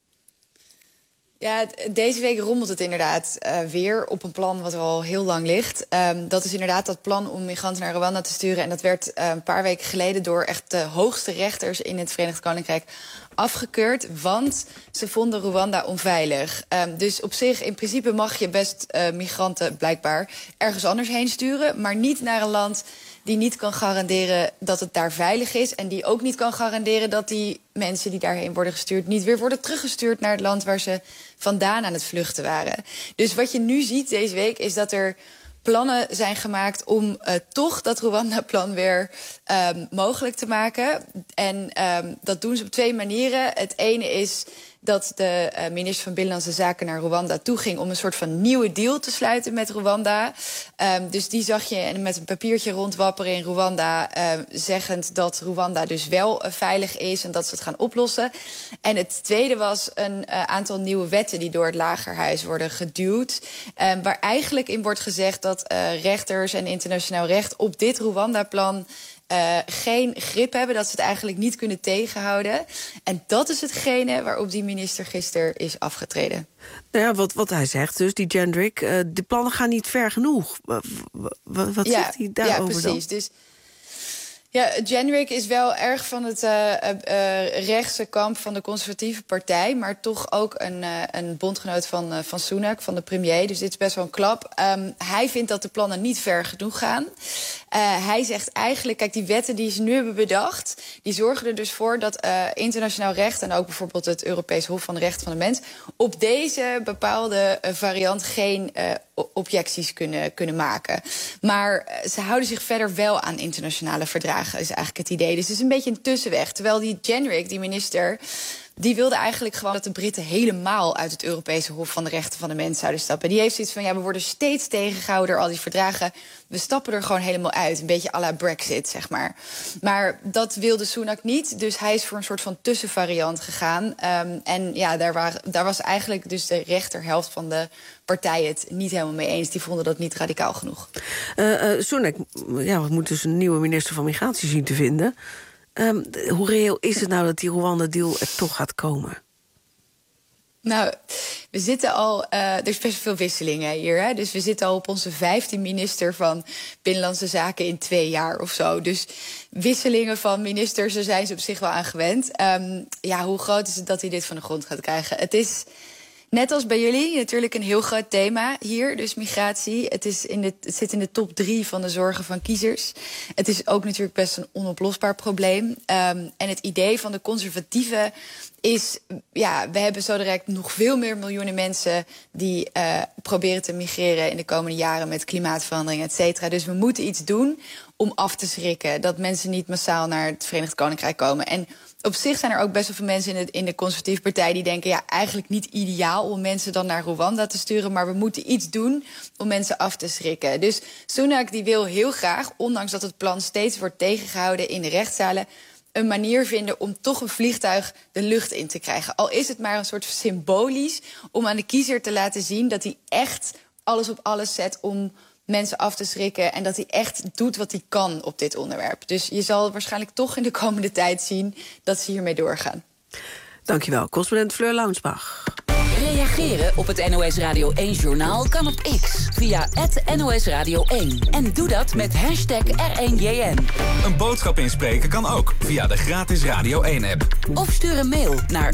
Ja, deze week rommelt het inderdaad weer op een plan wat er al heel lang ligt. Dat is inderdaad dat plan om migranten naar Rwanda te sturen. En dat werd een paar weken geleden door echt de hoogste rechters in het Verenigd Koninkrijk afgekeurd, want ze vonden Rwanda onveilig. Dus op zich, in principe mag je best migranten blijkbaar ergens anders heen sturen, maar niet naar een land die niet kan garanderen dat het daar veilig is en die ook niet kan garanderen dat die mensen die daarheen worden gestuurd niet weer worden teruggestuurd naar het land waar ze vandaan aan het vluchten waren. Dus wat je nu ziet deze week is dat er plannen zijn gemaakt om toch dat Rwanda-plan weer mogelijk te maken. En dat doen ze op twee manieren. Het ene is dat de minister van Binnenlandse Zaken naar Rwanda toe ging om een soort van nieuwe deal te sluiten met Rwanda. Dus die zag je met een papiertje rondwapperen in Rwanda, zeggend dat Rwanda dus wel veilig is en dat ze het gaan oplossen. En het tweede was een aantal nieuwe wetten die door het Lagerhuis worden geduwd, waar eigenlijk in wordt gezegd dat rechters en internationaal recht op dit Rwanda-plan geen grip hebben, dat ze het eigenlijk niet kunnen tegenhouden. En dat is hetgene waarop die minister gisteren is afgetreden. Nou ja, wat hij zegt, dus die Jenrick, de plannen gaan niet ver genoeg. Wat zegt hij daarover dan? Ja, precies. Dus ja, Jenrick is wel erg van het rechtse kamp van de conservatieve partij, maar toch ook een bondgenoot van Sunak, van de premier. Dus dit is best wel een klap. Hij vindt dat de plannen niet ver genoeg gaan. Hij zegt eigenlijk, kijk, die wetten die ze nu hebben bedacht, die zorgen er dus voor dat internationaal recht en ook bijvoorbeeld het Europees Hof van de Rechten van de Mens op deze bepaalde variant geen objecties kunnen maken. Maar ze houden zich verder wel aan internationale verdragen, is eigenlijk het idee. Dus het is een beetje een tussenweg. Terwijl die Jenrick, die minister, die wilde eigenlijk gewoon dat de Britten helemaal uit het Europese Hof van de Rechten van de Mens zouden stappen. Die heeft zoiets van, ja, we worden steeds tegengehouden door al die verdragen. We stappen er gewoon helemaal uit. Een beetje à la Brexit, zeg maar. Maar dat wilde Sunak niet. Dus hij is voor een soort van tussenvariant gegaan. En ja, daar was eigenlijk dus de rechterhelft van de partij het niet helemaal mee eens. Die vonden dat niet radicaal genoeg. Sunak, ja, we moeten dus een nieuwe minister van Migratie zien te vinden. Hoe reëel is het nou dat die Rwanda-deal er toch gaat komen? Nou, we zitten al, er is best veel wisselingen hier. Hè? Dus we zitten al op onze 15e minister van Binnenlandse Zaken in 2 jaar of zo. Dus wisselingen van ministers, daar zijn ze op zich wel aan gewend. Ja, hoe groot is het dat hij dit van de grond gaat krijgen? Het is Net als bij jullie natuurlijk een heel groot thema hier, dus migratie. Het zit in de top 3 van de zorgen van kiezers. Het is ook natuurlijk best een onoplosbaar probleem. En het idee van de conservatieven is, we hebben zo direct nog veel meer miljoenen mensen die proberen te migreren in de komende jaren met klimaatverandering, et cetera. Dus we moeten iets doen om af te schrikken dat mensen niet massaal naar het Verenigd Koninkrijk komen. En op zich zijn er ook best wel veel mensen in de conservatieve partij die denken, eigenlijk niet ideaal om mensen dan naar Rwanda te sturen, maar we moeten iets doen om mensen af te schrikken. Dus Sunak die wil heel graag, ondanks dat het plan steeds wordt tegengehouden in de rechtszalen, een manier vinden om toch een vliegtuig de lucht in te krijgen. Al is het maar een soort symbolisch om aan de kiezer te laten zien dat hij echt alles op alles zet om mensen af te schrikken en dat hij echt doet wat hij kan op dit onderwerp. Dus je zal waarschijnlijk toch in de komende tijd zien dat ze hiermee doorgaan. Dankjewel, correspondent Fleur Launsbach. Reageren op het NOS Radio 1-journaal kan op X via @NOS Radio 1. En doe dat met hashtag R1JN. Een boodschap inspreken kan ook via de gratis Radio 1-app. Of stuur een mail naar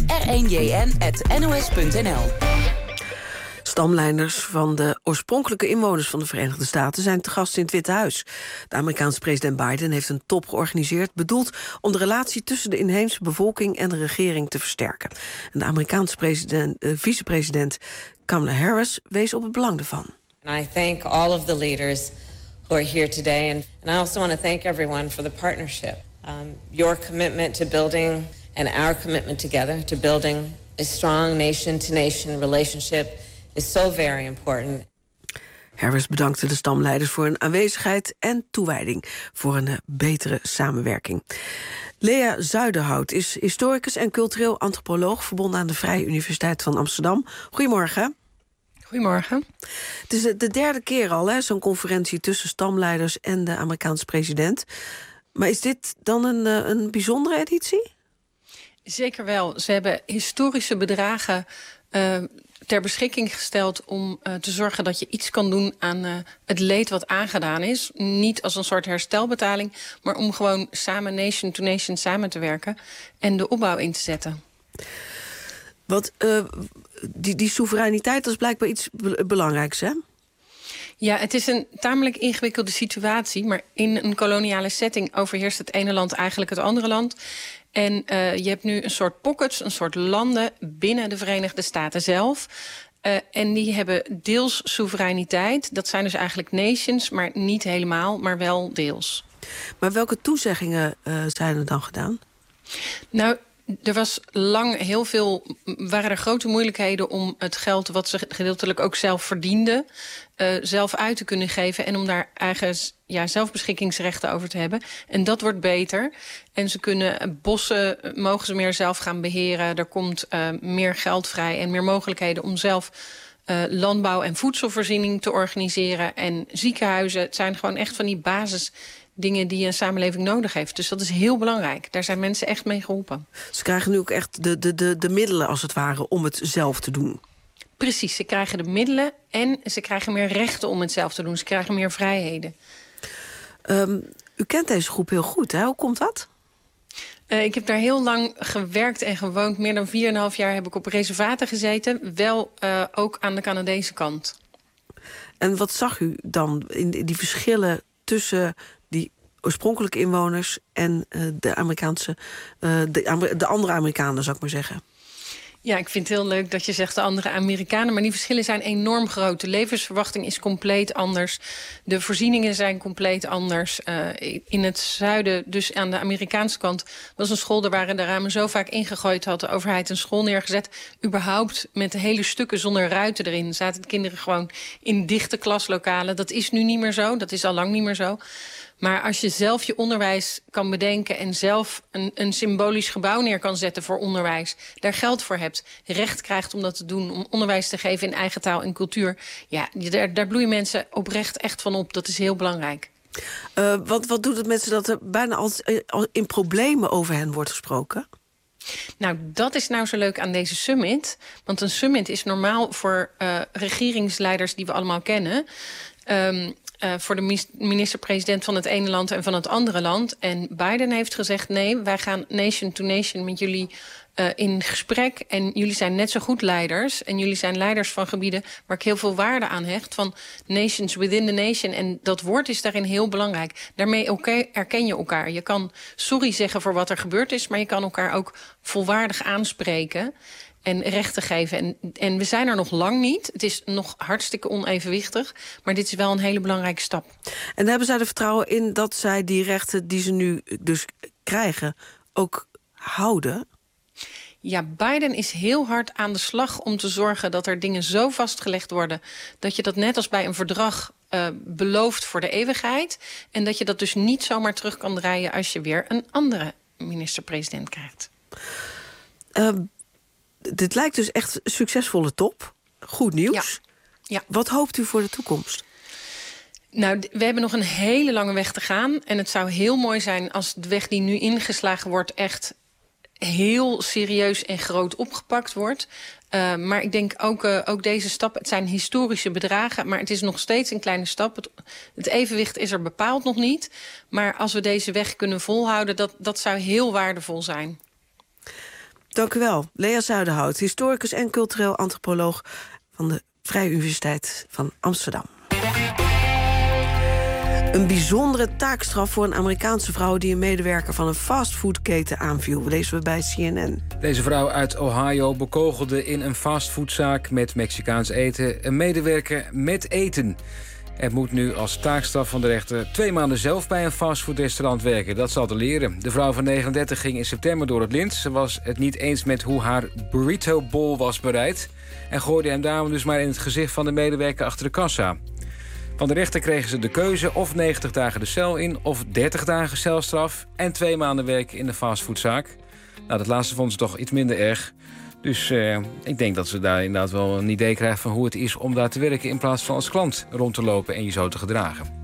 r1jn@nos.nl. Stamleiders van de oorspronkelijke inwoners van de Verenigde Staten zijn te gast in het Witte Huis. De Amerikaanse president Biden heeft een top georganiseerd, bedoeld om de relatie tussen de inheemse bevolking en de regering te versterken. En de Amerikaanse vicepresident Kamala Harris wees op het belang ervan. And I thank all of the leaders who are here today, and I also want to thank everyone for the partnership. Your commitment to building and our commitment together to building a strong nation-to-nation relationship is so very important. Harris bedankte de stamleiders voor hun aanwezigheid en toewijding voor een betere samenwerking. Lea Zuiderhout is historicus en cultureel antropoloog verbonden aan de Vrije Universiteit van Amsterdam. Goedemorgen. Goedemorgen. Het is de derde keer al, zo'n conferentie tussen stamleiders en de Amerikaanse president. Maar is dit dan een bijzondere editie? Zeker wel. Ze hebben historische bedragen ter beschikking gesteld om te zorgen dat je iets kan doen aan het leed wat aangedaan is. Niet als een soort herstelbetaling, maar om gewoon samen nation to nation samen te werken en de opbouw in te zetten. Wat die soevereiniteit, dat is blijkbaar iets belangrijks, hè? Ja, het is een tamelijk ingewikkelde situatie, maar in een koloniale setting overheerst het ene land eigenlijk het andere land. En je hebt nu een soort pockets, een soort landen binnen de Verenigde Staten zelf. En die hebben deels soevereiniteit. Dat zijn dus eigenlijk nations, maar niet helemaal, maar wel deels. Maar welke toezeggingen zijn er dan gedaan? Nou, er was lang waren er grote moeilijkheden om het geld wat ze gedeeltelijk ook zelf verdienden, zelf uit te kunnen geven en om daar eigen zelfbeschikkingsrechten over te hebben. En dat wordt beter. En ze kunnen bossen, mogen ze meer zelf gaan beheren. Er komt meer geld vrij en meer mogelijkheden om zelf landbouw en voedselvoorziening te organiseren. En ziekenhuizen, het zijn gewoon echt van die basisdingen die een samenleving nodig heeft. Dus dat is heel belangrijk. Daar zijn mensen echt mee geholpen. Ze krijgen nu ook echt de middelen, als het ware, om het zelf te doen. Precies, ze krijgen de middelen en ze krijgen meer rechten om het zelf te doen. Ze krijgen meer vrijheden. U kent deze groep heel goed, hè? Hoe komt dat? Ik heb daar heel lang gewerkt en gewoond. Meer dan 4,5 jaar heb ik op reservaten gezeten. Wel ook aan de Canadese kant. En wat zag u dan in die verschillen tussen die oorspronkelijke inwoners en de andere Amerikanen, zou ik maar zeggen? Ja, ik vind het heel leuk dat je zegt de andere Amerikanen. Maar die verschillen zijn enorm groot. De levensverwachting is compleet anders. De voorzieningen zijn compleet anders. In het zuiden, dus aan de Amerikaanse kant, was een school, daar waren de ramen zo vaak ingegooid, had de overheid een school neergezet. Überhaupt met hele stukken zonder ruiten erin. Zaten de kinderen gewoon in dichte klaslokalen. Dat is nu niet meer zo. Dat is al lang niet meer zo. Maar als je zelf je onderwijs kan bedenken en zelf een symbolisch gebouw neer kan zetten voor onderwijs, daar geld voor hebt, recht krijgt om dat te doen, om onderwijs te geven in eigen taal en cultuur, ja, daar bloeien mensen oprecht echt van op. Dat is heel belangrijk. Wat doet het met ze dat er bijna altijd in problemen over hen wordt gesproken? Nou, dat is nou zo leuk aan deze summit. Want een summit is normaal voor regeringsleiders die we allemaal kennen. voor de minister-president van het ene land en van het andere land. En Biden heeft gezegd, nee, wij gaan nation to nation met jullie in gesprek. En jullie zijn net zo goed leiders. En jullie zijn leiders van gebieden waar ik heel veel waarde aan hecht. Van nations within the nation. En dat woord is daarin heel belangrijk. Daarmee erken je elkaar. Je kan sorry zeggen voor wat er gebeurd is, maar je kan elkaar ook volwaardig aanspreken en rechten geven. En we zijn er nog lang niet. Het is nog hartstikke onevenwichtig. Maar dit is wel een hele belangrijke stap. En hebben zij er vertrouwen in dat zij die rechten die ze nu dus krijgen ook houden? Ja, Biden is heel hard aan de slag om te zorgen dat er dingen zo vastgelegd worden dat je dat net als bij een verdrag belooft voor de eeuwigheid. En dat je dat dus niet zomaar terug kan draaien als je weer een andere minister-president krijgt. Dit lijkt dus echt een succesvolle top. Goed nieuws. Ja. Wat hoopt u voor de toekomst? Nou, we hebben nog een hele lange weg te gaan. En het zou heel mooi zijn als de weg die nu ingeslagen wordt echt heel serieus en groot opgepakt wordt. Maar ik denk ook deze stap, het zijn historische bedragen, maar het is nog steeds een kleine stap. Het evenwicht is er bepaald nog niet. Maar als we deze weg kunnen volhouden, dat zou heel waardevol zijn. Dank u wel. Lea Zuiderhout, historicus en cultureel antropoloog van de Vrije Universiteit van Amsterdam. Een bijzondere taakstraf voor een Amerikaanse vrouw die een medewerker van een fastfoodketen aanviel. Lezen we bij CNN. Deze vrouw uit Ohio bekogelde in een fastfoodzaak met Mexicaans eten een medewerker met eten. Er moet nu als taakstraf van de rechter 2 maanden zelf bij een fastfoodrestaurant werken. Dat zal te leren. De vrouw van 39 ging in september door het lint. Ze was het niet eens met hoe haar burrito bowl was bereid en gooide hem daarom dus maar in het gezicht van de medewerker achter de kassa. Van de rechter kregen ze de keuze of 90 dagen de cel in of 30 dagen celstraf en 2 maanden werken in de fastfoodzaak. Nou, dat laatste vonden ze toch iets minder erg. Dus ik denk dat ze daar inderdaad wel een idee krijgen van hoe het is om daar te werken in plaats van als klant rond te lopen en je zo te gedragen.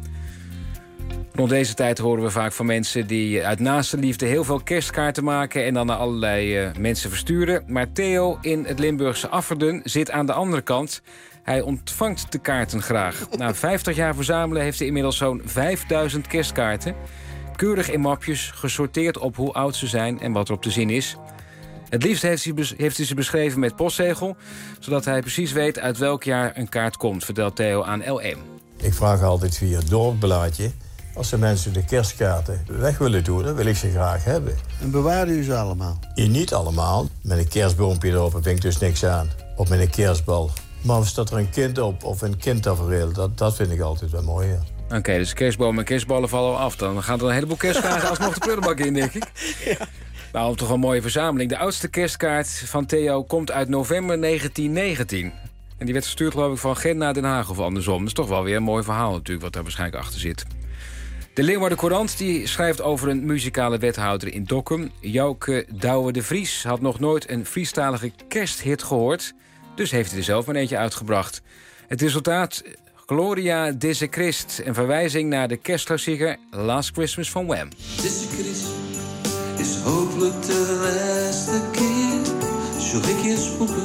Rond deze tijd horen we vaak van mensen die uit naaste liefde heel veel kerstkaarten maken en dan naar allerlei mensen versturen. Maar Theo in het Limburgse Afferden zit aan de andere kant. Hij ontvangt de kaarten graag. Na 50 jaar verzamelen heeft hij inmiddels zo'n 5000 kerstkaarten. Keurig in mapjes, gesorteerd op hoe oud ze zijn en wat er op te zien is. Het liefst heeft hij ze beschreven met postzegel, zodat hij precies weet uit welk jaar een kaart komt, vertelt Theo aan LM. Ik vraag altijd via het dorpblaadje. Als de mensen de kerstkaarten weg willen doen, dan wil ik ze graag hebben. En bewaren u ze allemaal? Niet allemaal. Met een kerstboompje erop vind ik dus niks aan. Of met een kerstbal. Maar als staat er een kind op of een kindtafereel, dat vind ik altijd wel mooi, ja. Oké, dus kerstboom en kerstballen vallen af. Dan gaan er een heleboel kerstkaarten alsnog de prullenbak in, denk ik. Ja. Nou, toch een mooie verzameling. De oudste kerstkaart van Theo komt uit november 1919. En die werd gestuurd, geloof ik, van Gent naar Den Haag of andersom. Dat is toch wel weer een mooi verhaal natuurlijk, wat daar waarschijnlijk achter zit. De Leeuwarden Courant die schrijft over een muzikale wethouder in Dokkum. Jouke Douwe de Vries had nog nooit een Friestalige kersthit gehoord. Dus heeft hij er zelf maar eentje uitgebracht. Het resultaat, Gloria Disse Christ. Een verwijzing naar de kerstklassieker Last Christmas van Wham. Disse Christ is hopelijk de laatste keer. Zal ik je spoeken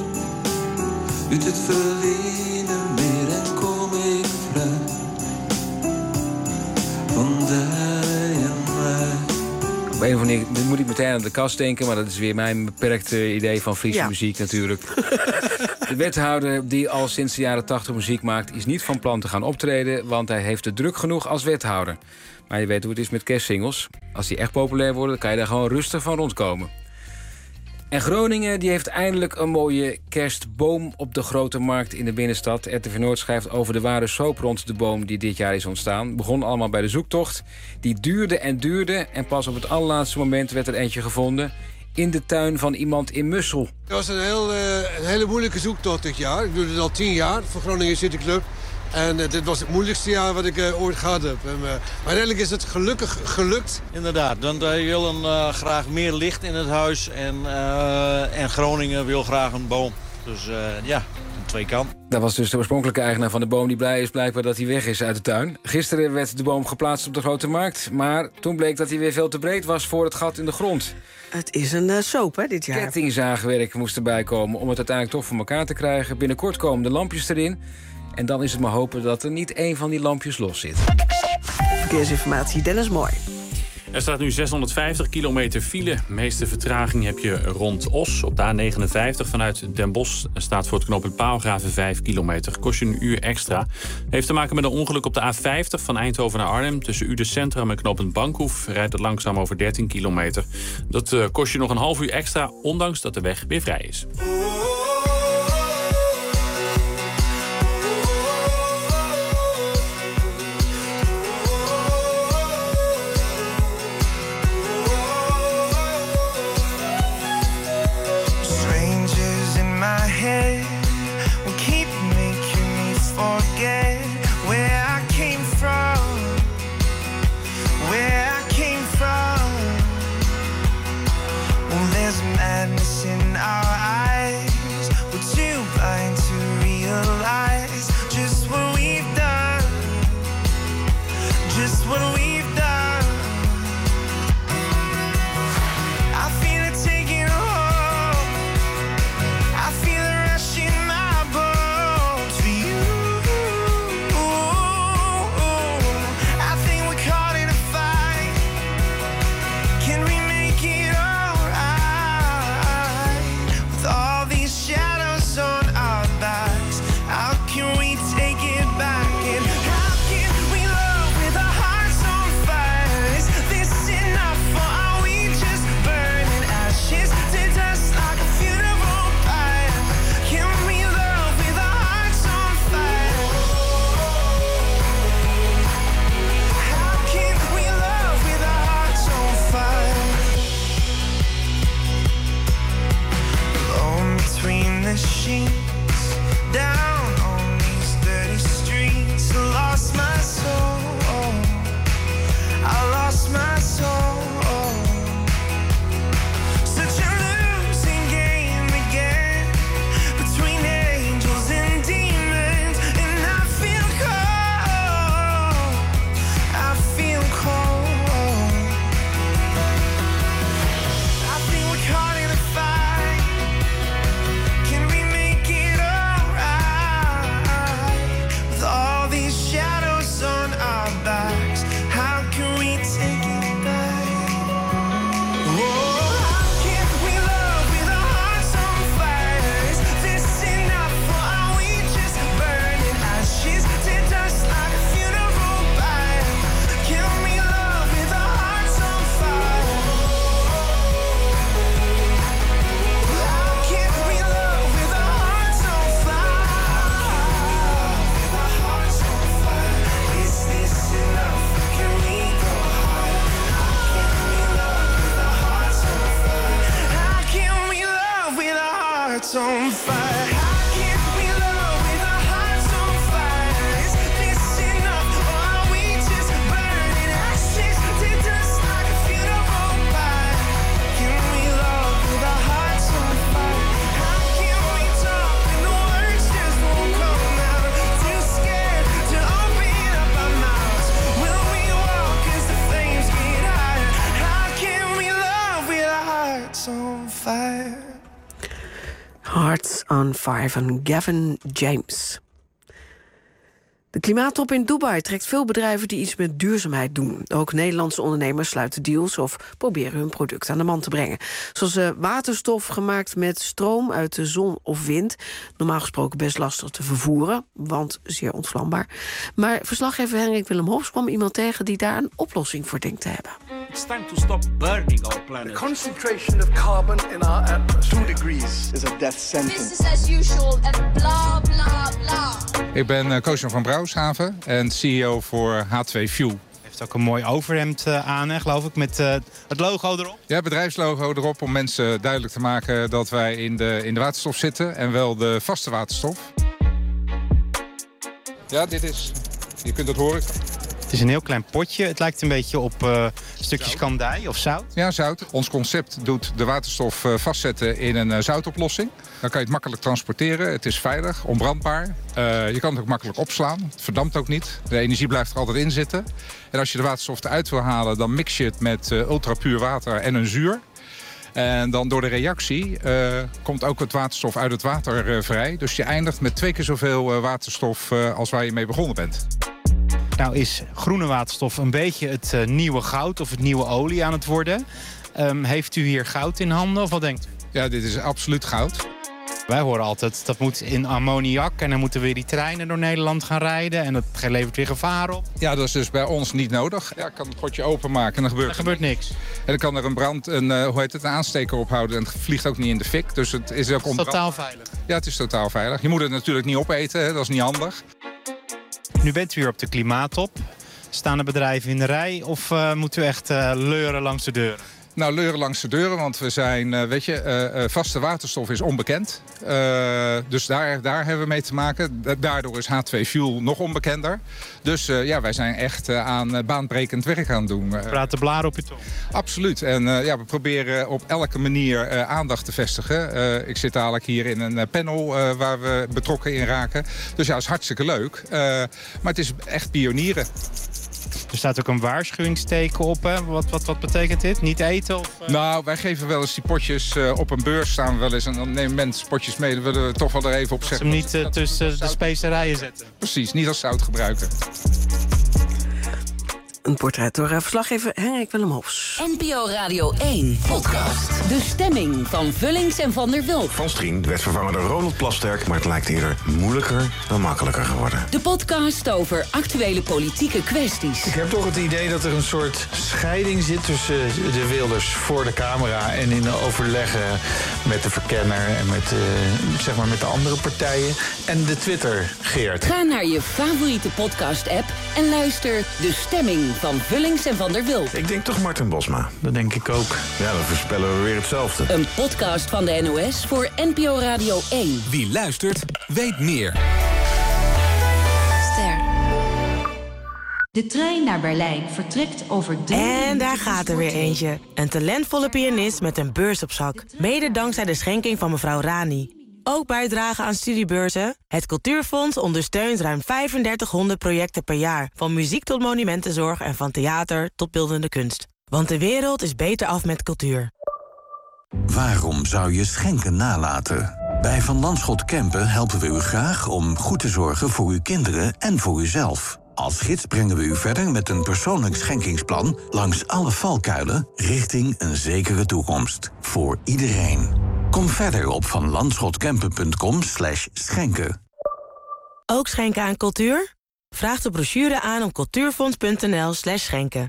uit het verleden weer en kom ik vrij van jij en mij. Op een of andere manier moet ik meteen aan de kast denken, maar dat is weer mijn beperkte idee van Friese muziek natuurlijk. De wethouder die al sinds de jaren 80 muziek maakt, is niet van plan te gaan optreden, want hij heeft het druk genoeg als wethouder. Maar je weet hoe het is met kerstsingles. Als die echt populair worden, dan kan je daar gewoon rustig van rondkomen. En Groningen die heeft eindelijk een mooie kerstboom op de Grote Markt in de binnenstad. RTV Noord schrijft over de ware soap rond de boom die dit jaar is ontstaan. Begon allemaal bij de zoektocht. Die duurde en duurde en pas op het allerlaatste moment werd er eentje gevonden in de tuin van iemand in Mussel. Het was een hele moeilijke zoektocht dit jaar. Ik doe het al 10 jaar voor Groningen City Club. En dit was het moeilijkste jaar wat ik ooit gehad heb. Maar uiteindelijk is het gelukkig gelukt. Inderdaad, dan willen graag meer licht in het huis. En Groningen wil graag een boom. Dus ja, aan 2 kanten. Dat was dus de oorspronkelijke eigenaar van de boom die blij is blijkbaar dat hij weg is uit de tuin. Gisteren werd de boom geplaatst op de Grote Markt. Maar toen bleek dat hij weer veel te breed was voor het gat in de grond. Het is een soap, hè, dit jaar. Kettingzaagwerk moest erbij komen om het uiteindelijk toch voor elkaar te krijgen. Binnenkort komen de lampjes erin. En dan is het maar hopen dat er niet één van die lampjes los zit. Verkeersinformatie, Dennis Mooi. Er staat nu 650 kilometer file. De meeste vertraging heb je rond Os. Op de A59 vanuit Den Bosch staat voor het knooppunt Paalgraven 5 kilometer. Kost je een uur extra. Heeft te maken met een ongeluk op de A50 van Eindhoven naar Arnhem. Tussen Uden Centrum en knooppunt Bankhoef rijdt het langzaam over 13 kilometer. Dat kost je nog een half uur extra, ondanks dat de weg weer vrij is. Hearts on Fire van Gavin James. De klimaattop in Dubai trekt veel bedrijven die iets met duurzaamheid doen. Ook Nederlandse ondernemers sluiten deals of proberen hun product aan de man te brengen. Zoals waterstof gemaakt met stroom uit de zon of wind. Normaal gesproken best lastig te vervoeren, want zeer ontvlambaar. Maar verslaggever Henrik Willem Hofs kwam iemand tegen die daar een oplossing voor denkt te hebben. It's time to stop burning our planet. The concentration of carbon in our atmosphere 2 degrees is a death sentence. Business as usual and bla bla bla. Ik ben Koos van Brouwershaven en CEO voor H2 Fuel. Heeft ook een mooi overhemd aan, hè, geloof ik, met het logo erop. Ja, bedrijfslogo erop om mensen duidelijk te maken dat wij in de waterstof zitten en wel de vaste waterstof. Ja, dit is, je kunt het horen. Het is een heel klein potje. Het lijkt een beetje op stukjes kandij of zout. Ja, zout. Ons concept doet de waterstof vastzetten in een zoutoplossing. Dan kan je het makkelijk transporteren. Het is veilig, onbrandbaar. Je kan het ook makkelijk opslaan. Het verdampt ook niet. De energie blijft er altijd in zitten. En als je de waterstof eruit wil halen, dan mix je het met ultrapuur water en een zuur. En dan door de reactie komt ook het waterstof uit het water vrij. Dus je eindigt met 2 keer zoveel waterstof als waar je mee begonnen bent. Nou is groene waterstof een beetje het nieuwe goud of het nieuwe olie aan het worden. Heeft u hier goud in handen of wat denkt u? Ja, dit is absoluut goud. Wij horen altijd, dat moet in ammoniak en dan moeten weer die treinen door Nederland gaan rijden. En dat levert weer gevaar op. Ja, dat is dus bij ons niet nodig. Ja, ik kan het potje openmaken en er gebeurt niks. En dan kan er een aansteker ophouden en het vliegt ook niet in de fik. Dus het is ook totaal veilig. Ja, het is totaal veilig. Je moet het natuurlijk niet opeten, hè? Dat is niet handig. Nu bent u weer op de klimaattop. Staan er bedrijven in de rij of moet u echt leuren langs de deuren? Nou, leuren langs de deuren, want we zijn, vaste waterstof is onbekend. Dus daar hebben we mee te maken. Daardoor is H2 Fuel nog onbekender. Dus wij zijn echt aan baanbrekend werk aan het doen. Praat de blaren op je tong? Absoluut. En we proberen op elke manier aandacht te vestigen. Ik zit dadelijk hier in een panel waar we betrokken in raken. Dus ja, dat is hartstikke leuk. Maar het is echt pionieren. Er staat ook een waarschuwingsteken op. Hè? Wat betekent dit? Niet eten? Of, Nou, wij geven wel eens die potjes op een beurs staan we wel eens. En dan nemen mensen potjes mee. Dan willen we toch wel er even op zeggen. Dat ze hem niet tussen de specerijen zetten. Precies, niet als zout gebruiken. Een portret door verslaggever Henrik Willem Hofs. NPO Radio 1 podcast. De stemming van Vullings en Van der Wulp. Van Strien werd vervangen door Ronald Plasterk, maar het lijkt eerder moeilijker dan makkelijker geworden. De podcast over actuele politieke kwesties. Ik heb toch het idee dat er een soort scheiding zit tussen de Wilders voor de camera en in overleggen met de verkenner en met de andere partijen en de Twitter-Geert. Ga naar je favoriete podcast-app en luister De Stemming van Vullings en Van der Wulp. Ik denk toch Martin Bosma. Dat denk ik ook. Ja, dan voorspellen we weer hetzelfde. Een podcast van de NOS voor NPO Radio 1. Wie luistert, weet meer. Ster. De trein naar Berlijn vertrekt over 3 minuten. En daar gaat er weer eentje. Een talentvolle pianist met een beurs op zak. Mede dankzij de schenking van mevrouw Rani. Ook bijdragen aan studiebeurzen. Het Cultuurfonds ondersteunt ruim 3500 projecten per jaar. Van muziek tot monumentenzorg en van theater tot beeldende kunst. Want de wereld is beter af met cultuur. Waarom zou je schenken nalaten? Bij Van Landschot Kempen helpen we u graag om goed te zorgen voor uw kinderen en voor uzelf. Als gids brengen we u verder met een persoonlijk schenkingsplan langs alle valkuilen richting een zekere toekomst. Voor iedereen. Kom verder op vanlandschotkampen.com/schenken. Ook schenken aan cultuur? Vraag de brochure aan op cultuurfonds.nl/schenken.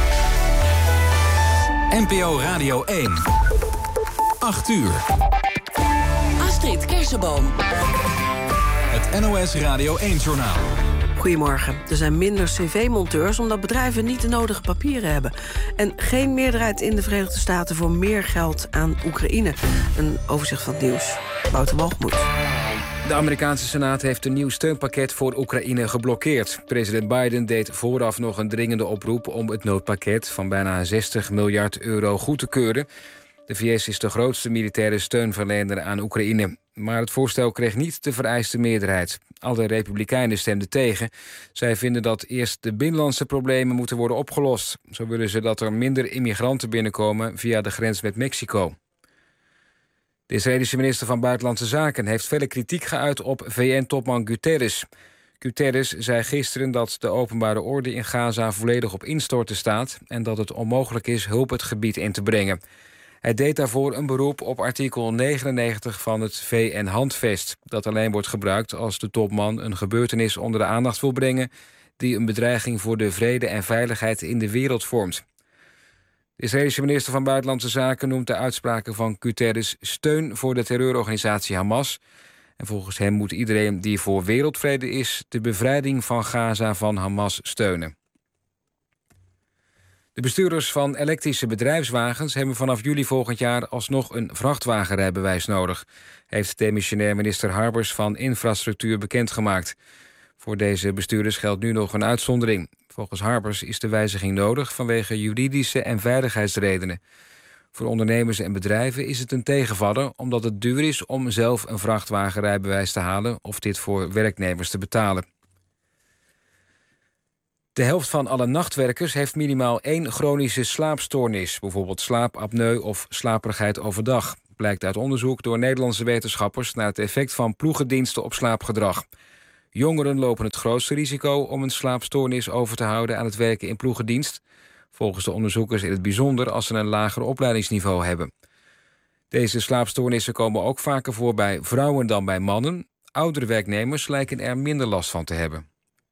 NPO Radio 1. 8 uur. Astrid Kersenboom. Het NOS Radio 1-journaal. Goedemorgen. Er zijn minder cv-monteurs omdat bedrijven niet de nodige papieren hebben. En geen meerderheid in de Verenigde Staten voor meer geld aan Oekraïne. Een overzicht van het nieuws. Wouter Walgemoed. De Amerikaanse Senaat heeft een nieuw steunpakket voor Oekraïne geblokkeerd. President Biden deed vooraf nog een dringende oproep om het noodpakket van bijna 60 miljard euro goed te keuren. De VS is de grootste militaire steunverlener aan Oekraïne. Maar het voorstel kreeg niet de vereiste meerderheid. Alle republikeinen stemden tegen. Zij vinden dat eerst de binnenlandse problemen moeten worden opgelost. Zo willen ze dat er minder immigranten binnenkomen via de grens met Mexico. De Israëlische minister van Buitenlandse Zaken heeft vele kritiek geuit op VN-topman Guterres. Guterres zei gisteren dat de openbare orde in Gaza volledig op instorten staat en dat het onmogelijk is hulp het gebied in te brengen. Hij deed daarvoor een beroep op artikel 99 van het VN-handvest, dat alleen wordt gebruikt als de topman een gebeurtenis onder de aandacht wil brengen die een bedreiging voor de vrede en veiligheid in de wereld vormt. De Israëlische minister van Buitenlandse Zaken noemt de uitspraken van Guterres steun voor de terreurorganisatie Hamas. En volgens hem moet iedereen die voor wereldvrede is de bevrijding van Gaza van Hamas steunen. De bestuurders van elektrische bedrijfswagens hebben vanaf juli volgend jaar alsnog een vrachtwagenrijbewijs nodig, heeft demissionair minister Harbers van Infrastructuur bekendgemaakt. Voor deze bestuurders geldt nu nog een uitzondering. Volgens Harbers is de wijziging nodig vanwege juridische en veiligheidsredenen. Voor ondernemers en bedrijven is het een tegenvaller omdat het duur is om zelf een vrachtwagenrijbewijs te halen of dit voor werknemers te betalen. De helft van alle nachtwerkers heeft minimaal 1 chronische slaapstoornis, bijvoorbeeld slaapapneu of slaperigheid overdag. Blijkt uit onderzoek door Nederlandse wetenschappers naar het effect van ploegendiensten op slaapgedrag. Jongeren lopen het grootste risico om een slaapstoornis over te houden aan het werken in ploegendienst. Volgens de onderzoekers in het bijzonder als ze een lager opleidingsniveau hebben. Deze slaapstoornissen komen ook vaker voor bij vrouwen dan bij mannen. Oudere werknemers lijken er minder last van te hebben.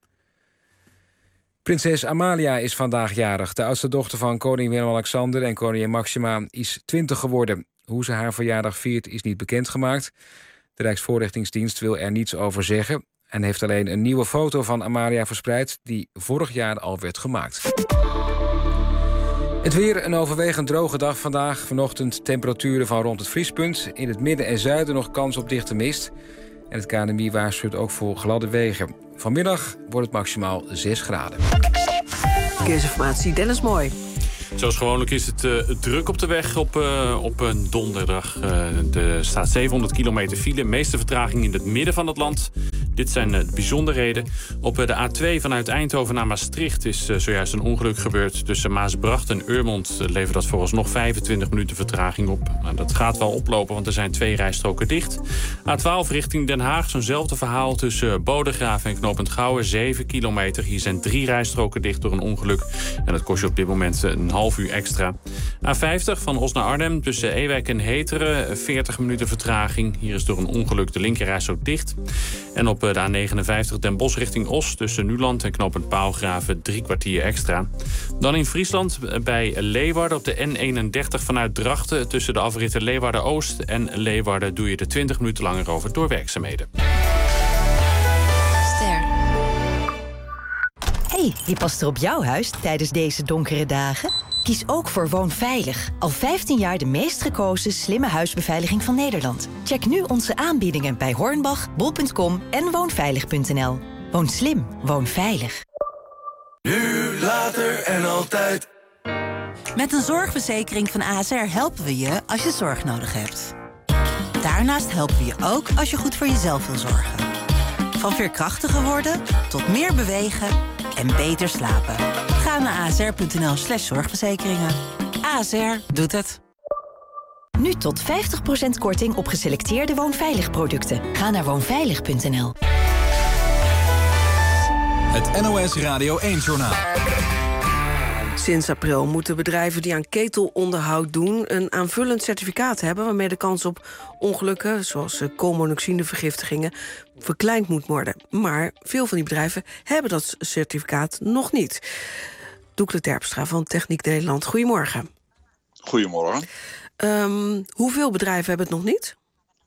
Prinses Amalia is vandaag jarig. De oudste dochter van koning Willem-Alexander en koningin Maxima is 20 geworden. Hoe ze haar verjaardag viert is niet bekendgemaakt. De Rijksvoorlichtingsdienst wil er niets over zeggen en heeft alleen een nieuwe foto van Amalia verspreid die vorig jaar al werd gemaakt. Het weer, een overwegend droge dag vandaag. Vanochtend temperaturen van rond het vriespunt. In het midden en zuiden nog kans op dichte mist. En het KNMI waarschuwt ook voor gladde wegen. Vanmiddag wordt het maximaal 6 graden. Verkeersinformatie, Dennis Mooi. Zoals gewoonlijk is het druk op de weg op een donderdag. Er staat 700 kilometer file. De meeste vertraging in het midden van het land. Dit zijn de bijzonderheden. Op de A2 vanuit Eindhoven naar Maastricht is zojuist een ongeluk gebeurd. Tussen Maasbracht en Urmond levert dat vooralsnog 25 minuten vertraging op. Nou, dat gaat wel oplopen, want er zijn 2 rijstroken dicht. A12 richting Den Haag, zo'nzelfde verhaal tussen Bodegraven en Knopend Gouwen. 7 kilometer. Hier zijn 3 rijstroken dicht door een ongeluk. En dat kost je op dit moment een half uur extra. A50 van Os naar Arnhem tussen Ewijk en Heteren. 40 minuten vertraging. Hier is door een ongeluk de linkerrijstrook dicht. En op de A59 Den Bosch richting Os tussen Nuland en Knopend Paalgraven 3 kwartier extra. Dan in Friesland bij Leeuwarden op de N31 vanuit Drachten tussen de afritten Leeuwarden-Oost en Leeuwarden doe je er 20 minuten langer over door werkzaamheden. Ster. Hey, wie past er op jouw huis tijdens deze donkere dagen? Kies ook voor Woonveilig. Al 15 jaar de meest gekozen slimme huisbeveiliging van Nederland. Check nu onze aanbiedingen bij Hornbach, bol.com en woonveilig.nl. Woon slim, woon veilig. Nu, later en altijd. Met een zorgverzekering van ASR helpen we je als je zorg nodig hebt. Daarnaast helpen we je ook als je goed voor jezelf wil zorgen. Van veerkrachtiger worden tot meer bewegen en beter slapen. Ga naar asr.nl/zorgverzekeringen. ASR doet het. Nu tot 50% korting op geselecteerde Woonveilig producten. Ga naar woonveilig.nl. Het NOS Radio 1-journaal. Sinds april moeten bedrijven die aan ketelonderhoud doen een aanvullend certificaat hebben waarmee de kans op ongelukken, zoals koolmonoxidevergiftigingen, verkleind moet worden. Maar veel van die bedrijven hebben dat certificaat nog niet. Doekle Terpstra van Techniek Nederland, goedemorgen. Goedemorgen. Hoeveel bedrijven hebben het nog niet?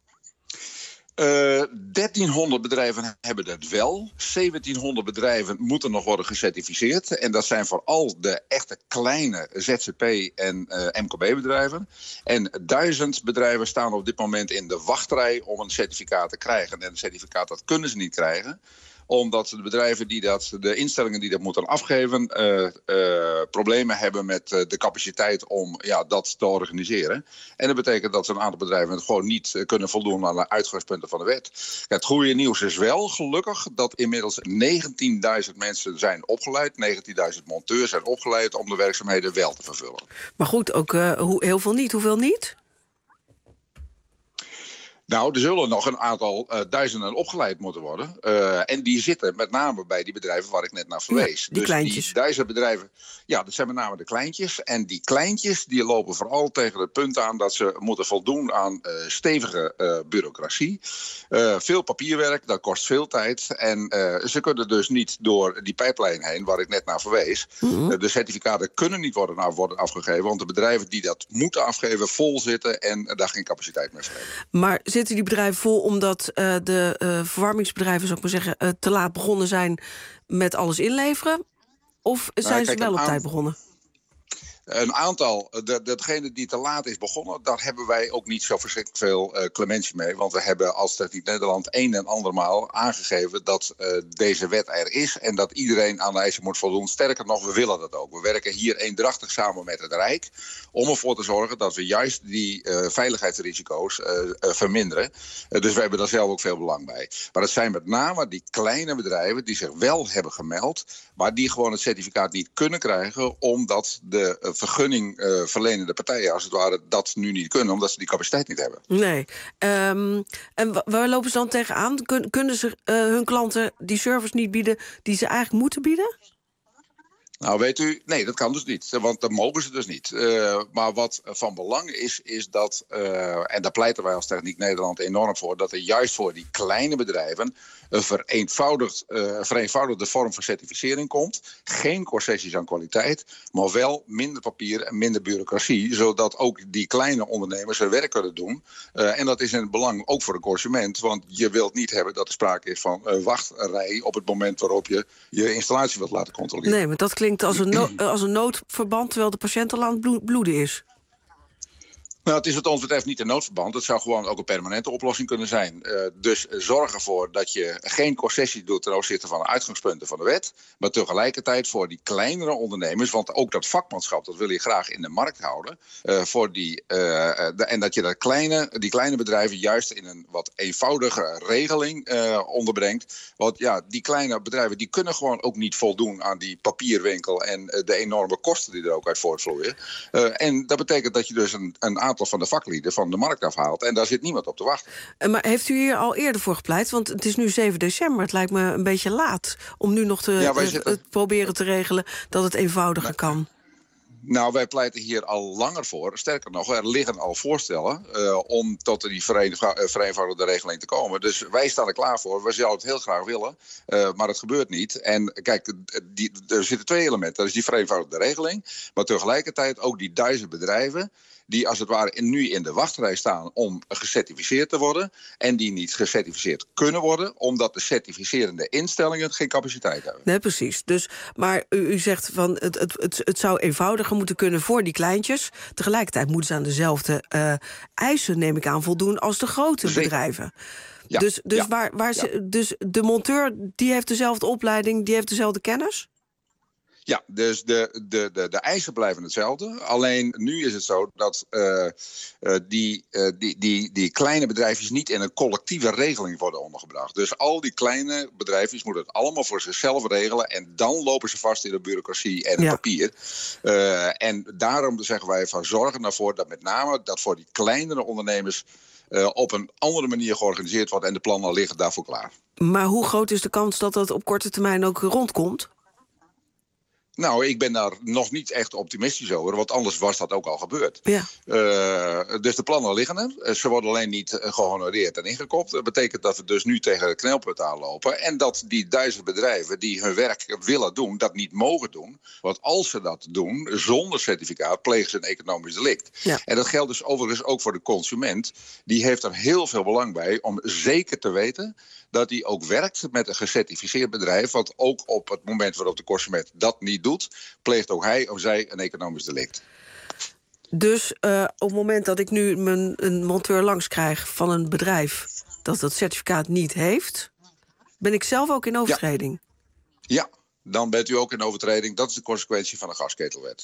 1300 bedrijven hebben dat wel. 1700 bedrijven moeten nog worden gecertificeerd. En dat zijn vooral de echte kleine ZZP- en MKB-bedrijven. En 1000 bedrijven staan op dit moment in de wachtrij om een certificaat te krijgen. En een certificaat dat kunnen ze niet krijgen, omdat de bedrijven de instellingen die dat moeten afgeven, problemen hebben met de capaciteit om dat te organiseren. En dat betekent dat een aantal bedrijven het gewoon niet kunnen voldoen aan de uitgangspunten van de wet. Het goede nieuws is wel gelukkig dat inmiddels 19.000 mensen zijn opgeleid. 19.000 monteurs zijn opgeleid om de werkzaamheden wel te vervullen. Maar goed, ook heel veel niet. Hoeveel niet? Nou, er zullen nog een aantal duizenden opgeleid moeten worden. En die zitten met name bij die bedrijven waar ik net naar verwees. Ja, die kleintjes. Die 1000 bedrijven, ja, dat zijn met name de kleintjes. En die kleintjes die lopen vooral tegen het punt aan dat ze moeten voldoen aan stevige bureaucratie. Veel papierwerk, dat kost veel tijd. En ze kunnen dus niet door die pijplijn heen waar ik net naar verwees. De certificaten kunnen niet worden afgegeven, want de bedrijven die dat moeten afgeven vol zitten en daar geen capaciteit meer voor hebben. Maar zitten die bedrijven vol omdat de verwarmingsbedrijven, zou ik maar zeggen, te laat begonnen zijn met alles inleveren? Of zijn ze wel op tijd begonnen? Een aantal, degene die te laat is begonnen, daar hebben wij ook niet zo verschrikkelijk veel clementie mee. Want we hebben als Techniek Nederland een en andermaal aangegeven dat deze wet er is en dat iedereen aan de eisen moet voldoen. Sterker nog, we willen dat ook. We werken hier eendrachtig samen met het Rijk om ervoor te zorgen dat we juist die veiligheidsrisico's verminderen. Dus we hebben daar zelf ook veel belang bij. Maar het zijn met name die kleine bedrijven die zich wel hebben gemeld, maar die gewoon het certificaat niet kunnen krijgen omdat de vergunning verlenende partijen als het ware dat nu niet kunnen, omdat ze die capaciteit niet hebben. Nee. En waar lopen ze dan tegenaan? Kunnen ze hun klanten die service niet bieden die ze eigenlijk moeten bieden? Nou, weet u, nee, dat kan dus niet. Want dat mogen ze dus niet. Maar wat van belang is dat, en daar pleiten wij als Techniek Nederland enorm voor, dat er juist voor die kleine bedrijven een vereenvoudigde vorm van certificering komt. Geen concessies aan kwaliteit, maar wel minder papier en minder bureaucratie, zodat ook die kleine ondernemers hun werk kunnen doen. En dat is in het belang ook voor de consument, want je wilt niet hebben dat er sprake is van een wachtrij op het moment waarop je je installatie wilt laten controleren. Nee, maar dat klinkt als een noodverband, terwijl de patiënt al aan het bloeden is. Nou, het is wat ons betreft niet een noodverband. Het zou gewoon ook een permanente oplossing kunnen zijn. Dus zorg ervoor dat je geen concessie doet ten opzichte van de uitgangspunten van de wet. Maar tegelijkertijd voor die kleinere ondernemers, want ook dat vakmanschap, dat wil je graag in de markt houden. En dat je die kleine bedrijven juist in een wat eenvoudige regeling onderbrengt. Want ja, die kleine bedrijven die kunnen gewoon ook niet voldoen aan die papierwinkel en de enorme kosten die er ook uit voortvloeien. En dat betekent dat je dus een aantal van de vaklieden van de markt afhaalt. En daar zit niemand op te wachten. Maar heeft u hier al eerder voor gepleit? Want het is nu 7 december. Het lijkt me een beetje laat om nu nog te proberen te regelen dat het eenvoudiger kan. Nou, wij pleiten hier al langer voor. Sterker nog, er liggen al voorstellen om tot die vereenvoudigde regeling te komen. Dus wij staan er klaar voor. We zouden het heel graag willen, maar het gebeurt niet. En kijk, er zitten 2 elementen. Dat is die vereenvoudigde regeling, maar tegelijkertijd ook die 1000 bedrijven die als het ware nu in de wachtrij staan om gecertificeerd te worden en die niet gecertificeerd kunnen worden omdat de certificerende instellingen geen capaciteit hebben. Nee, precies. Dus, maar u zegt van het zou eenvoudiger moeten kunnen voor die kleintjes. Tegelijkertijd moeten ze aan dezelfde eisen, neem ik aan, voldoen als de grote bedrijven. Ja, dus de monteur die heeft dezelfde opleiding, die heeft dezelfde kennis? Ja, dus de eisen blijven hetzelfde. Alleen nu is het zo dat die kleine bedrijfjes niet in een collectieve regeling worden ondergebracht. Dus al die kleine bedrijfjes moeten het allemaal voor zichzelf regelen en dan lopen ze vast in de bureaucratie en het papier. En daarom zeggen wij van zorgen ervoor dat met name dat voor die kleinere ondernemers op een andere manier georganiseerd wordt en de plannen liggen daarvoor klaar. Maar hoe groot is de kans dat dat op korte termijn ook rondkomt? Nou, ik ben daar nog niet echt optimistisch over, want anders was dat ook al gebeurd. Ja. Dus de plannen liggen er. Ze worden alleen niet gehonoreerd en ingekopt. Dat betekent dat we dus nu tegen het knelpunt aanlopen en dat die 1000 bedrijven die hun werk willen doen, dat niet mogen doen. Want als ze dat doen, zonder certificaat, plegen ze een economisch delict. Ja. En dat geldt dus overigens ook voor de consument. Die heeft er heel veel belang bij om zeker te weten dat hij ook werkt met een gecertificeerd bedrijf, want ook op het moment waarop de consument dat niet doet, pleegt ook hij of zij een economisch delict. Dus op het moment dat ik nu een monteur langs krijg van een bedrijf dat dat certificaat niet heeft, ben ik zelf ook in overtreding? Ja, dan bent u ook in overtreding. Dat is de consequentie van de gasketelwet.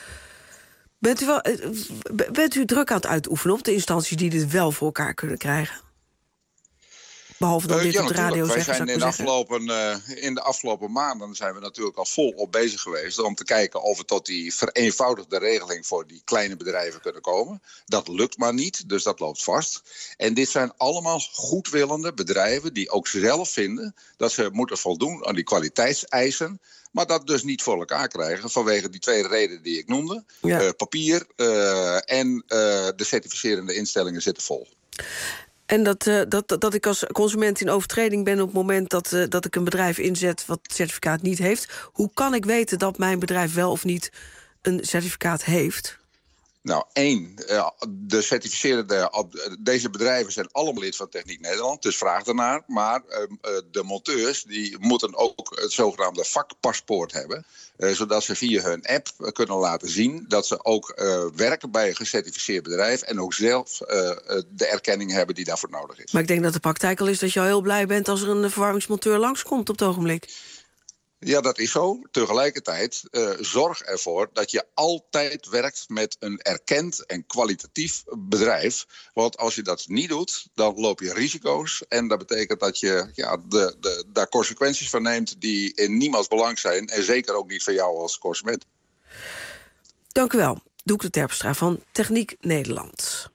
Bent u druk aan het uitoefenen op de instanties die dit wel voor elkaar kunnen krijgen? Behalve dat dit op de radio zeggen, zou ik maar zeggen. In de afgelopen maanden zijn we natuurlijk al volop bezig geweest om te kijken of we tot die vereenvoudigde regeling voor die kleine bedrijven kunnen komen. Dat lukt maar niet, dus dat loopt vast. En dit zijn allemaal goedwillende bedrijven die ook zelf vinden dat ze moeten voldoen aan die kwaliteitseisen, maar dat dus niet voor elkaar krijgen vanwege die 2 redenen die ik noemde. Ja. Papier en de certificerende instellingen zitten vol. En dat ik als consument in overtreding ben op het moment dat ik een bedrijf inzet wat het certificaat niet heeft. Hoe kan ik weten dat mijn bedrijf wel of niet een certificaat heeft? Nou, de certificeerde, deze bedrijven zijn allemaal lid van Techniek Nederland, dus vraag ernaar. Maar de monteurs die moeten ook het zogenaamde vakpaspoort hebben. Zodat ze via hun app kunnen laten zien dat ze ook werken bij een gecertificeerd bedrijf. En ook zelf de erkenning hebben die daarvoor nodig is. Maar ik denk dat de praktijk al is dat je al heel blij bent als er een verwarmingsmonteur langskomt op het ogenblik. Ja, dat is zo. Tegelijkertijd zorg ervoor dat je altijd werkt met een erkend en kwalitatief bedrijf. Want als je dat niet doet, dan loop je risico's. En dat betekent dat je daar consequenties van neemt die in niemands belang zijn. En zeker ook niet van jou als consument. Dank u wel. Doeke Terpstra van Techniek Nederland.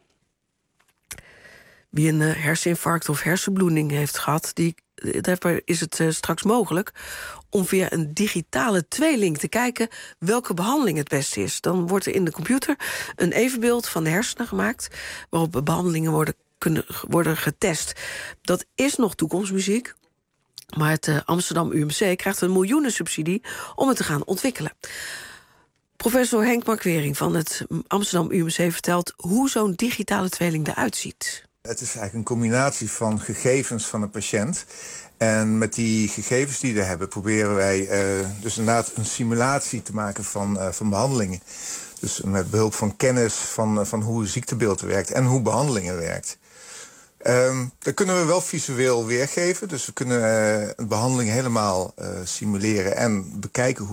Wie een herseninfarct of hersenbloeding heeft gehad, daarvoor is het straks mogelijk om via een digitale tweeling te kijken welke behandeling het beste is. Dan wordt er in de computer een evenbeeld van de hersenen gemaakt waarop behandelingen worden getest. Dat is nog toekomstmuziek, maar het Amsterdam UMC krijgt een miljoenensubsidie om het te gaan ontwikkelen. Professor Henk Markwering van het Amsterdam UMC vertelt hoe zo'n digitale tweeling eruit ziet. Het is eigenlijk een combinatie van gegevens van een patiënt. En met die gegevens die we hebben proberen wij dus inderdaad een simulatie te maken van behandelingen. Dus met behulp van kennis van hoe het ziektebeeld werkt en hoe behandelingen werkt. Dat kunnen we wel visueel weergeven. Dus we kunnen een behandeling helemaal simuleren en bekijken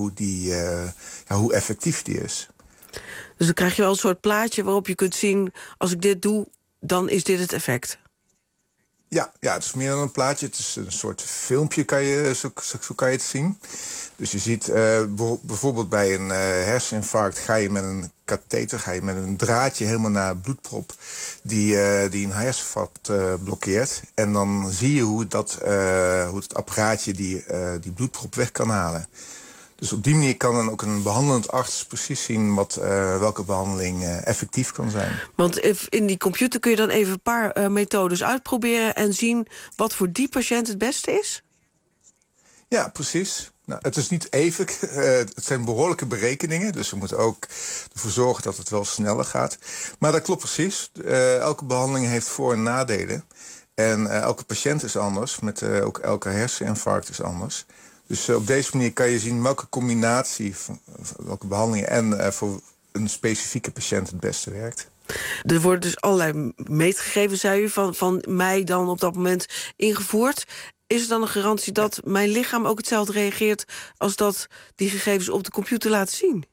hoe effectief die is. Dus dan krijg je wel een soort plaatje waarop je kunt zien, als ik dit doe, dan is dit het effect. Ja, het is meer dan een plaatje. Het is een soort filmpje, zo kan je het zien. Dus je ziet bijvoorbeeld bij een herseninfarct ga je met een katheter, met een draadje helemaal naar een bloedprop die een hersenvat blokkeert. En dan zie je hoe het apparaatje die bloedprop weg kan halen. Dus op die manier kan dan ook een behandelend arts precies zien welke behandeling effectief kan zijn. Want in die computer kun je dan even een paar methodes uitproberen en zien wat voor die patiënt het beste is? Ja, precies. Nou, het is niet even. Het zijn behoorlijke berekeningen. Dus we moeten ook ervoor zorgen dat het wel sneller gaat. Maar dat klopt precies. Elke behandeling heeft voor- en nadelen. En elke patiënt is anders. Ook elke herseninfarct is anders. Dus op deze manier kan je zien welke combinatie van welke behandelingen en voor een specifieke patiënt het beste werkt. Er worden dus allerlei meetgegevens, zei u, van mij dan op dat moment ingevoerd. Is er dan een garantie dat mijn lichaam ook hetzelfde reageert als dat die gegevens op de computer laten zien?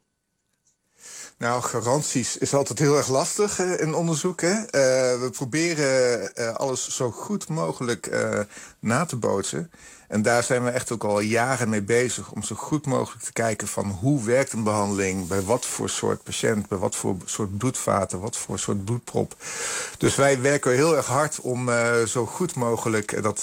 Nou, garanties is altijd heel erg lastig in onderzoek. Hè? We proberen alles zo goed mogelijk na te bootsen. En daar zijn we echt ook al jaren mee bezig om zo goed mogelijk te kijken van hoe werkt een behandeling, bij wat voor soort patiënt, bij wat voor soort bloedvaten, wat voor soort bloedprop. Dus wij werken heel erg hard om zo goed mogelijk dat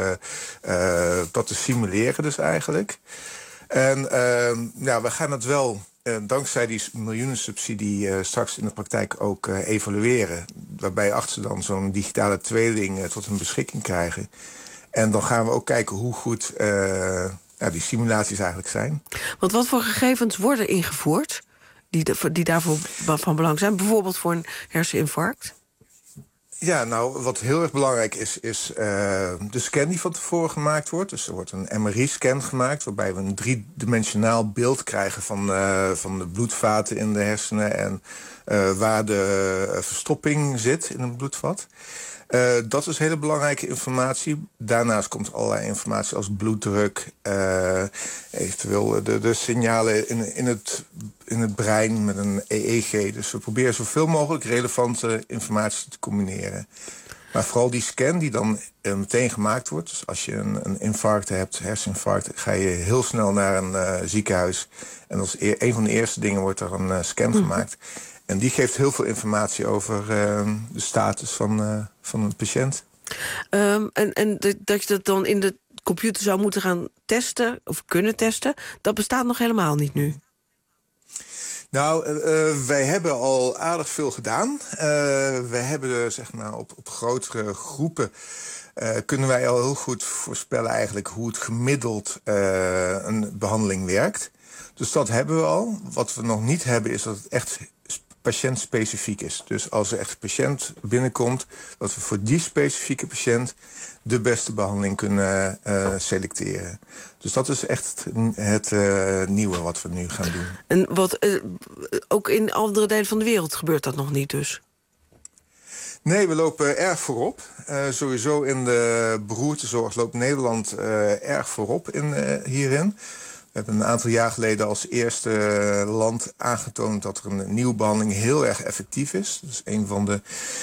te simuleren dus eigenlijk. En we gaan het wel dankzij die miljoenensubsidie straks in de praktijk ook evalueren. Waarbij artsen dan zo'n digitale tweeling tot hun beschikking krijgen. En dan gaan we ook kijken hoe goed die simulaties eigenlijk zijn. Want wat voor gegevens worden ingevoerd die daarvoor van belang zijn? Bijvoorbeeld voor een herseninfarct? Ja, nou, wat heel erg belangrijk is de scan die van tevoren gemaakt wordt. Dus er wordt een MRI-scan gemaakt, waarbij we een driedimensionaal beeld krijgen van de bloedvaten in de hersenen en waar de verstopping zit in een bloedvat. Dat is hele belangrijke informatie. Daarnaast komt allerlei informatie als bloeddruk, eventueel de signalen in het brein met een EEG. Dus we proberen zoveel mogelijk relevante informatie te combineren. Maar vooral die scan die dan meteen gemaakt wordt. Dus als je een infarct hebt, herseninfarct, ga je heel snel naar een ziekenhuis. En als een van de eerste dingen wordt er een scan gemaakt. En die geeft heel veel informatie over de status van een patiënt. En dat je dat dan in de computer zou moeten gaan testen, of kunnen testen, dat bestaat nog helemaal niet nu. Nou, wij hebben al aardig veel gedaan. Wij hebben zeg maar op grotere groepen kunnen wij al heel goed voorspellen eigenlijk hoe het gemiddeld een behandeling werkt. Dus dat hebben we al. Wat we nog niet hebben is dat het echt patiëntspecifiek is. Dus als er echt een patiënt binnenkomt, dat we voor die specifieke patiënt de beste behandeling kunnen selecteren. Dus dat is echt het nieuwe wat we nu gaan doen. En ook in andere delen van de wereld gebeurt dat nog niet dus? Nee, we lopen erg voorop. Sowieso in de beroertezorg loopt Nederland erg voorop hierin. We hebben een aantal jaar geleden als eerste land aangetoond dat er een nieuwe behandeling heel erg effectief is. Dat is een van de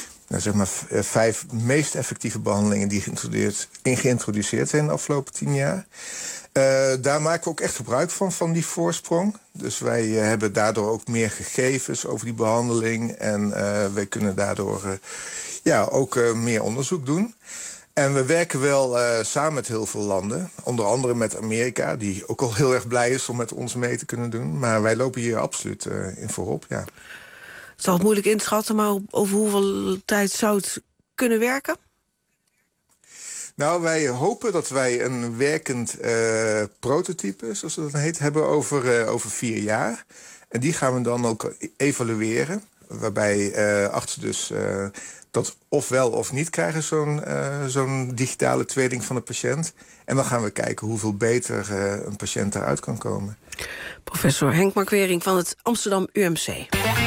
5 meest effectieve behandelingen die geïntroduceerd zijn de afgelopen 10 jaar. Daar maken we ook echt gebruik van die voorsprong. Dus wij hebben daardoor ook meer gegevens over die behandeling. En wij kunnen daardoor ook meer onderzoek doen. En we werken wel samen met heel veel landen. Onder andere met Amerika, die ook al heel erg blij is om met ons mee te kunnen doen. Maar wij lopen hier absoluut in voorop, ja. Het zal het moeilijk inschatten, maar over hoeveel tijd zou het kunnen werken? Nou, wij hopen dat wij een werkend prototype, zoals dat dan heet, hebben over 4 jaar. En die gaan we dan ook evalueren. Waarbij artsen dus dat ofwel of niet krijgen, zo'n digitale tweeling van de patiënt. En dan gaan we kijken hoeveel beter een patiënt eruit kan komen. Professor Henk Markwering van het Amsterdam UMC.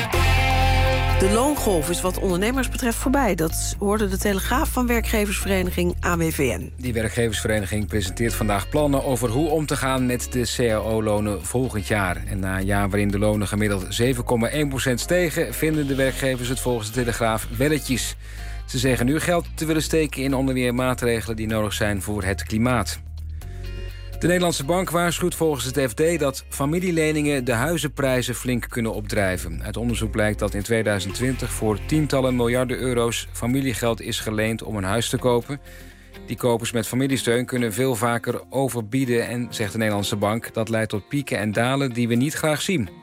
De loongolf is wat ondernemers betreft voorbij. Dat hoorde de Telegraaf van werkgeversvereniging AWVN. Die werkgeversvereniging presenteert vandaag plannen over hoe om te gaan met de CAO-lonen volgend jaar. En na een jaar waarin de lonen gemiddeld 7,1% stegen, vinden de werkgevers het volgens de Telegraaf welletjes. Ze zeggen nu geld te willen steken in onder meer maatregelen die nodig zijn voor het klimaat. De Nederlandse Bank waarschuwt volgens het FD dat familieleningen de huizenprijzen flink kunnen opdrijven. Uit onderzoek blijkt dat in 2020 voor tientallen miljarden euro's familiegeld is geleend om een huis te kopen. Die kopers met familiesteun kunnen veel vaker overbieden en, zegt de Nederlandse Bank, dat leidt tot pieken en dalen die we niet graag zien.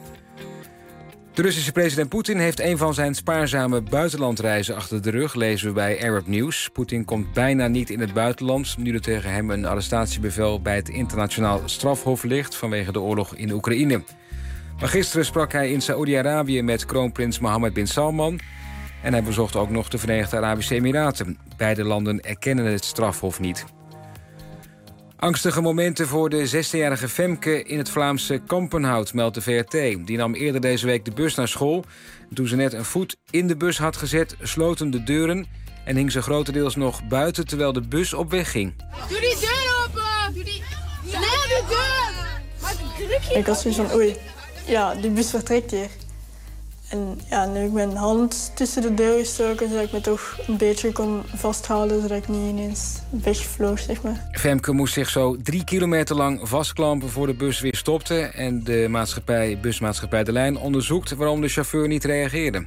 De Russische president Poetin heeft een van zijn spaarzame buitenlandreizen achter de rug, lezen we bij Arab News. Poetin komt bijna niet in het buitenland, nu er tegen hem een arrestatiebevel bij het internationaal strafhof ligt vanwege de oorlog in Oekraïne. Maar gisteren sprak hij in Saoedi-Arabië met kroonprins Mohammed bin Salman en hij bezocht ook nog de Verenigde Arabische Emiraten. Beide landen erkennen het strafhof niet. Angstige momenten voor de 16-jarige Femke in het Vlaamse Kampenhout, meldt de VRT. Die nam eerder deze week de bus naar school. Toen ze net een voet in de bus had gezet, sloten de deuren en hing ze grotendeels nog buiten terwijl de bus op weg ging. Doe die deur open! Doe die... Nee, de deur! Ik was zo van, oei, ja, die bus vertrekt hier. En ja, nu heb ik mijn hand tussen de deur gestoken, zodat ik me toch een beetje kon vasthouden, zodat ik niet ineens wegvloog, zeg maar. Femke moest zich zo 3 kilometer lang vastklampen voor de bus weer stopte. En de busmaatschappij De Lijn onderzoekt waarom de chauffeur niet reageerde.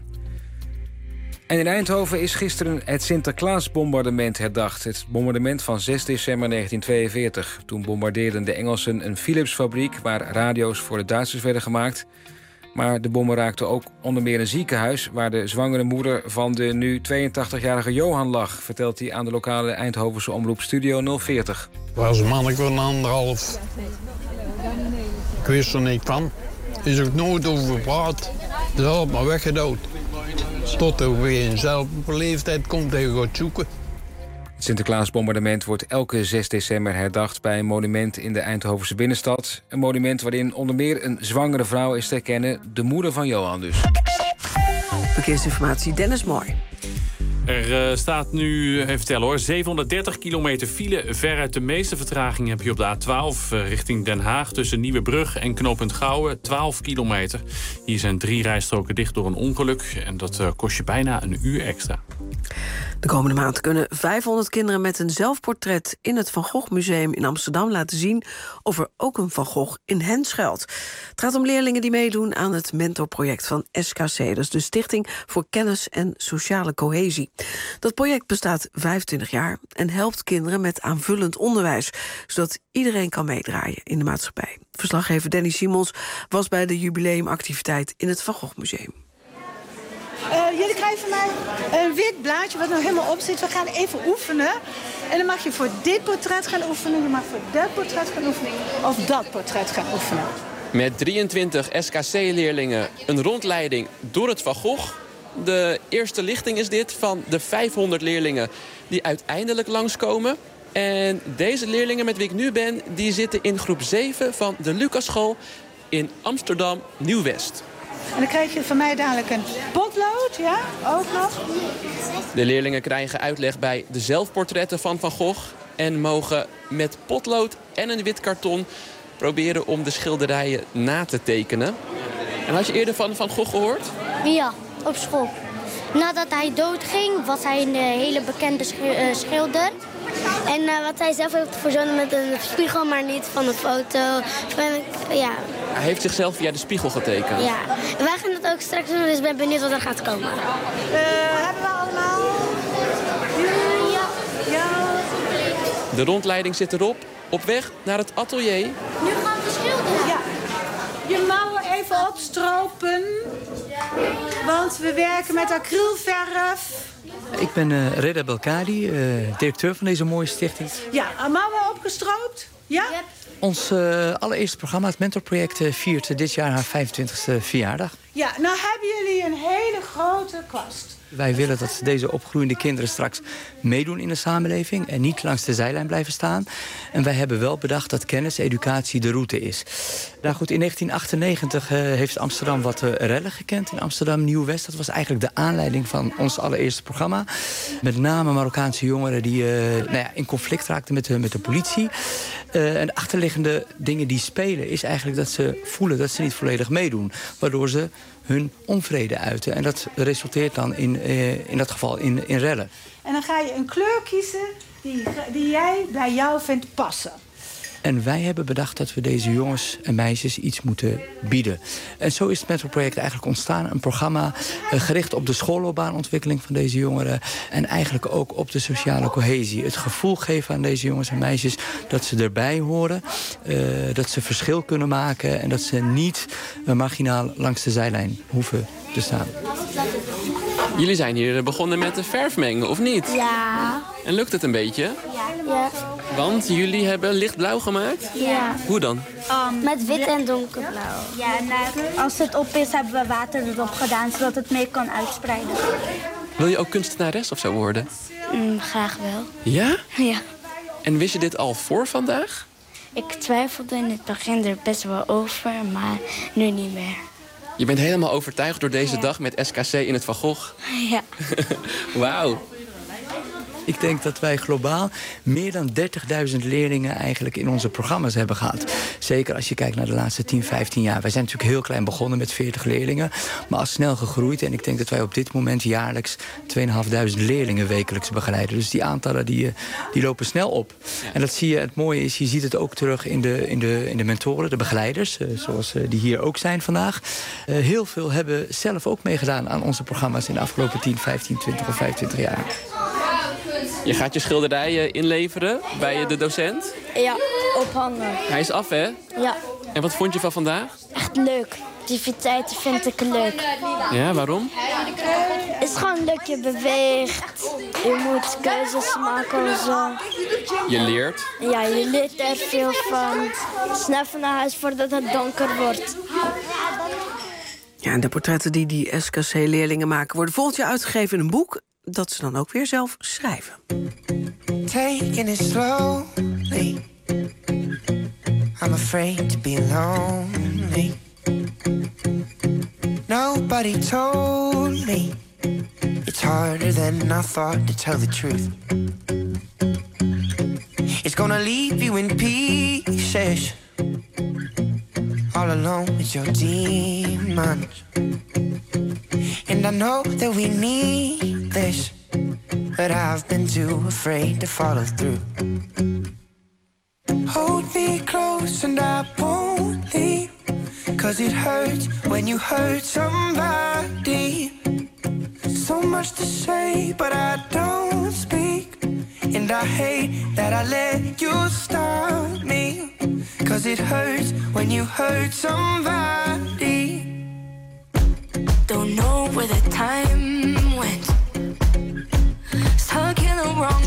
En in Eindhoven is gisteren het Sinterklaasbombardement herdacht. Het bombardement van 6 december 1942. Toen bombardeerden de Engelsen een Philips-fabriek waar radio's voor de Duitsers werden gemaakt. Maar de bommen raakten ook onder meer een ziekenhuis waar de zwangere moeder van de nu 82-jarige Johan lag, vertelt hij aan de lokale Eindhovense omroep Studio 040. Was een manneke van 1,5. Ik wist er niks van. Er is ook nooit over gepraat. Ze had me weggedood. Tot er weer in zelfde leeftijd komt en je gaat zoeken. Het Sinterklaasbombardement wordt elke 6 december herdacht bij een monument in de Eindhovense binnenstad. Een monument waarin onder meer een zwangere vrouw is te herkennen, de moeder van Johan dus. Verkeersinformatie, Dennis Mooi. Er staat nu, even tellen hoor, 730 kilometer file. Veruit de meeste vertraging heb je op de A12 richting Den Haag. Tussen Nieuwebrug en knooppunt Gouwen, 12 kilometer. Hier zijn 3 rijstroken dicht door een ongeluk. En dat kost je bijna een uur extra. De komende maand kunnen 500 kinderen met een zelfportret in het Van Gogh Museum in Amsterdam laten zien of er ook een Van Gogh in hen schuilt. Het gaat om leerlingen die meedoen aan het mentorproject van SKC, dat is de Stichting voor Kennis en Sociale Cohesie. Dat project bestaat 25 jaar en helpt kinderen met aanvullend onderwijs, zodat iedereen kan meedraaien in de maatschappij. Verslaggever Danny Simons was bij de jubileumactiviteit in het Van Gogh Museum. Jullie krijgen van mij een wit blaadje wat nog helemaal op zit. We gaan even oefenen. En dan mag je voor dit portret gaan oefenen. Je mag voor dat portret gaan oefenen. Of dat portret gaan oefenen. Met 23 SKC-leerlingen een rondleiding door het Van Gogh. De eerste lichting is dit van de 500 leerlingen die uiteindelijk langskomen. En deze leerlingen met wie ik nu ben, die zitten in groep 7 van de Lucasschool in Amsterdam Nieuw-West. En dan krijg je van mij dadelijk een potlood, ja, ook nog. De leerlingen krijgen uitleg bij de zelfportretten van Van Gogh en mogen met potlood en een wit karton proberen om de schilderijen na te tekenen. En had je eerder van Van Gogh gehoord? Ja, op school. Nadat hij doodging, was hij een hele bekende schilder. En wat hij zelf heeft verzonnen met een spiegel, maar niet van een foto. Ja. Hij heeft zichzelf via de spiegel getekend. Ja, en wij gaan dat ook straks doen, dus ik ben benieuwd wat er gaat komen. Hebben we allemaal? Ja. De rondleiding zit erop, op weg naar het atelier. Nu gaan we schilderen. Ja. Je mouwen even opstropen, want we werken met acrylverf. Ik ben Reda Belkadi, directeur van deze mooie stichting. Ja, mouwen opgestroopt? Ja? Yep. Ons allereerste programma, het Mentorproject, viert dit jaar haar 25e verjaardag. Ja, nou hebben jullie een hele grote kwast. Wij willen dat deze opgroeiende kinderen straks meedoen in de samenleving en niet langs de zijlijn blijven staan. En wij hebben wel bedacht dat kennis, educatie de route is. Nou goed, in 1998 heeft Amsterdam wat rellen gekend in Amsterdam Nieuw-West. Dat was eigenlijk de aanleiding van ons allereerste programma. Met name Marokkaanse jongeren die in conflict raakten met de politie. En de achterliggende dingen die spelen is eigenlijk dat ze voelen dat ze niet volledig meedoen. Waardoor ze hun onvrede uiten. En dat resulteert dan in dat geval in rellen. En dan ga je een kleur kiezen die jij bij jou vindt passen. En wij hebben bedacht dat we deze jongens en meisjes iets moeten bieden. En zo is het Mentorproject eigenlijk ontstaan. Een programma gericht op de schoolloopbaanontwikkeling van deze jongeren. En eigenlijk ook op de sociale cohesie. Het gevoel geven aan deze jongens en meisjes dat ze erbij horen. Dat ze verschil kunnen maken. En dat ze niet marginaal langs de zijlijn hoeven te staan. Jullie zijn hier begonnen met de verf mengen, of niet? Ja. En lukt het een beetje? Ja. Want jullie hebben lichtblauw gemaakt? Ja. Hoe dan? Met wit en donkerblauw. Ja, als het op is, hebben we water erop gedaan, zodat het mee kan uitspreiden. Wil je ook kunstenares of zo worden? Graag wel. Ja? Ja. En wist je dit al voor vandaag? Ik twijfelde in het begin er best wel over, maar nu niet meer. Je bent helemaal overtuigd door deze dag met SKC in het Van Gogh? Ja. Wauw. Ik denk dat wij globaal meer dan 30.000 leerlingen eigenlijk in onze programma's hebben gehad. Zeker als je kijkt naar de laatste 10, 15 jaar. Wij zijn natuurlijk heel klein begonnen met 40 leerlingen. Maar al snel gegroeid. En ik denk dat wij op dit moment jaarlijks 2.500 leerlingen wekelijks begeleiden. Dus die aantallen die lopen snel op. En dat zie je, het mooie is, je ziet het ook terug in de mentoren, de begeleiders. Zoals die hier ook zijn vandaag. Heel veel hebben zelf ook meegedaan aan onze programma's in de afgelopen 10, 15, 20 of 25 jaar. Je gaat je schilderijen inleveren bij de docent? Ja, ophangen. Hij is af, hè? Ja. En wat vond je van vandaag? Echt leuk. Activiteiten vind ik leuk. Ja, waarom? Het is gewoon leuk, je beweegt. Je moet keuzes maken en zo. Je leert? Ja, je leert er veel van. Snel van naar huis voordat het donker wordt. Ja, en de portretten die SKC-leerlingen maken worden volgend jaar uitgegeven in een boek dat ze dan ook weer zelf schrijven. Taking it slowly. I'm afraid to be lonely. Nobody told me it's harder than I thought to tell the truth. It's gonna leave you in pieces, all alone with your demons. And I know that we need this, but I've been too afraid to follow through. Hold me close and I won't leave, 'cause it hurts when you hurt somebody. So much to say, but I don't speak. And I hate that I let you stop me, 'cause it hurts when you hurt somebody. Don't know where the time went. Stuck in the wrong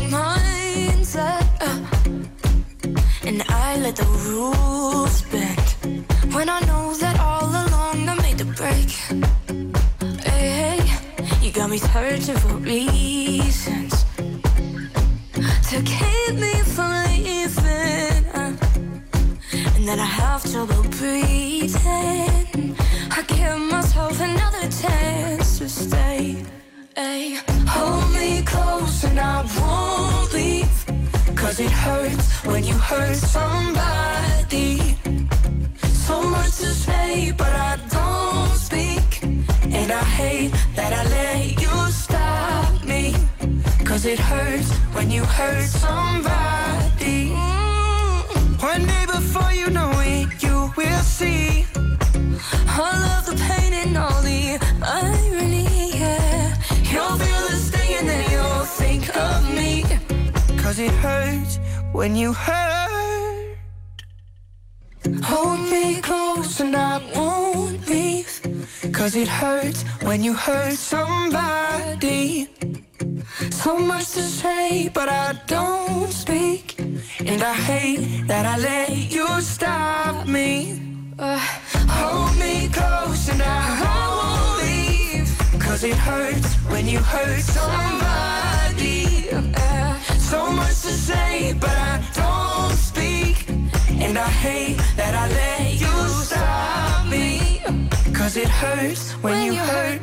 mindset. And I let the rules bend when I know that all along I made the break. Hey, you got me searching for reasons to keep me from leaving, and that I have trouble breathing. I give myself another chance to stay. Hey, hold me close and I won't leave, 'cause it hurts when you hurt somebody. So much to say, but I don't speak. And I hate that I let you stop me, 'cause it hurts when you hurt somebody. One day before you know it, you will see all of the pain and all the irony, yeah. You'll feel the sting and then you'll think of me, 'cause it hurts when you hurt. Hold me close and I won't leave, 'cause it hurts when you hurt somebody. So much to say, but I don't speak. And I hate that I let you stop me. Hold me close and I won't leave, 'cause it hurts when you hurt somebody. So much to say, but I don't speak. And I hate that I let you stop me, 'cause it hurts when you hurt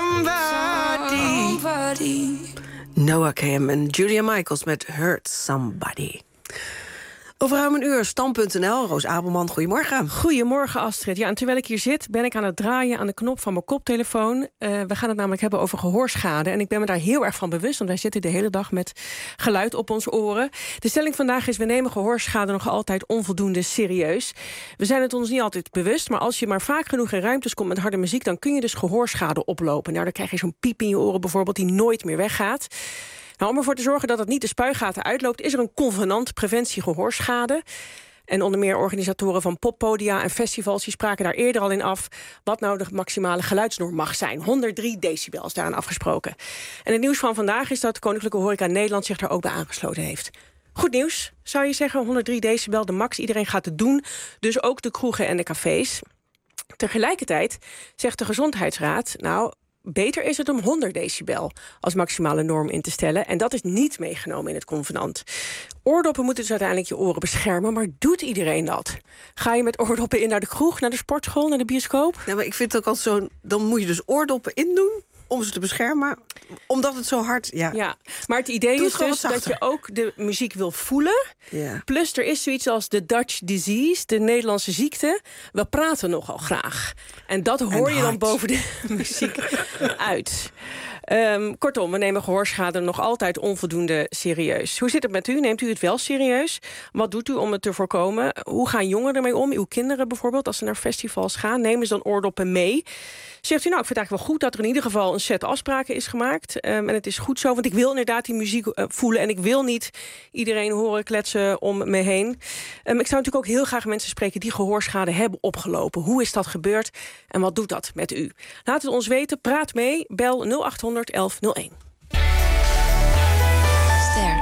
somebody. Noah Cam en Julia Michaels met Hurt Somebody. Over ruim een uur, Stand.nl. Roos Abelman, goedemorgen. Goedemorgen, Astrid. Ja, en terwijl ik hier zit, ben ik aan het draaien aan de knop van mijn koptelefoon. We gaan het namelijk hebben over gehoorschade. En ik ben me daar heel erg van bewust, want wij zitten de hele dag met geluid op onze oren. De stelling vandaag is: we nemen gehoorschade nog altijd onvoldoende serieus. We zijn het ons niet altijd bewust, maar als je maar vaak genoeg in ruimtes komt met harde muziek, dan kun je dus gehoorschade oplopen. Nou, dan krijg je zo'n piep in je oren bijvoorbeeld die nooit meer weggaat. Nou, om ervoor te zorgen dat het niet de spuigaten uitloopt, is er een convenant preventie gehoorschade. En onder meer organisatoren van poppodia en festivals die spraken daar eerder al in af wat nou de maximale geluidsnorm mag zijn. 103 decibel is daaraan afgesproken. En het nieuws van vandaag is dat Koninklijke Horeca Nederland zich daar ook bij aangesloten heeft. Goed nieuws, zou je zeggen. 103 decibel, de max. Iedereen gaat het doen. Dus ook de kroegen en de cafés. Tegelijkertijd zegt de Gezondheidsraad, nou, beter is het om 100 decibel als maximale norm in te stellen. En dat is niet meegenomen in het convenant. Oordoppen moeten dus uiteindelijk je oren beschermen, maar doet iedereen dat? Ga je met oordoppen in naar de kroeg, naar de sportschool, naar de bioscoop? Ja, maar ik vind het ook altijd zo, dan moet je dus oordoppen indoen om ze te beschermen, omdat het zo hard... Ja, maar het idee is dus dat je ook de muziek wil voelen. Ja. Plus er is zoiets als de Dutch disease, de Nederlandse ziekte. We praten nogal graag. En dat hoor je dan boven de muziek uit. Kortom, we nemen gehoorschade nog altijd onvoldoende serieus. Hoe zit het met u? Neemt u het wel serieus? Wat doet u om het te voorkomen? Hoe gaan jongeren ermee om? Uw kinderen bijvoorbeeld, als ze naar festivals gaan, nemen ze dan oordoppen mee? Zegt u, nou, ik vind het eigenlijk wel goed dat er in ieder geval een set afspraken is gemaakt. En het is goed zo, want ik wil inderdaad die muziek voelen en ik wil niet iedereen horen kletsen om me heen. Ik zou natuurlijk ook heel graag mensen spreken die gehoorschade hebben opgelopen. Hoe is dat gebeurd en wat doet dat met u? Laat het ons weten, praat mee, bel 0800 1101. Ster.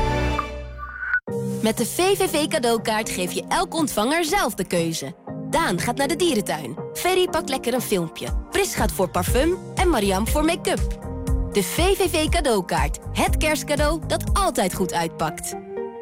Met de VVV cadeaukaart geef je elk ontvanger zelf de keuze. Daan gaat naar de dierentuin. Ferry pakt lekker een filmpje. Pris gaat voor parfum en Mariam voor make-up. De VVV cadeaukaart. Het kerstcadeau dat altijd goed uitpakt.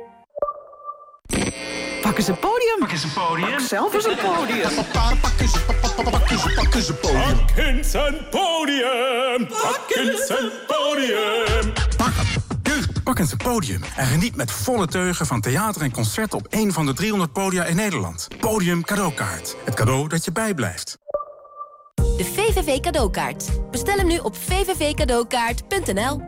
Pak eens een podium. Pak eens een podium. Pak zelf eens een podium. Pak eens een podium. Pak eens een podium. Pak eens een podium. Pak eens een podium en geniet met volle teugen van theater en concerten op een van de 300 podia in Nederland. Podium cadeaukaart. Het cadeau dat je bijblijft. De VVV cadeaukaart. Bestel hem nu op vvvcadeaukaart.nl.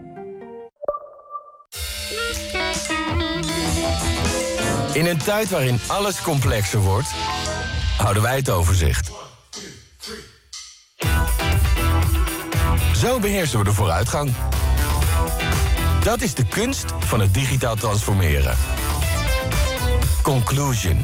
In een tijd waarin alles complexer wordt, houden wij het overzicht. Zo beheersen we de vooruitgang. Dat is de kunst van het digitaal transformeren. Conclusion.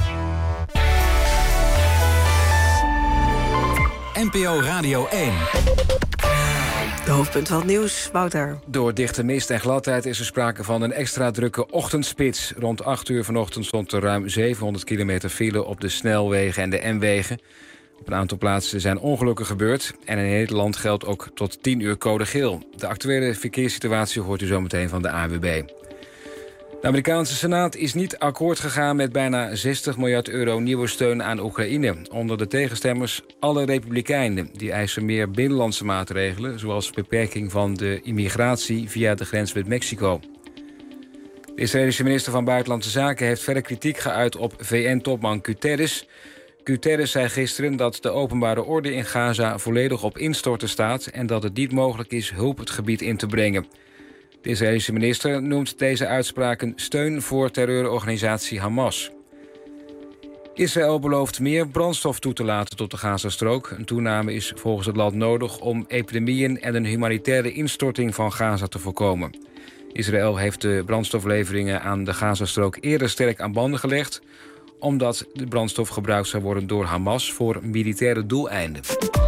NPO Radio 1. De hoofdpunt van het nieuws, Wouter. Door dichte mist en gladheid is er sprake van een extra drukke ochtendspits. Rond 8 uur vanochtend stond er ruim 700 kilometer file op de snelwegen en de N-wegen. Op een aantal plaatsen zijn ongelukken gebeurd. En in Nederland geldt ook tot 10 uur code geel. De actuele verkeerssituatie hoort u zometeen van de ANWB. De Amerikaanse Senaat is niet akkoord gegaan met bijna 60 miljard euro nieuwe steun aan Oekraïne. Onder de tegenstemmers alle republikeinen. Die eisen meer binnenlandse maatregelen, zoals beperking van de immigratie via de grens met Mexico. De Israëlische minister van Buitenlandse Zaken heeft verder kritiek geuit op VN-topman Guterres. Guterres zei gisteren dat de openbare orde in Gaza volledig op instorten staat en dat het niet mogelijk is hulp het gebied in te brengen. De Israëlische minister noemt deze uitspraken steun voor terreurorganisatie Hamas. Israël belooft meer brandstof toe te laten tot de Gazastrook. Een toename is volgens het land nodig om epidemieën en een humanitaire instorting van Gaza te voorkomen. Israël heeft de brandstofleveringen aan de Gazastrook eerder sterk aan banden gelegd, omdat de brandstof gebruikt zou worden door Hamas voor militaire doeleinden.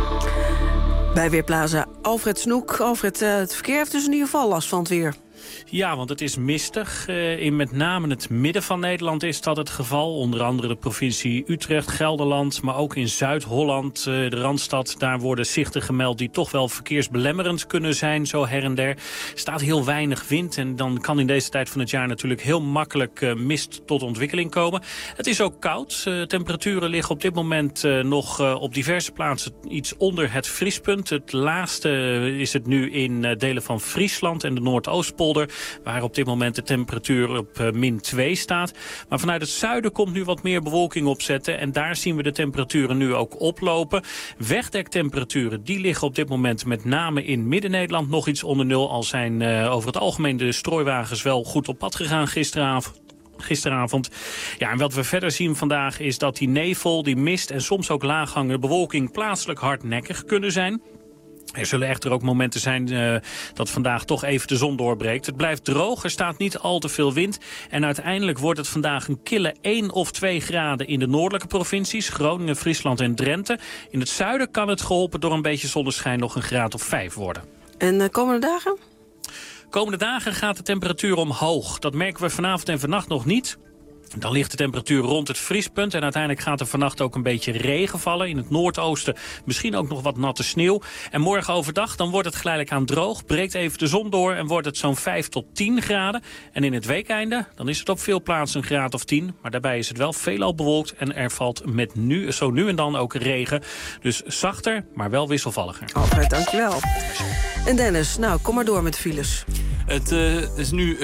Bij Weerplaza Alfred Snoek. Alfred, het verkeer heeft dus in ieder geval last van het weer. Ja, want het is mistig. In met name het midden van Nederland is dat het geval. Onder andere de provincie Utrecht, Gelderland, maar ook in Zuid-Holland, de Randstad. Daar worden zichten gemeld die toch wel verkeersbelemmerend kunnen zijn, zo her en der. Er staat heel weinig wind en dan kan in deze tijd van het jaar natuurlijk heel makkelijk mist tot ontwikkeling komen. Het is ook koud. Temperaturen liggen op dit moment nog op diverse plaatsen iets onder het vriespunt. Het laagste is het nu in delen van Friesland en de Noordoostpolder, waar op dit moment de temperatuur op -2 staat. Maar vanuit het zuiden komt nu wat meer bewolking opzetten en daar zien we de temperaturen nu ook oplopen. Wegdektemperaturen die liggen op dit moment met name in Midden-Nederland nog iets onder nul. Al zijn over het algemeen de strooiwagens wel goed op pad gegaan gisteravond. Ja, en wat we verder zien vandaag is dat die nevel, die mist en soms ook laaghangende bewolking plaatselijk hardnekkig kunnen zijn. Er zullen echter ook momenten zijn dat vandaag toch even de zon doorbreekt. Het blijft droog, er staat niet al te veel wind. En uiteindelijk wordt het vandaag een kille 1 of 2 graden in de noordelijke provincies. Groningen, Friesland en Drenthe. In het zuiden kan het geholpen door een beetje zonneschijn nog een graad of 5 worden. En de komende dagen? Komende dagen gaat de temperatuur omhoog. Dat merken we vanavond en vannacht nog niet. Dan ligt de temperatuur rond het vriespunt en uiteindelijk gaat er vannacht ook een beetje regen vallen. In het noordoosten misschien ook nog wat natte sneeuw. En morgen overdag dan wordt het geleidelijk aan droog, breekt even de zon door en wordt het zo'n 5 tot 10 graden. En in het weekeinde dan is het op veel plaatsen een graad of 10. Maar daarbij is het wel veelal bewolkt en er valt met zo nu en dan ook regen. Dus zachter, maar wel wisselvalliger. Alfred, dankjewel. En Dennis, nou, kom maar door met de files. Het is nu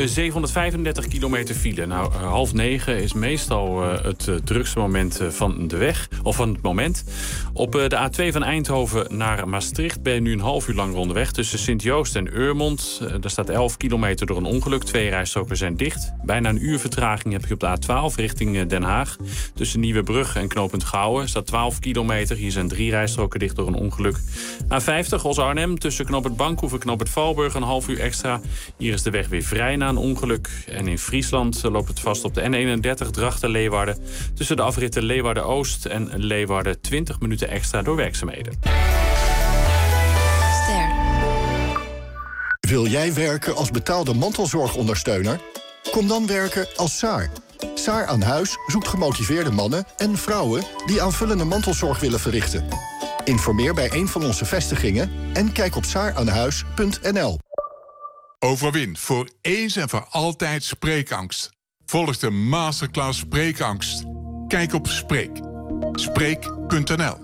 735 kilometer file. Nou, 8:30 is meestal het drukste moment van de weg. Of van het moment. Op de A2 van Eindhoven naar Maastricht ben je nu een half uur lang onderweg. Tussen Sint-Joost en Eurmond. Daar staat 11 kilometer door een ongeluk. 2 rijstroken zijn dicht. Bijna een uur vertraging heb je op de A12 richting Den Haag. Tussen Nieuwebrug en knooppunt Gouwen staat 12 kilometer. Hier zijn 3 rijstroken dicht door een ongeluk. A50 Os-Arnhem tussen knooppunt Bankhoef en knooppunt Valburg een half uur extra. Hier is de weg weer vrij na een ongeluk. En in Friesland loopt het vast op de N31 Drachten-Leeuwarden. Tussen de afritten Leeuwarden-Oost en Leeuwarden 20 minuten extra door werkzaamheden. Wil jij werken als betaalde mantelzorgondersteuner? Kom dan werken als SAAR. SAAR aan Huis zoekt gemotiveerde mannen en vrouwen die aanvullende mantelzorg willen verrichten. Informeer bij een van onze vestigingen en kijk op saaraanhuis.nl. Overwin voor eens en voor altijd spreekangst. Volg de masterclass Spreekangst. Kijk op Spreek. Spreek.nl.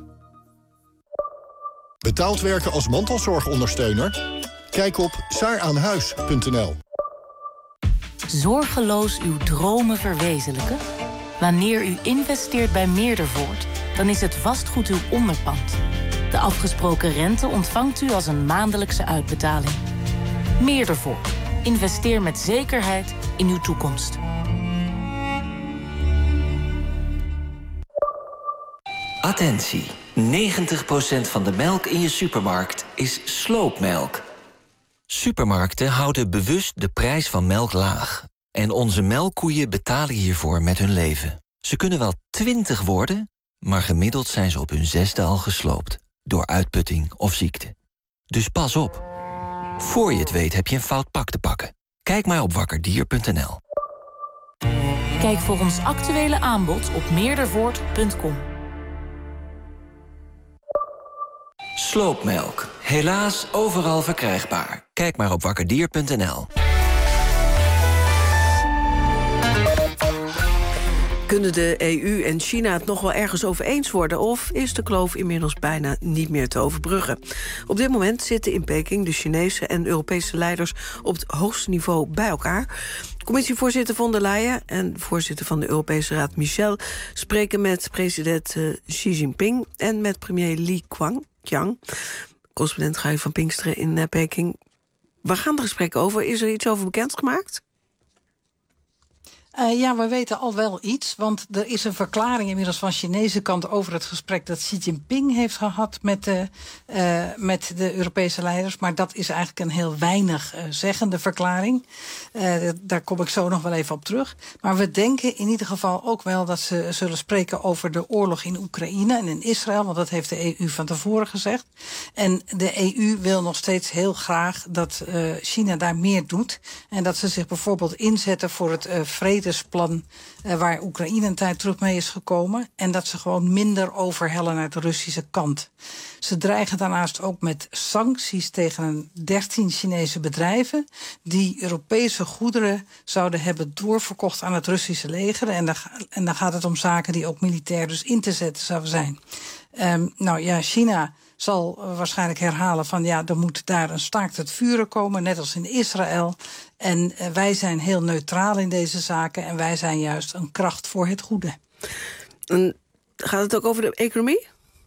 Betaald werken als mantelzorgondersteuner? Kijk op saaraanhuis.nl. Zorgeloos uw dromen verwezenlijken? Wanneer u investeert bij Meerdervoort, dan is het vastgoed uw onderpand. De afgesproken rente ontvangt u als een maandelijkse uitbetaling. Meerdervoort. Investeer met zekerheid in uw toekomst. Attentie. 90% van de melk in je supermarkt is sloopmelk. Supermarkten houden bewust de prijs van melk laag. En onze melkkoeien betalen hiervoor met hun leven. Ze kunnen wel 20 worden, maar gemiddeld zijn ze op hun 6e al gesloopt. Door uitputting of ziekte. Dus pas op. Voor je het weet heb je een fout pak te pakken. Kijk maar op wakkerdier.nl. Kijk voor ons actuele aanbod op meerdervoort.com. Sloopmelk. Helaas overal verkrijgbaar. Kijk maar op wakkerdier.nl. Kunnen de EU en China het nog wel ergens over eens worden? Of is de kloof inmiddels bijna niet meer te overbruggen? Op dit moment zitten in Peking de Chinese en Europese leiders op het hoogste niveau bij elkaar. Commissievoorzitter von der Leyen en voorzitter van de Europese Raad Michel spreken met president Xi Jinping en met premier Li Qiang. Correspondent Guy van Pinksteren in Peking. Waar gaan de gesprekken over? Is er iets over bekendgemaakt? Ja, we weten al wel iets, want er is een verklaring inmiddels van Chinese kant over het gesprek dat Xi Jinping heeft gehad met de Europese leiders. Maar dat is eigenlijk een heel weinig zeggende verklaring. Daar kom ik zo nog wel even op terug. Maar we denken in ieder geval ook wel dat ze zullen spreken over de oorlog in Oekraïne en in Israël, want dat heeft de EU van tevoren gezegd. En de EU wil nog steeds heel graag dat China daar meer doet en dat ze zich bijvoorbeeld inzetten voor het vredesplan waar Oekraïne een tijd terug mee is gekomen en dat ze gewoon minder overhellen naar de Russische kant. Ze dreigen daarnaast ook met sancties tegen 13 Chinese bedrijven die Europese goederen zouden hebben doorverkocht aan het Russische leger. En dan gaat het om zaken die ook militair dus in te zetten zouden zijn. China zal waarschijnlijk herhalen van er moet daar een staakt het vuren komen, net als in Israël. En wij zijn heel neutraal in deze zaken en wij zijn juist een kracht voor het goede. En gaat het ook over de economie?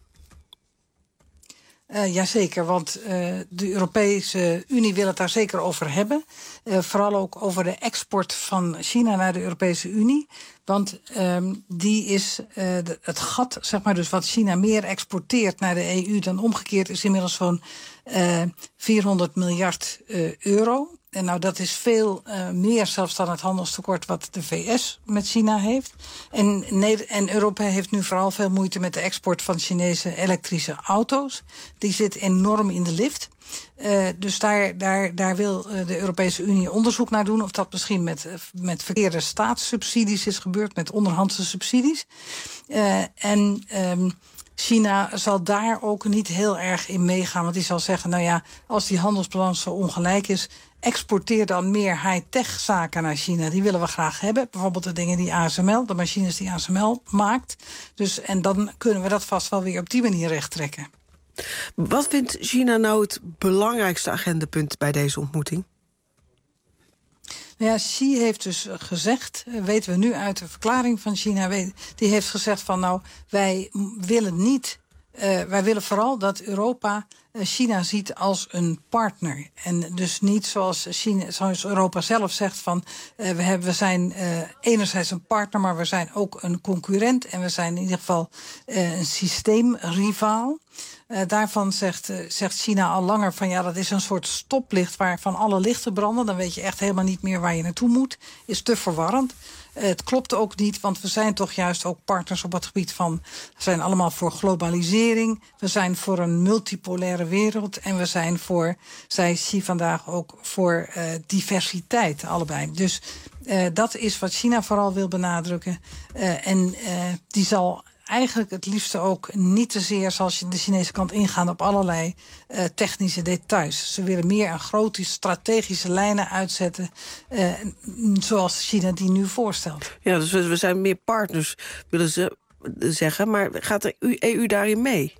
Jazeker, want de Europese Unie wil het daar zeker over hebben. Vooral ook over de export van China naar de Europese Unie. Want die is het gat, zeg maar, dus wat China meer exporteert naar de EU dan omgekeerd, is inmiddels zo'n 400 miljard euro. En nou, dat is veel meer zelfs dan het handelstekort wat de VS met China heeft. En Europa heeft nu vooral veel moeite met de export van Chinese elektrische auto's. Die zit enorm in de lift. Dus daar wil de Europese Unie onderzoek naar doen of dat misschien met verkeerde staatssubsidies is gebeurd, met onderhandse subsidies. China zal daar ook niet heel erg in meegaan, want die zal zeggen, als die handelsbalans zo ongelijk is, exporteer dan meer high-tech zaken naar China. Die willen we graag hebben. Bijvoorbeeld de dingen die ASML, de machines die ASML maakt. En dan kunnen we dat vast wel weer op die manier recht trekken. Wat vindt China nou het belangrijkste agendapunt bij deze ontmoeting? Xi heeft dus gezegd, weten we nu uit de verklaring van China, die heeft gezegd van wij willen vooral dat Europa China ziet als een partner. En dus niet zoals Europa zelf zegt van we zijn enerzijds een partner, maar we zijn ook een concurrent en we zijn in ieder geval een systeemrivaal. Daarvan zegt China al langer van dat is een soort stoplicht waarvan alle lichten branden. Dan weet je echt helemaal niet meer waar je naartoe moet. Is te verwarrend. Het klopt ook niet, want we zijn toch juist ook partners op het gebied van, we zijn allemaal voor globalisering, we zijn voor een multipolaire wereld en we zijn voor, zei Xi vandaag ook, voor diversiteit allebei. Dus dat is wat China vooral wil benadrukken. Die zal eigenlijk het liefste ook niet te zeer, zoals de Chinese kant, ingaan op allerlei technische details. Ze willen meer een grote strategische lijnen uitzetten, zoals China die nu voorstelt. Ja, dus we zijn meer partners, willen ze zeggen. Maar gaat de EU daarin mee?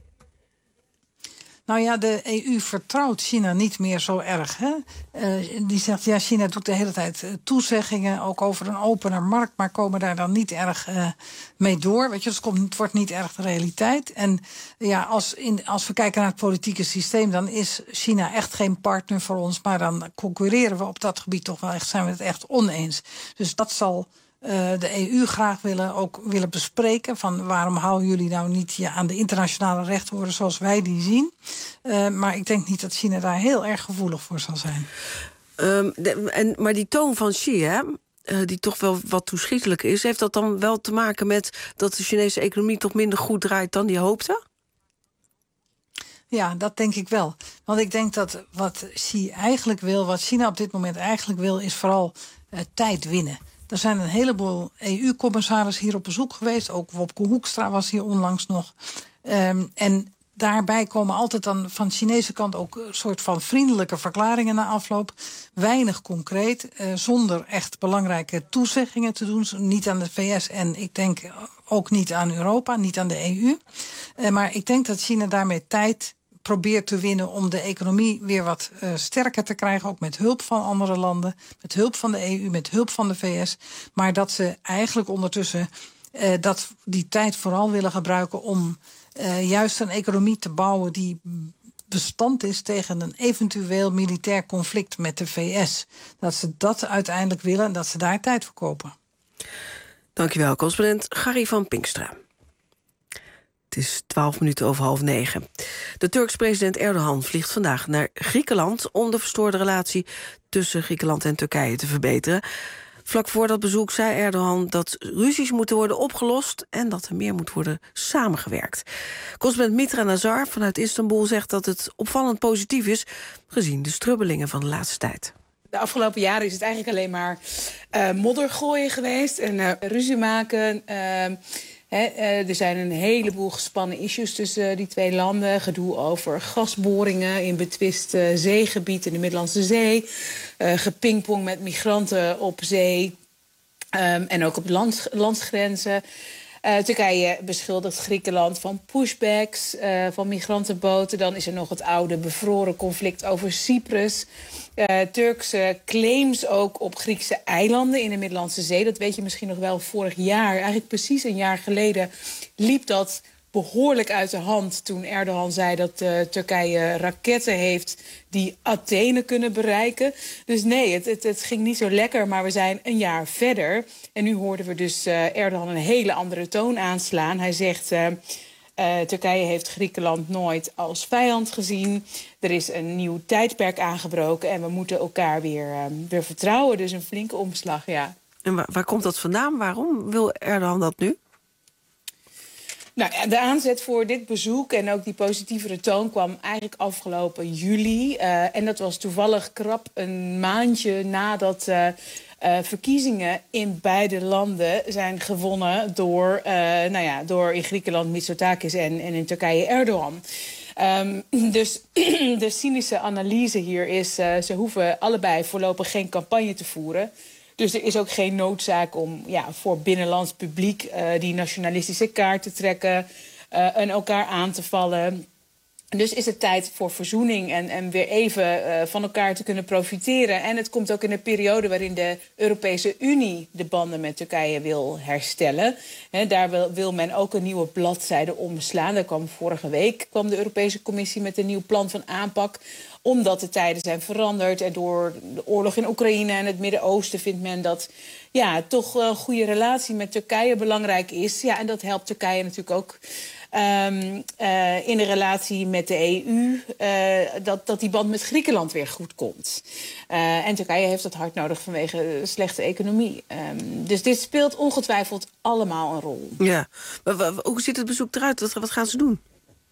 De EU vertrouwt China niet meer zo erg. Hè? Die zegt, China doet de hele tijd toezeggingen, ook over een opener markt, maar komen daar dan niet erg mee door. Weet je, het wordt niet erg de realiteit. En als we kijken naar het politieke systeem, dan is China echt geen partner voor ons, maar dan concurreren we op dat gebied toch wel echt, zijn we het echt oneens. Dus dat zal de EU graag willen bespreken, van waarom houden jullie nou niet aan de internationale rechtwoorden zoals wij die zien. Maar ik denk niet dat China daar heel erg gevoelig voor zal zijn. Maar die toon van Xi, die toch wel wat toeschietelijk is, heeft dat dan wel te maken met dat de Chinese economie toch minder goed draait dan die hoopte? Ja, dat denk ik wel. Want ik denk dat wat China op dit moment eigenlijk wil, is vooral tijd winnen. Er zijn een heleboel EU-commissarissen hier op bezoek geweest. Ook Wopke Hoekstra was hier onlangs nog. En daarbij komen altijd dan van de Chinese kant ook een soort van vriendelijke verklaringen na afloop. Weinig concreet, zonder echt belangrijke toezeggingen te doen. Niet aan de VS en ik denk ook niet aan Europa, niet aan de EU. Maar ik denk dat China daarmee tijd probeert te winnen om de economie weer wat sterker te krijgen. Ook met hulp van andere landen, met hulp van de EU, met hulp van de VS. Maar dat ze eigenlijk ondertussen die tijd vooral willen gebruiken om juist een economie te bouwen die bestand is tegen een eventueel militair conflict met de VS. Dat ze dat uiteindelijk willen en dat ze daar tijd voor kopen. Dankjewel, correspondent Gary van Pinkstra. Het is 9:12. De Turkse president Erdogan vliegt vandaag naar Griekenland om de verstoorde relatie tussen Griekenland en Turkije te verbeteren. Vlak voor dat bezoek zei Erdogan dat ruzies moeten worden opgelost en dat er meer moet worden samengewerkt. Correspondent Mitra Nazar vanuit Istanbul zegt dat het opvallend positief is gezien de strubbelingen van de laatste tijd. De afgelopen jaren is het eigenlijk alleen maar moddergooien geweest en ruzie maken. Er zijn een heleboel gespannen issues tussen die twee landen. Gedoe over gasboringen in betwist zeegebied in de Middellandse Zee. Gepingpong met migranten op zee en ook op landsgrenzen. Turkije beschuldigt Griekenland van pushbacks, van migrantenboten. Dan is er nog het oude bevroren conflict over Cyprus. Turkse claims ook op Griekse eilanden in de Middellandse Zee. Dat weet je misschien nog wel vorig jaar. Eigenlijk precies een jaar geleden liep dat behoorlijk uit de hand toen Erdogan zei dat Turkije raketten heeft die Athene kunnen bereiken. Dus nee, het ging niet zo lekker, maar we zijn een jaar verder. En nu hoorden we dus Erdogan een hele andere toon aanslaan. Hij zegt, Turkije heeft Griekenland nooit als vijand gezien. Er is een nieuw tijdperk aangebroken en we moeten elkaar weer vertrouwen. Dus een flinke omslag, ja. En waar komt dat vandaan? Waarom wil Erdogan dat nu? Nou ja, de aanzet voor dit bezoek en ook die positievere toon kwam eigenlijk afgelopen juli. En dat was toevallig krap een maandje nadat verkiezingen in beide landen zijn gewonnen door in Griekenland Mitsotakis en in Turkije Erdogan. Dus de cynische analyse hier is, ze hoeven allebei voorlopig geen campagne te voeren. Dus er is ook geen noodzaak om voor binnenlands publiek die nationalistische kaart te trekken en elkaar aan te vallen. Dus is het tijd voor verzoening en weer even van elkaar te kunnen profiteren. En het komt ook in een periode waarin de Europese Unie de banden met Turkije wil herstellen. Daar wil men ook een nieuwe bladzijde omslaan. Vorige week kwam de Europese Commissie met een nieuw plan van aanpak. Omdat de tijden zijn veranderd en door de oorlog in Oekraïne en het Midden-Oosten vindt men dat toch een goede relatie met Turkije belangrijk is. Ja, en dat helpt Turkije natuurlijk ook in de relatie met de EU, dat die band met Griekenland weer goed komt. En Turkije heeft dat hard nodig vanwege de slechte economie. Dus dit speelt ongetwijfeld allemaal een rol. Ja, maar hoe ziet het bezoek eruit? Wat gaan ze doen?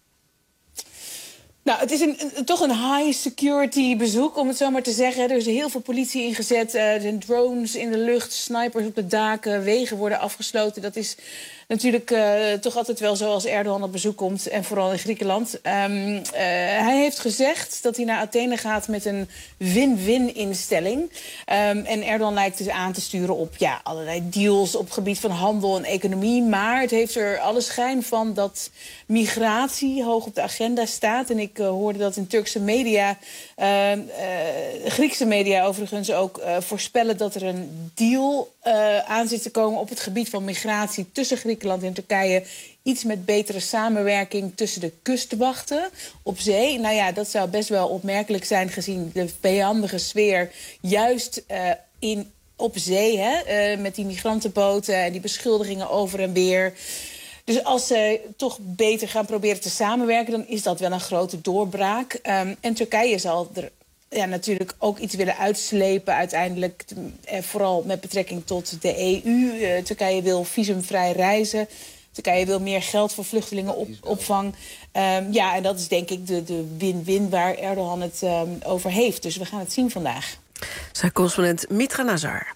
Nou, het is toch een high-security bezoek, om het zo maar te zeggen. Er is heel veel politie ingezet, er zijn drones in de lucht, snipers op de daken, wegen worden afgesloten. Dat is natuurlijk toch altijd wel zo als Erdogan op bezoek komt, en vooral in Griekenland. Hij heeft gezegd dat hij naar Athene gaat met een win-win instelling. En Erdogan lijkt dus aan te sturen op allerlei deals op het gebied van handel en economie. Maar het heeft er alle schijn van dat migratie hoog op de agenda staat. En ik hoorde dat in Turkse media, Griekse media overigens ook, voorspellen dat er een deal aan zit te komen op het gebied van migratie tussen Griekenland en Turkije. Iets met betere samenwerking tussen de kustwachten op zee. Nou ja, dat zou best wel opmerkelijk zijn gezien de vijandige sfeer juist op zee, met die migrantenboten en die beschuldigingen over en weer. Dus als ze toch beter gaan proberen te samenwerken, dan is dat wel een grote doorbraak. En Turkije zal er natuurlijk ook iets willen uitslepen uiteindelijk, vooral met betrekking tot de EU. Turkije wil visumvrij reizen. Turkije wil meer geld voor vluchtelingenopvang. Ja, en dat is denk ik de win-win waar Erdogan het over heeft. Dus we gaan het zien vandaag. Zijn correspondent Mitra Nazar.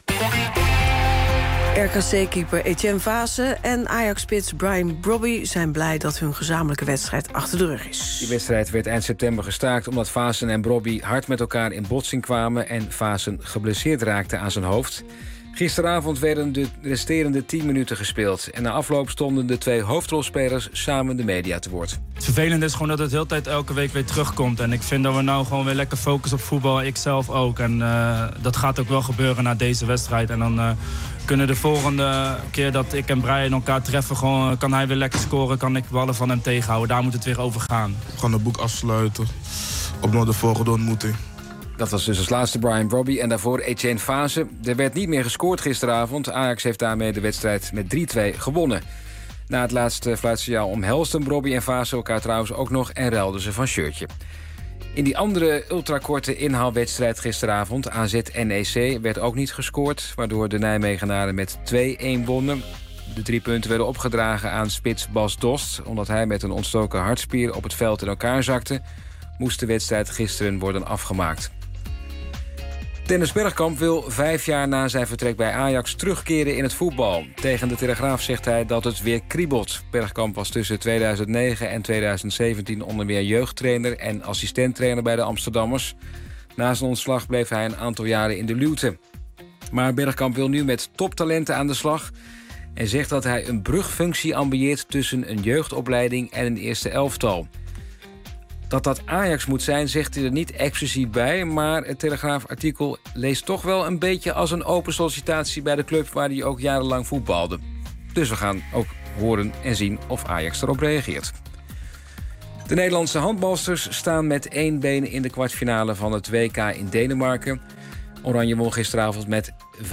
RKC-keeper Etienne Vaassen en Ajax-spits Brian Brobby zijn blij dat hun gezamenlijke wedstrijd achter de rug is. Die wedstrijd werd eind september gestaakt omdat Vaassen en Brobby hard met elkaar in botsing kwamen en Vaassen geblesseerd raakte aan zijn hoofd. Gisteravond werden de resterende 10 minuten gespeeld en na afloop stonden de 2 hoofdrolspelers samen de media te woord. Het vervelende is gewoon dat het de hele tijd elke week weer terugkomt. En ik vind dat we nou gewoon weer lekker focussen op voetbal, ik zelf ook. En dat gaat ook wel gebeuren na deze wedstrijd. En dan kunnen de volgende keer dat ik en Brian elkaar treffen, gewoon, kan hij weer lekker scoren, kan ik ballen van hem tegenhouden. Daar moet het weer over gaan. We gaan het boek afsluiten op naar de volgende ontmoeting. Dat was dus als laatste Brian Brobby en daarvoor Etienne Vaassen. Er werd niet meer gescoord gisteravond. Ajax heeft daarmee de wedstrijd met 3-2 gewonnen. Na het laatste fluitsignaal omhelsten Brobby en Vaassen elkaar trouwens ook nog en ruilden ze van shirtje. In die andere ultrakorte inhaalwedstrijd gisteravond, AZ-NEC, werd ook niet gescoord, waardoor de Nijmegenaren met 2-1 wonnen. De 3 punten werden opgedragen aan spits Bas Dost. Omdat hij met een ontstoken hartspier op het veld in elkaar zakte, moest de wedstrijd gisteren worden afgemaakt. Dennis Bergkamp wil 5 jaar na zijn vertrek bij Ajax terugkeren in het voetbal. Tegen de Telegraaf zegt hij dat het weer kriebelt. Bergkamp was tussen 2009 en 2017 onder meer jeugdtrainer en assistenttrainer bij de Amsterdammers. Na zijn ontslag bleef hij een aantal jaren in de luwte. Maar Bergkamp wil nu met toptalenten aan de slag en zegt dat hij een brugfunctie ambieert tussen een jeugdopleiding en een eerste elftal. Dat Ajax moet zijn, zegt hij er niet expliciet bij, maar het Telegraaf-artikel leest toch wel een beetje als een open sollicitatie bij de club waar hij ook jarenlang voetbalde. Dus we gaan ook horen en zien of Ajax erop reageert. De Nederlandse handbalsters staan met 1 been in de kwartfinale van het WK in Denemarken. Oranje won gisteravond met 35-27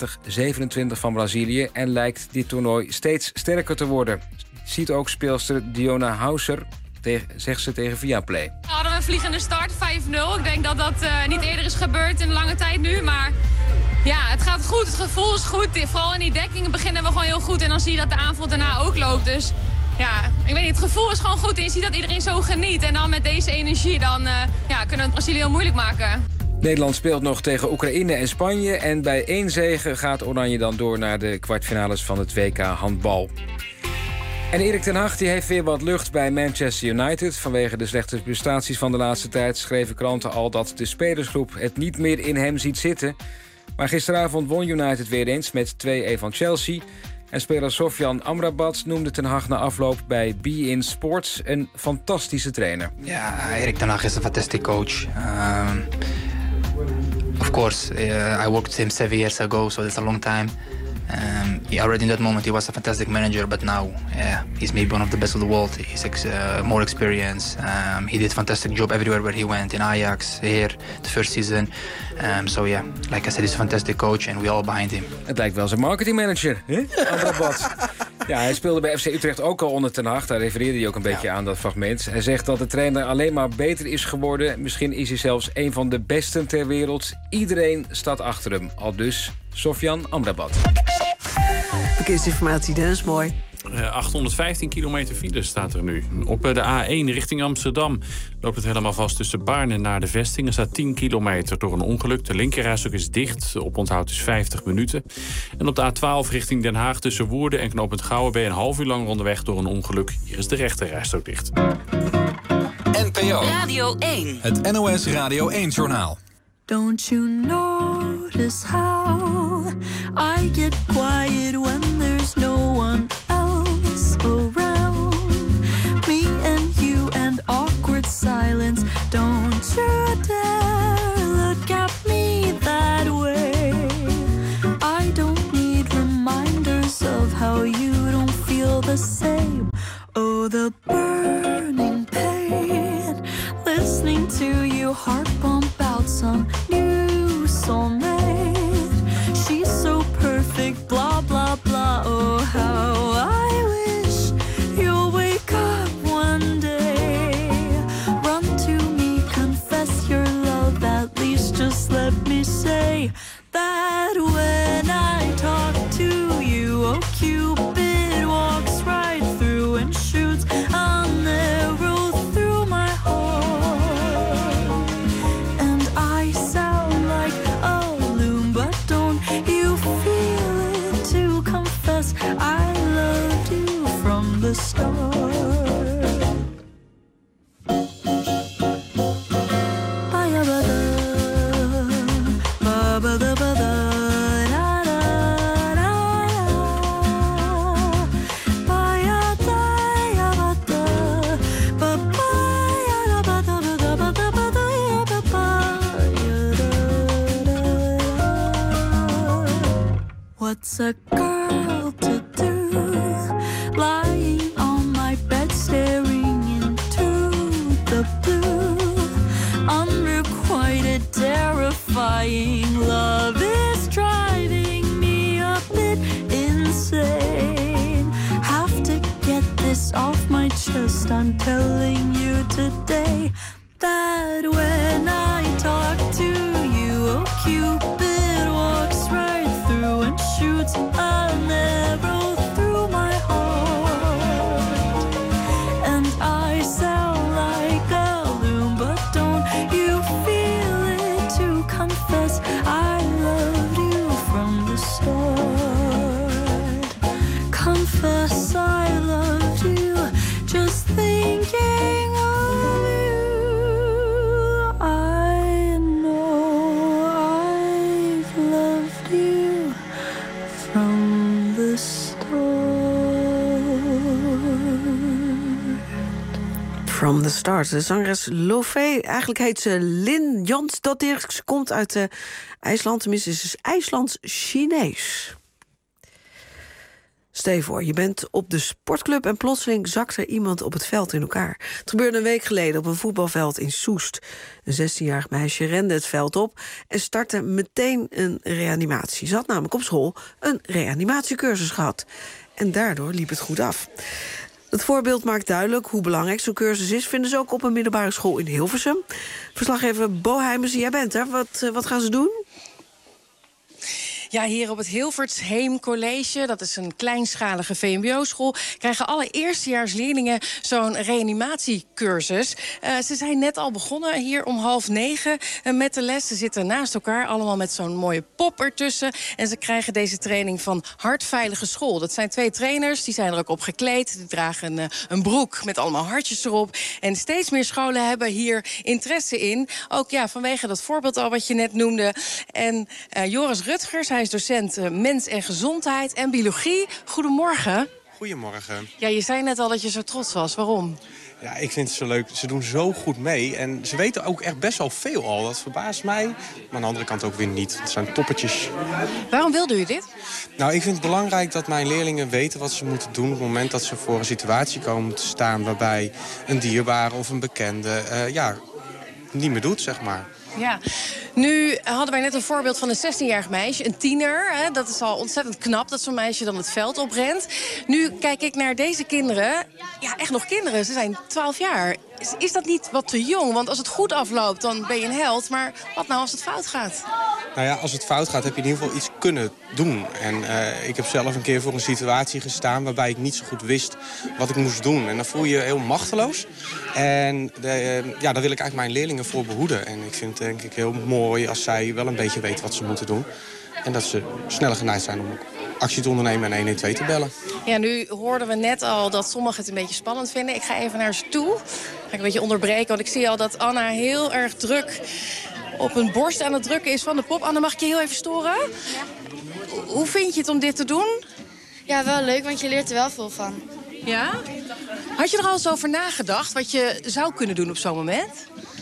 van Brazilië en lijkt dit toernooi steeds sterker te worden. Ziet ook speelster Diona Hauser, zegt ze tegen Viaplay. We hadden een vliegende start, 5-0. Ik denk dat dat niet eerder is gebeurd in lange tijd nu. Maar ja, het gaat goed, het gevoel is goed. Vooral in die dekkingen beginnen we gewoon heel goed. En dan zie je dat de aanval daarna ook loopt. Dus ja, ik weet niet, het gevoel is gewoon goed. En je ziet dat iedereen zo geniet. En dan met deze energie, dan kunnen we het Brazilië heel moeilijk maken. Nederland speelt nog tegen Oekraïne en Spanje. En bij 1 zege gaat Oranje dan door naar de kwartfinales van het WK handbal. En Erik ten Hag die heeft weer wat lucht bij Manchester United. Vanwege de slechte prestaties van de laatste tijd schreven kranten al dat de spelersgroep het niet meer in hem ziet zitten. Maar gisteravond won United weer eens met 2-1 van Chelsea. En speler Sofyan Amrabat noemde ten Hag na afloop bij beIN Sports een fantastische trainer. Ja, Erik ten Hag is een fantastic coach. Of course, I worked with him 7 years ago, so that's a long time. Already in that moment he was a fantastic manager, but now he's maybe one of the best of the world. He's more experience. He did a fantastic job everywhere where he went, in Ajax, here, the first season. So yeah, like I said, he's a fantastic coach and we all behind him. Het lijkt wel zijn marketingmanager, hè? Amrabat. Ja, hij speelde bij FC Utrecht ook al onder ten Hag. Daar refereerde hij ook een beetje aan, dat fragment. Hij zegt dat de trainer alleen maar beter is geworden. Misschien is hij zelfs een van de besten ter wereld. Iedereen staat achter hem. Aldus Sofyan Amrabat. Verkeersinformatie, Dennis, mooi. 815 kilometer file staat er nu. Op de A1 richting Amsterdam loopt het helemaal vast tussen Baarn en naar de Vesting. Er staat 10 kilometer door een ongeluk. De linkerrijstrook is dicht. Op onthoud is 50 minuten. En op de A12 richting Den Haag tussen Woerden en knooppunt Gouwen ben je een half uur lang onderweg door een ongeluk. Hier is de rechterrijstrook dicht. NPO Radio 1. Het NOS Radio 1-journaal. Don't you notice how I get quiet when there's no one else around? Me and you and awkward silence. Don't you dare look at me that way. I don't need reminders of how you don't feel the same. Oh, the burning pain. Listening to your heart pump out some new soulmate. She's so perfect, blah, blah, blah. Oh, how I wish you'll wake up one day. Run to me, confess your love. At least just let me say that when I talk to you, oh, Cupid walks right was a girl to do, lying on my bed staring into the blue. Unrequited, terrifying love is driving me a bit insane. Have to get this off my chest, I'm telling you today, that when I talk to you, oh Cupid walks right through and shoots an arrow through my heart. And I sound like a loon, but don't you feel it to confess I loved you from the start. Confess I loved you, just thinking of you. I know I've loved you from the start. From the Start. De zangeres Lofé, eigenlijk heet ze Lin Jansdottir. Ze komt uit IJsland, tenminste ze is IJslands-Chinees. Stel je voor, je bent op de sportclub en plotseling zakt er iemand op het veld in elkaar. Het gebeurde een week geleden op een voetbalveld in Soest. Een 16-jarig meisje rende het veld op en startte meteen een reanimatie. Ze had namelijk op school een reanimatiecursus gehad. En daardoor liep het goed af. Het voorbeeld maakt duidelijk hoe belangrijk zo'n cursus is. Vinden ze ook op een middelbare school in Hilversum. Verslaggever Bo Heijmers, jij bent er. Wat gaan ze doen? Ja, hier op het Hilversheim College, dat is een kleinschalige VMBO-school, krijgen alle eerstejaarsleerlingen zo'n reanimatiecursus. Ze zijn net al begonnen hier om 8:30 met de les. Ze zitten naast elkaar, allemaal met zo'n mooie pop ertussen. En ze krijgen deze training van Hartveilige School. Dat zijn 2 trainers, die zijn er ook op gekleed. Die dragen een broek met allemaal hartjes erop. En steeds meer scholen hebben hier interesse in. Ook ja, vanwege dat voorbeeld al wat je net noemde. En Joris Rutgers, hij is docent mens en gezondheid en biologie. Goedemorgen. Goedemorgen. Ja, je zei net al dat je zo trots was. Waarom? Ja, ik vind het zo leuk. Ze doen zo goed mee. En ze weten ook echt best wel veel al. Dat verbaast mij. Maar aan de andere kant ook weer niet. Het zijn toppertjes. Waarom wilde u dit? Nou, ik vind het belangrijk dat mijn leerlingen weten wat ze moeten doen op het moment dat ze voor een situatie komen te staan waarbij een dierbare of een bekende niet meer doet, zeg maar. Ja, nu hadden wij net een voorbeeld van een 16-jarig meisje, een tiener. Hè? Dat is al ontzettend knap dat zo'n meisje dan het veld oprent. Nu kijk ik naar deze kinderen. Ja, echt nog kinderen. Ze zijn 12 jaar. Is dat niet wat te jong? Want als het goed afloopt, dan ben je een held. Maar wat nou als het fout gaat? Nou ja, als het fout gaat, heb je in ieder geval iets kunnen doen. En ik heb zelf een keer voor een situatie gestaan waarbij ik niet zo goed wist wat ik moest doen. En dan voel je je heel machteloos. En daar wil ik eigenlijk mijn leerlingen voor behoeden. En ik vind het denk ik heel mooi als zij wel een beetje weten wat ze moeten doen. En dat ze sneller geneigd zijn om actie te ondernemen en 112 te bellen. Ja, nu hoorden we net al dat sommigen het een beetje spannend vinden. Ik ga even naar ze toe. Ga ik een beetje onderbreken, want ik zie al dat Anna heel erg druk op een borst aan het drukken is van de pop. Anna, mag ik je heel even storen? Ja. Hoe vind je het om dit te doen? Ja, wel leuk, want je leert er wel veel van. Ja? Had je er al eens over nagedacht wat je zou kunnen doen op zo'n moment?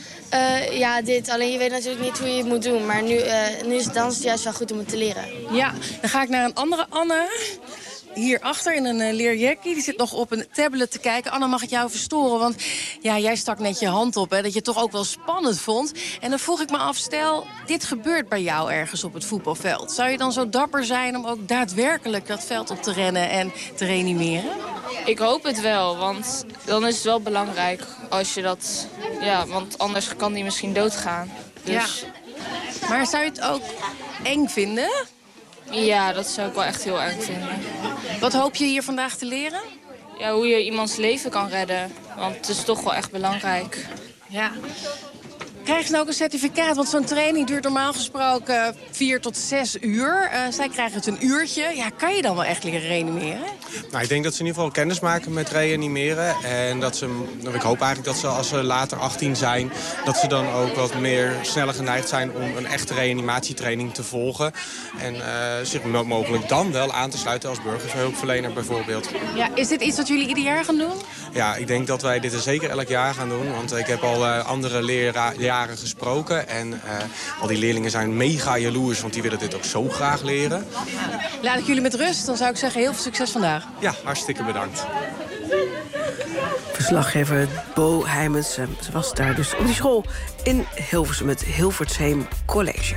Ja, dit. Alleen je weet natuurlijk niet hoe je het moet doen. Maar nu is het juist wel goed om het te leren. Ja, dan ga ik naar een andere Anna. Hierachter in een leerjackie. Die zit nog op een tablet te kijken. Anna, mag ik jou verstoren? Want ja, jij stak net je hand op, hè, dat je het toch ook wel spannend vond. En dan vroeg ik me af, stel, dit gebeurt bij jou ergens op het voetbalveld. Zou je dan zo dapper zijn om ook daadwerkelijk dat veld op te rennen en te reanimeren? Ik hoop het wel, want dan is het wel belangrijk als je dat... Ja, want anders kan die misschien doodgaan. Dus... Ja. Maar zou je het ook eng vinden? Ja, dat zou ik wel echt heel eng vinden. Wat hoop je hier vandaag te leren? Ja, hoe je iemands leven kan redden. Want het is toch wel echt belangrijk. Ja. Krijg je nou ook een certificaat? Want zo'n training duurt normaal gesproken 4 tot 6 uur. Zij krijgen het een uurtje. Ja, kan je dan wel echt leren reanimeren? Nou, ik denk dat ze in ieder geval kennis maken met reanimeren. En ik hoop eigenlijk dat ze als ze later 18 zijn, dat ze dan ook wat meer sneller geneigd zijn om een echte reanimatietraining te volgen. En zich mogelijk dan wel aan te sluiten als burgerhulpverlener bijvoorbeeld. Ja, is dit iets wat jullie ieder jaar gaan doen? Ja, ik denk dat wij dit zeker elk jaar gaan doen. Want ik heb al andere leraren gesproken. En al die leerlingen zijn mega jaloers, want die willen dit ook zo graag leren. Laat ik jullie met rust. Dan zou ik zeggen heel veel succes vandaag. Ja, hartstikke bedankt. Verslaggever Bo Heijmens, ze was daar dus op die school in Hilversum, het Hilversheim College.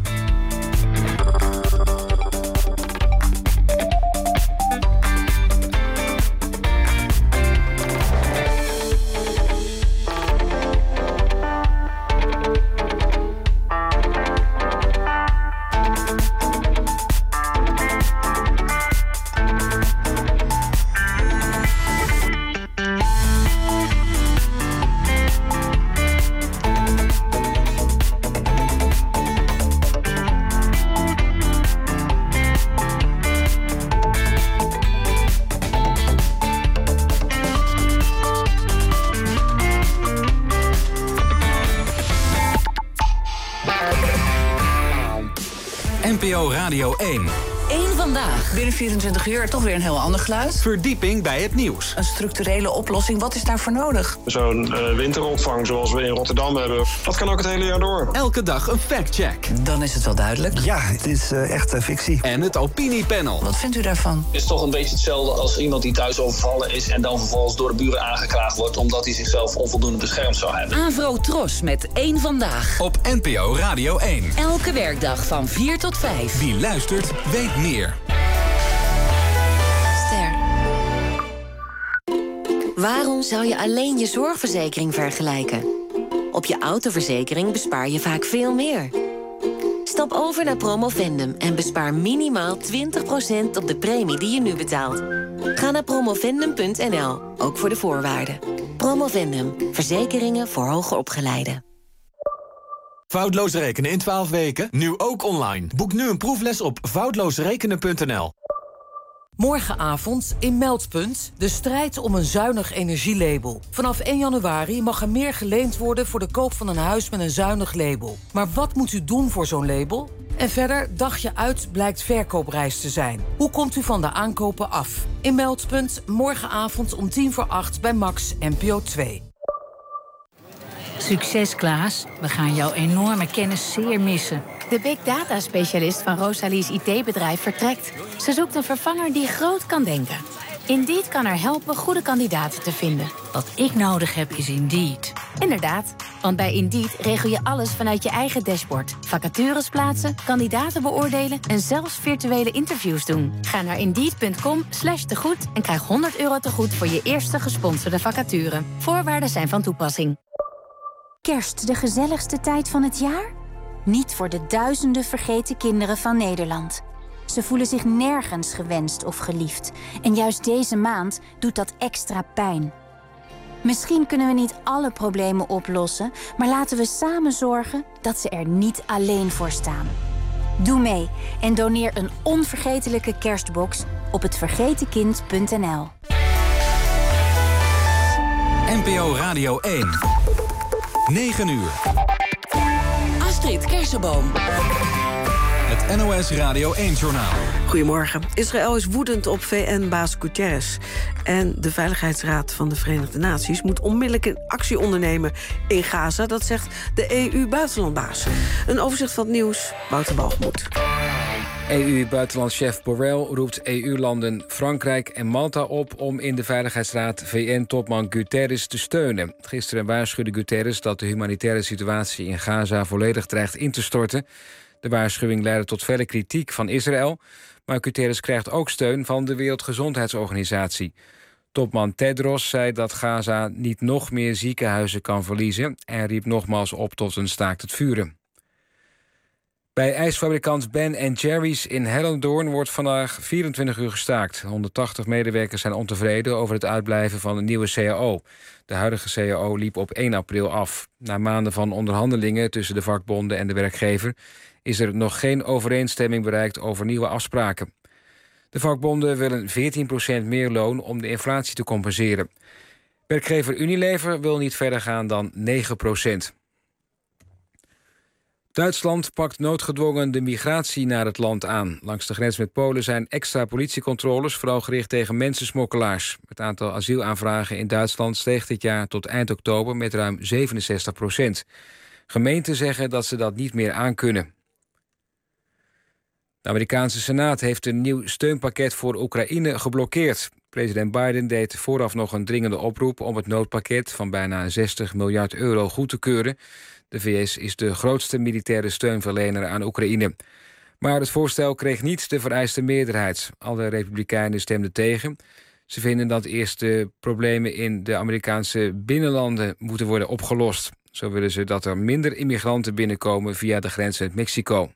NPO Radio 1. Eén vandaag. Binnen 24 uur toch weer een heel ander geluid. Verdieping bij het nieuws. Een structurele oplossing, wat is daarvoor nodig? Zo'n winteropvang zoals we in Rotterdam hebben, dat kan ook het hele jaar door. Elke dag een factcheck. Dan is het wel duidelijk. Ja, het is echt fictie. En het opiniepanel. Wat vindt u daarvan? Het is toch een beetje hetzelfde als iemand die thuis overvallen is en dan vervolgens door de buren aangeklaagd wordt omdat hij zichzelf onvoldoende beschermd zou hebben. Avro Tros met Eén vandaag. Op NPO Radio 1. Elke werkdag van 4 tot 5. Wie luistert, weet meer. Waarom zou je alleen je zorgverzekering vergelijken? Op je autoverzekering bespaar je vaak veel meer. Stap over naar Promovendum en bespaar minimaal 20% op de premie die je nu betaalt. Ga naar promovendum.nl, ook voor de voorwaarden. Promovendum, verzekeringen voor hoger opgeleiden. Foutloos rekenen in 12 weken, nu ook online. Boek nu een proefles op foutloosrekenen.nl. Morgenavond in Meldpunt de strijd om een zuinig energielabel. Vanaf 1 januari mag er meer geleend worden voor de koop van een huis met een zuinig label. Maar wat moet u doen voor zo'n label? En verder, dagje uit blijkt verkoopreis te zijn. Hoe komt u van de aankopen af? In Meldpunt morgenavond om 7:50 bij Max NPO 2. Succes, Klaas. We gaan jouw enorme kennis zeer missen. De big data specialist van Rosalie's IT-bedrijf vertrekt. Ze zoekt een vervanger die groot kan denken. Indeed kan haar helpen goede kandidaten te vinden. Wat ik nodig heb is Indeed. Inderdaad, want bij Indeed regel je alles vanuit je eigen dashboard. Vacatures plaatsen, kandidaten beoordelen en zelfs virtuele interviews doen. Ga naar Indeed.com/tegoed en krijg €100 tegoed voor je eerste gesponsorde vacature. Voorwaarden zijn van toepassing. Kerst de gezelligste tijd van het jaar? Niet voor de duizenden vergeten kinderen van Nederland. Ze voelen zich nergens gewenst of geliefd. En juist deze maand doet dat extra pijn. Misschien kunnen we niet alle problemen oplossen, maar laten we samen zorgen dat ze er niet alleen voor staan. Doe mee en doneer een onvergetelijke kerstbox op hetvergetenkind.nl. NPO Radio 1. 9 uur. Astrid Kersenboom. Het NOS Radio 1-journaal. Goedemorgen. Israël is woedend op VN-baas Guterres. En de Veiligheidsraad van de Verenigde Naties moet onmiddellijk een actie ondernemen in Gaza. Dat zegt de EU-buitenlandbaas. Een overzicht van het nieuws, Wouter Balgemoed. EU-buitenlandchef Borrell roept EU-landen Frankrijk en Malta op om in de Veiligheidsraad VN-topman Guterres te steunen. Gisteren waarschuwde Guterres dat de humanitaire situatie in Gaza volledig dreigt in te storten. De waarschuwing leidde tot felle kritiek van Israël, maar Guterres krijgt ook steun van de Wereldgezondheidsorganisatie. Topman Tedros zei dat Gaza niet nog meer ziekenhuizen kan verliezen en riep nogmaals op tot een staakt het vuren. Bij ijsfabrikant Ben & Jerry's in Hellendoorn wordt vandaag 24 uur gestaakt. 180 medewerkers zijn ontevreden over het uitblijven van een nieuwe CAO. De huidige CAO liep op 1 april af. Na maanden van onderhandelingen tussen de vakbonden en de werkgever is er nog geen overeenstemming bereikt over nieuwe afspraken. De vakbonden willen 14% meer loon om de inflatie te compenseren. Werkgever Unilever wil niet verder gaan dan 9%. Duitsland pakt noodgedwongen de migratie naar het land aan. Langs de grens met Polen zijn extra politiecontroles vooral gericht tegen mensensmokkelaars. Het aantal asielaanvragen in Duitsland steeg dit jaar tot eind oktober met ruim 67%. Gemeenten zeggen dat ze dat niet meer aankunnen. De Amerikaanse Senaat heeft een nieuw steunpakket voor Oekraïne geblokkeerd. President Biden deed vooraf nog een dringende oproep om het noodpakket van bijna 60 miljard euro goed te keuren. De VS is de grootste militaire steunverlener aan Oekraïne. Maar het voorstel kreeg niet de vereiste meerderheid. Alle republikeinen stemden tegen. Ze vinden dat eerst de problemen in de Amerikaanse binnenlanden moeten worden opgelost. Zo willen ze dat er minder immigranten binnenkomen via de grens met Mexico.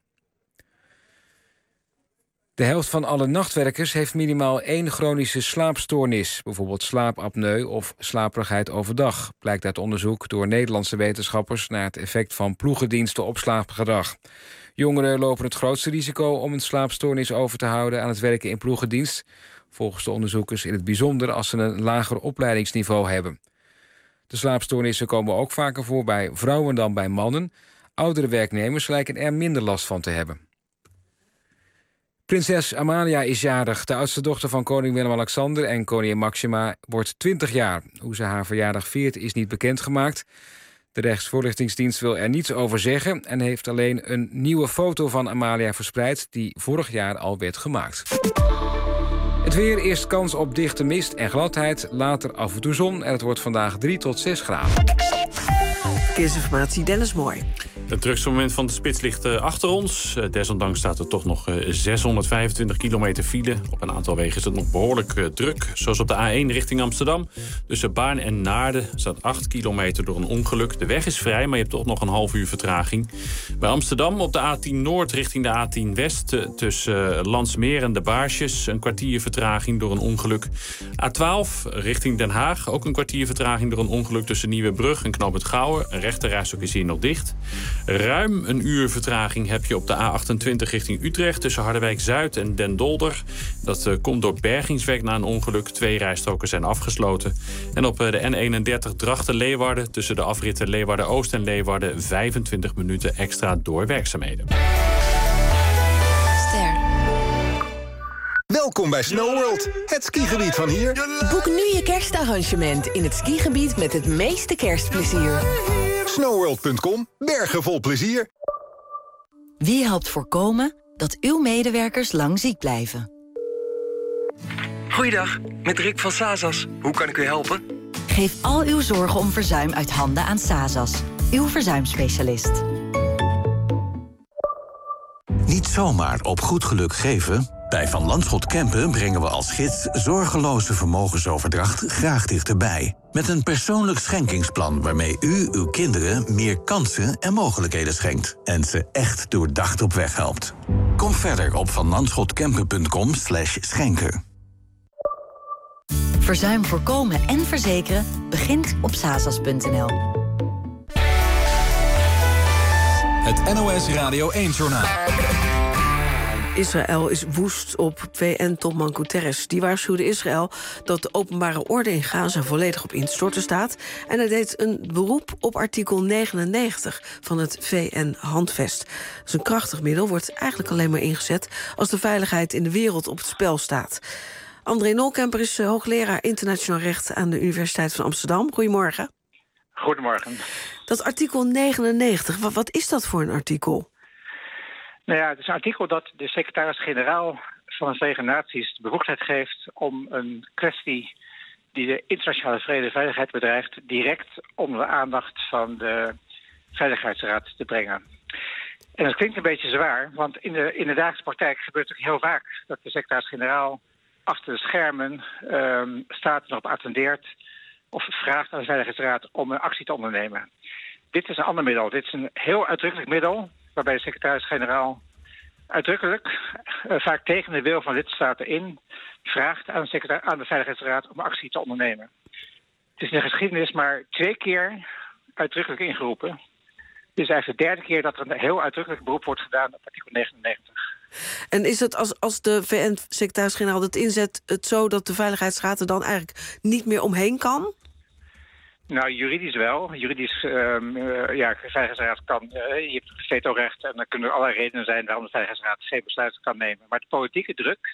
De helft van alle nachtwerkers heeft minimaal 1 chronische slaapstoornis, bijvoorbeeld slaapapneu of slaperigheid overdag, blijkt uit onderzoek door Nederlandse wetenschappers naar het effect van ploegendiensten op slaapgedrag. Jongeren lopen het grootste risico om een slaapstoornis over te houden aan het werken in ploegendienst, volgens de onderzoekers in het bijzonder als ze een lager opleidingsniveau hebben. De slaapstoornissen komen ook vaker voor bij vrouwen dan bij mannen. Oudere werknemers lijken er minder last van te hebben. Prinses Amalia is jarig. De oudste dochter van koning Willem-Alexander en koningin Maxima wordt 20 jaar. Hoe ze haar verjaardag viert is niet bekendgemaakt. De Rechtsvoorlichtingsdienst wil er niets over zeggen en heeft alleen een nieuwe foto van Amalia verspreid die vorig jaar al werd gemaakt. Het weer, eerst kans op dichte mist en gladheid, later af en toe zon en het wordt vandaag 3 tot 6 graden. Verkeersinformatie, Dennis Mooi. Het drukste moment van de spits ligt achter ons. Desondanks staat er toch nog 625 kilometer file. Op een aantal wegen is het nog behoorlijk druk. Zoals op de A1 richting Amsterdam. Tussen Baarn en Naarden staat 8 kilometer door een ongeluk. De weg is vrij, maar je hebt toch nog een half uur vertraging. Bij Amsterdam op de A10 Noord richting de A10 West. Tussen Landsmeer en de Baarsjes een kwartier vertraging door een ongeluk. A12 richting Den Haag. Ook een kwartier vertraging door een ongeluk tussen Nieuwebrug en Knoop het Gouwen. Een rechterrijstok is hier nog dicht. Ruim een uur vertraging heb je op de A28 richting Utrecht... tussen Harderwijk-Zuid en Den Dolder. Dat komt door bergingswerk na een ongeluk. 2 rijstroken zijn afgesloten. En op de N31 Drachten-Leeuwarden... tussen de afritten Leeuwarden-Oost en Leeuwarden... 25 minuten extra door werkzaamheden. Welkom bij SnowWorld, het skigebied van hier. Boek nu je kerstarrangement in het skigebied met het meeste kerstplezier. SnowWorld.com, bergen vol plezier. Wie helpt voorkomen dat uw medewerkers lang ziek blijven? Goeiedag, met Rick van Sazas. Hoe kan ik u helpen? Geef al uw zorgen om verzuim uit handen aan Sazas, uw verzuimspecialist. Niet zomaar op goed geluk geven. Bij Van Landschot Kempen brengen we als gids zorgeloze vermogensoverdracht graag dichterbij. Met een persoonlijk schenkingsplan waarmee u uw kinderen meer kansen en mogelijkheden schenkt. En ze echt doordacht op weg helpt. Kom verder op vanlandschotkempen.com/schenken. Verzuim voorkomen en verzekeren begint op sazas.nl. Het NOS Radio 1-journaal. Israël is woest op VN-topman Guterres. Die waarschuwde Israël dat de openbare orde in Gaza volledig op instorten staat. En hij deed een beroep op artikel 99 van het VN-handvest. Dat is een krachtig middel, wordt eigenlijk alleen maar ingezet als de veiligheid in de wereld op het spel staat. André Nolkemper is hoogleraar internationaal recht aan de Universiteit van Amsterdam. Goedemorgen. Goedemorgen. Dat artikel 99, wat is dat voor een artikel? Nou ja, het is een artikel dat de secretaris-generaal van de Verenigde Naties de bevoegdheid geeft om een kwestie die de internationale vrede en veiligheid bedreigt direct onder de aandacht van de Veiligheidsraad te brengen. En dat klinkt een beetje zwaar, want in de dagelijkse praktijk gebeurt het ook heel vaak dat de secretaris-generaal achter de schermen staat en op attendeert of vraagt aan de Veiligheidsraad om een actie te ondernemen. Dit is een ander middel. Dit is een heel uitdrukkelijk middel waarbij de secretaris-generaal uitdrukkelijk, vaak tegen de wil van lidstaten in, vraagt aan de Veiligheidsraad om actie te ondernemen. Het is in de geschiedenis maar 2 keer uitdrukkelijk ingeroepen. Dit is eigenlijk de 3e keer dat er een heel uitdrukkelijk beroep wordt gedaan op artikel 99. En is het als de VN-secretaris-generaal het inzet... het zo dat de Veiligheidsraad er dan eigenlijk niet meer omheen kan? Nou, juridisch wel. Juridisch, de Veiligheidsraad kan... je hebt het vetorecht en er kunnen er allerlei redenen zijn... waarom de Veiligheidsraad geen besluit kan nemen. Maar de politieke druk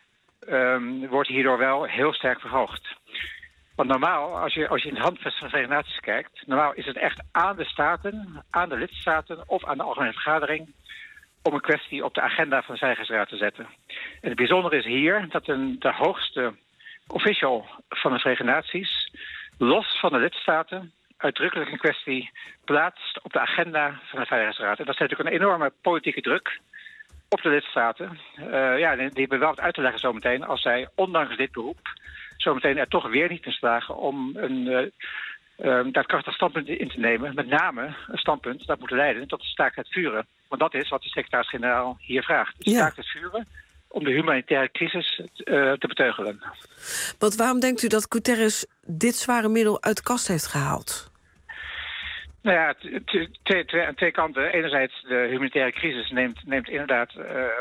wordt hierdoor wel heel sterk verhoogd. Want normaal, als je in het handvest van de Verenigde Naties kijkt... normaal is het echt aan de staten, aan de lidstaten of aan de Algemene Vergadering... om een kwestie op de agenda van de Veiligheidsraad te zetten. En het bijzondere is hier dat de hoogste official van de Verenigde Naties... los van de lidstaten uitdrukkelijk een kwestie plaatst op de agenda van de Veiligheidsraad. En dat zet natuurlijk een enorme politieke druk op de lidstaten. Die hebben wel wat uit te leggen zometeen als zij, ondanks dit beroep... zometeen er toch weer niet in slagen om een daadkrachtig standpunt in te nemen. Met name een standpunt dat moet leiden tot de staakt het vuren. Want dat is wat de secretaris-generaal hier vraagt. De staakt het vuren om de humanitaire crisis te beteugelen. Want waarom denkt u dat Guterres dit zware middel uit de kast heeft gehaald? Nou ja, twee kanten. Enerzijds, de humanitaire crisis neemt inderdaad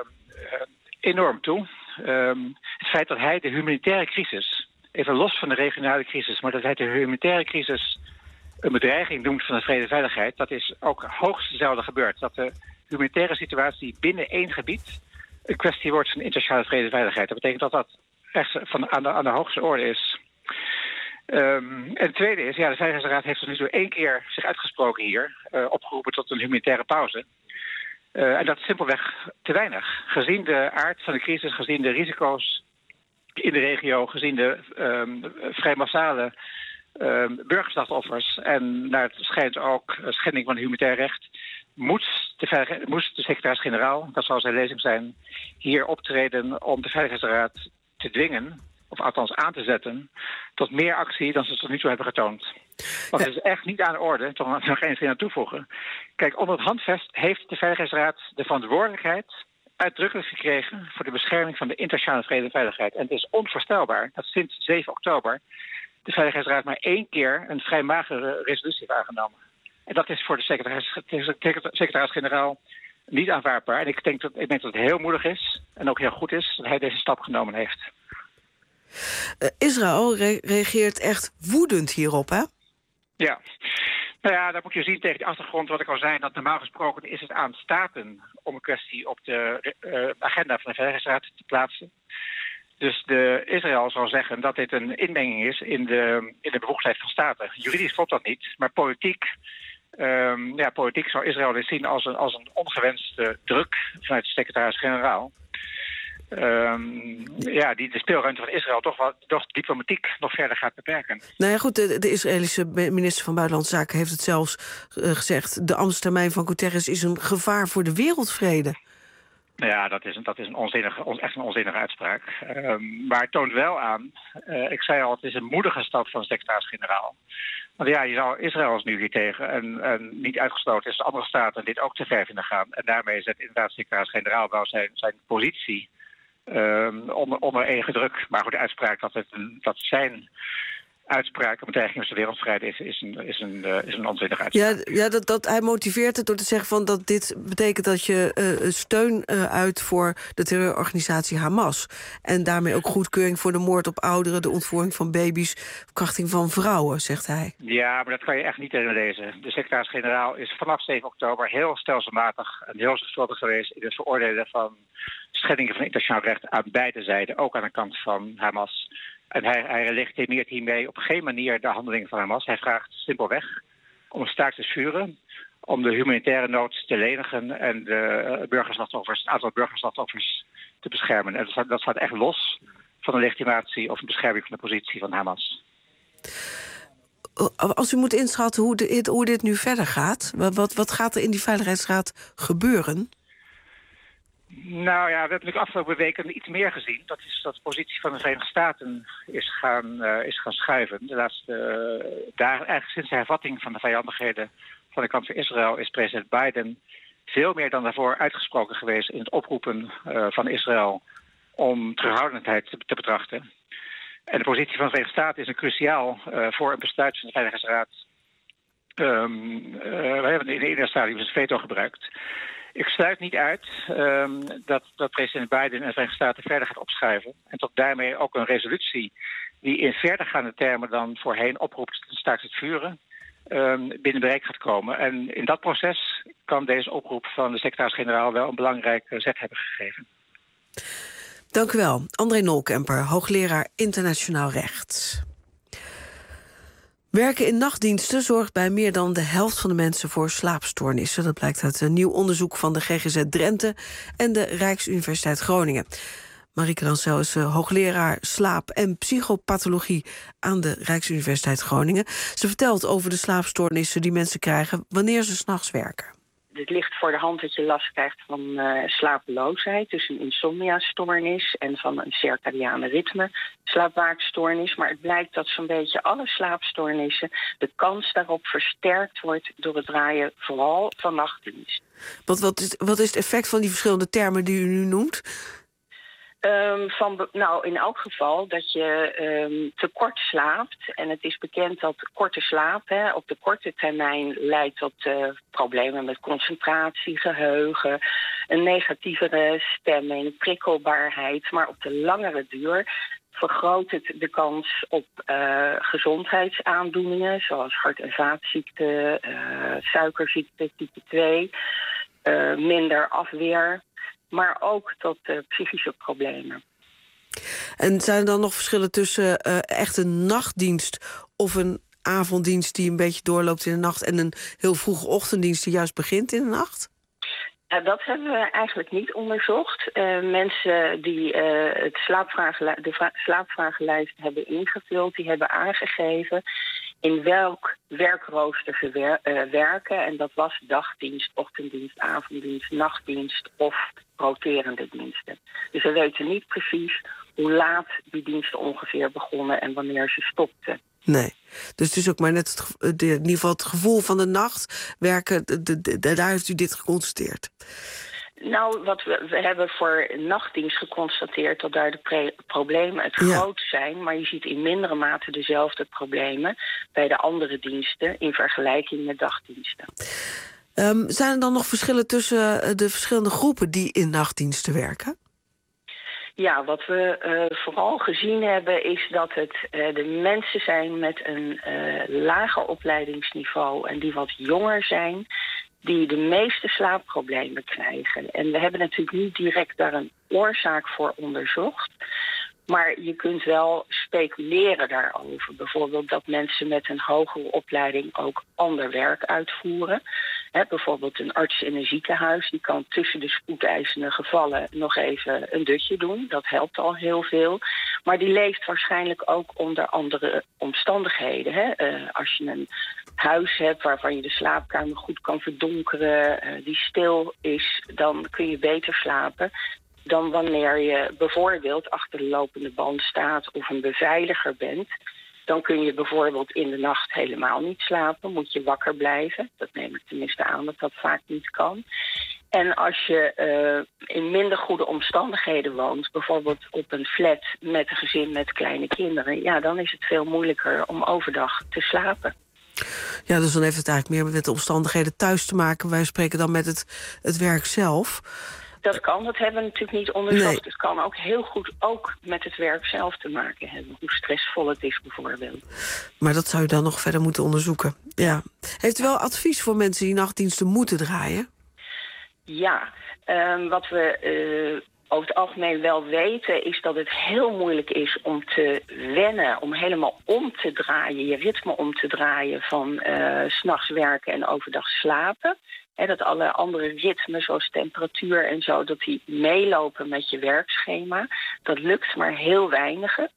enorm toe. Het feit dat hij de humanitaire crisis, even los van de regionale crisis... maar dat hij de humanitaire crisis een bedreiging noemt van de vrede en veiligheid... dat is ook hoogst zelden gebeurd. Dat de humanitaire situatie binnen één gebied... een kwestie wordt van internationale vrede en veiligheid. Dat betekent dat dat echt aan de hoogste orde is. En het tweede is, de Veiligheidsraad heeft tot nu toe 1 keer zich uitgesproken hier... opgeroepen tot een humanitaire pauze. En dat is simpelweg te weinig. Gezien de aard van de crisis, gezien de risico's in de regio... gezien de vrij massale burgerslachtoffers... en naar het schijnt ook schending van het humanitair recht... moest de secretaris-generaal, dat zal zijn lezing zijn... hier optreden om de Veiligheidsraad te dwingen... of althans aan te zetten, tot meer actie dan ze tot nu toe hebben getoond. Want het is echt niet aan de orde, toch nog eens aan toevoegen. Kijk, onder het handvest heeft de Veiligheidsraad de verantwoordelijkheid uitdrukkelijk gekregen voor de bescherming van de internationale vrede en veiligheid. En het is onvoorstelbaar dat sinds 7 oktober de Veiligheidsraad maar 1 keer een vrij magere resolutie heeft aangenomen. En dat is voor de secretaris-generaal niet aanvaardbaar. En ik denk dat het heel moedig is en ook heel goed is dat hij deze stap genomen heeft. Israël reageert echt woedend hierop, hè? Ja. Nou ja, dat moet je zien tegen die achtergrond wat ik al zei... dat normaal gesproken is het aan staten om een kwestie op de agenda van de Veiligheidsraad te plaatsen. Dus Israël zal zeggen dat dit een inmenging is in de bevoegdheid van staten. Juridisch klopt dat niet, maar politiek zal Israël dit zien als een ongewenste druk vanuit de secretaris-generaal. Die de speelruimte van Israël toch diplomatiek nog verder gaat beperken. Nou ja, goed, de Israëlische minister van Buitenlandse Zaken heeft het zelfs gezegd... de ambtstermijn van Guterres is een gevaar voor de wereldvrede. Nou ja, dat is echt een onzinnige uitspraak. Maar het toont wel aan, ik zei al, het is een moedige stap van de secretaris-generaal. Want ja, je zou Israël nu hier tegen en niet uitgesloten is de andere staten dit ook te ver vinden gaan. En daarmee zet inderdaad de secretaris-generaal wel zijn positie onder enige druk. Maar goed, de uitspraak dat zijn uitspraak om bedreiging van de wereldvrede is een onzinnige uitspraak. Ja, dat hij motiveert het door te zeggen van dat dit betekent dat je steun uit voor de terreurorganisatie Hamas. En daarmee ook goedkeuring voor de moord op ouderen, de ontvoering van baby's, verkrachting van vrouwen, zegt hij. Ja, maar dat kan je echt niet erin lezen. De secretaris-generaal is vanaf 7 oktober heel stelselmatig en heel zorgvuldig geweest in het veroordelen van schendingen van internationaal recht aan beide zijden, ook aan de kant van Hamas. En hij legitimeert hiermee op geen manier de handelingen van Hamas. Hij vraagt simpelweg om een staakt het vuren, om de humanitaire nood te lenigen en het aantal burgerslachtoffers te beschermen. En dat staat echt los van een legitimatie of een bescherming van de positie van Hamas. Als u moet inschatten hoe dit nu verder gaat, wat gaat er in die Veiligheidsraad gebeuren? Nou ja, we hebben natuurlijk afgelopen weken iets meer gezien. Dat is dat de positie van de Verenigde Staten is gaan schuiven. De laatste dagen, eigenlijk sinds de hervatting van de vijandigheden van de kant van Israël, is president Biden veel meer dan daarvoor uitgesproken geweest in het oproepen van Israël om terughoudendheid te betrachten. En de positie van de Verenigde Staten is een cruciaal voor een besluit van de Veiligheidsraad. We hebben in het eerste stadium het veto gebruikt. Ik sluit niet uit dat president Biden en de Verenigde Staten verder gaat opschuiven. En tot daarmee ook een resolutie die in verdergaande termen dan voorheen oproept te staakt het vuren, binnen bereik gaat komen. En in dat proces kan deze oproep van de secretaris-generaal wel een belangrijke zet hebben gegeven. Dank u wel. André Nolkemper, hoogleraar internationaal recht. Werken in nachtdiensten zorgt bij meer dan de helft van de mensen voor slaapstoornissen. Dat blijkt uit een nieuw onderzoek van de GGZ Drenthe en de Rijksuniversiteit Groningen. Marieke Rancel is hoogleraar slaap- en psychopathologie aan de Rijksuniversiteit Groningen. Ze vertelt over de slaapstoornissen die mensen krijgen wanneer ze 's nachts werken. Het ligt voor de hand dat je last krijgt van slapeloosheid, dus een insomnia-stoornis en van een circadiane ritme slaapwaakstoornis. Maar het blijkt dat zo'n beetje alle slaapstoornissen, de kans daarop versterkt wordt door het draaien vooral van nachtdienst. Wat is het effect van die verschillende termen die u nu noemt? In elk geval dat je te kort slaapt. En het is bekend dat korte slaap op de korte termijn leidt tot problemen met concentratie, geheugen, een negatievere stemming, prikkelbaarheid. Maar op de langere duur vergroot het de kans op gezondheidsaandoeningen zoals hart- en vaatziekten, suikerziekte type 2, minder afweer, maar ook tot psychische problemen. En zijn er dan nog verschillen tussen echt een nachtdienst of een avonddienst die een beetje doorloopt in de nacht en een heel vroege ochtenddienst die juist begint in de nacht? Dat hebben we eigenlijk niet onderzocht. Mensen die de slaapvragenlijst hebben ingevuld, die hebben aangegeven in welk werkrooster ze werken. En dat was dagdienst, ochtenddienst, avonddienst, nachtdienst of roterende diensten. Dus we weten niet precies hoe laat die diensten ongeveer begonnen en wanneer ze stopten. Nee, dus het is ook maar net in ieder geval het gevoel van de nacht werken, daar heeft u dit geconstateerd. Nou, we hebben voor nachtdienst geconstateerd dat daar de problemen het groot zijn, maar je ziet in mindere mate dezelfde problemen bij de andere diensten in vergelijking met dagdiensten. Zijn er dan nog verschillen tussen de verschillende groepen die in nachtdiensten werken? Ja, wat we vooral gezien hebben is dat het de mensen zijn met een lager opleidingsniveau en die wat jonger zijn, die de meeste slaapproblemen krijgen. En we hebben natuurlijk niet direct daar een oorzaak voor onderzocht, maar je kunt wel speculeren daarover. Bijvoorbeeld dat mensen met een hogere opleiding ook ander werk uitvoeren. Bijvoorbeeld een arts in een ziekenhuis, die kan tussen de spoedeisende gevallen nog even een dutje doen. Dat helpt al heel veel. Maar die leeft waarschijnlijk ook onder andere omstandigheden. Als je een huis hebt waarvan je de slaapkamer goed kan verdonkeren, die stil is, dan kun je beter slapen dan wanneer je bijvoorbeeld achter de lopende band staat of een beveiliger bent. Dan kun je bijvoorbeeld in de nacht helemaal niet slapen, moet je wakker blijven. Dat neem ik tenminste aan dat dat vaak niet kan. En als je in minder goede omstandigheden woont, bijvoorbeeld op een flat met een gezin met kleine kinderen, ja, dan is het veel moeilijker om overdag te slapen. Ja, dus dan heeft het eigenlijk meer met de omstandigheden thuis te maken. Wij spreken dan met het werk zelf. Dat kan, dat hebben we natuurlijk niet onderzocht. Nee. Het kan ook heel goed ook met het werk zelf te maken hebben. Hoe stressvol het is bijvoorbeeld. Maar dat zou je dan nog verder moeten onderzoeken. Ja. Heeft u wel advies voor mensen die nachtdiensten moeten draaien? Ja, wat we over het algemeen wel weten is dat het heel moeilijk is om te wennen, om helemaal om te draaien, je ritme om te draaien van 's nachts werken en overdag slapen. Dat alle andere ritmen, zoals temperatuur en zo, dat die meelopen met je werkschema. Dat lukt maar heel weinigen.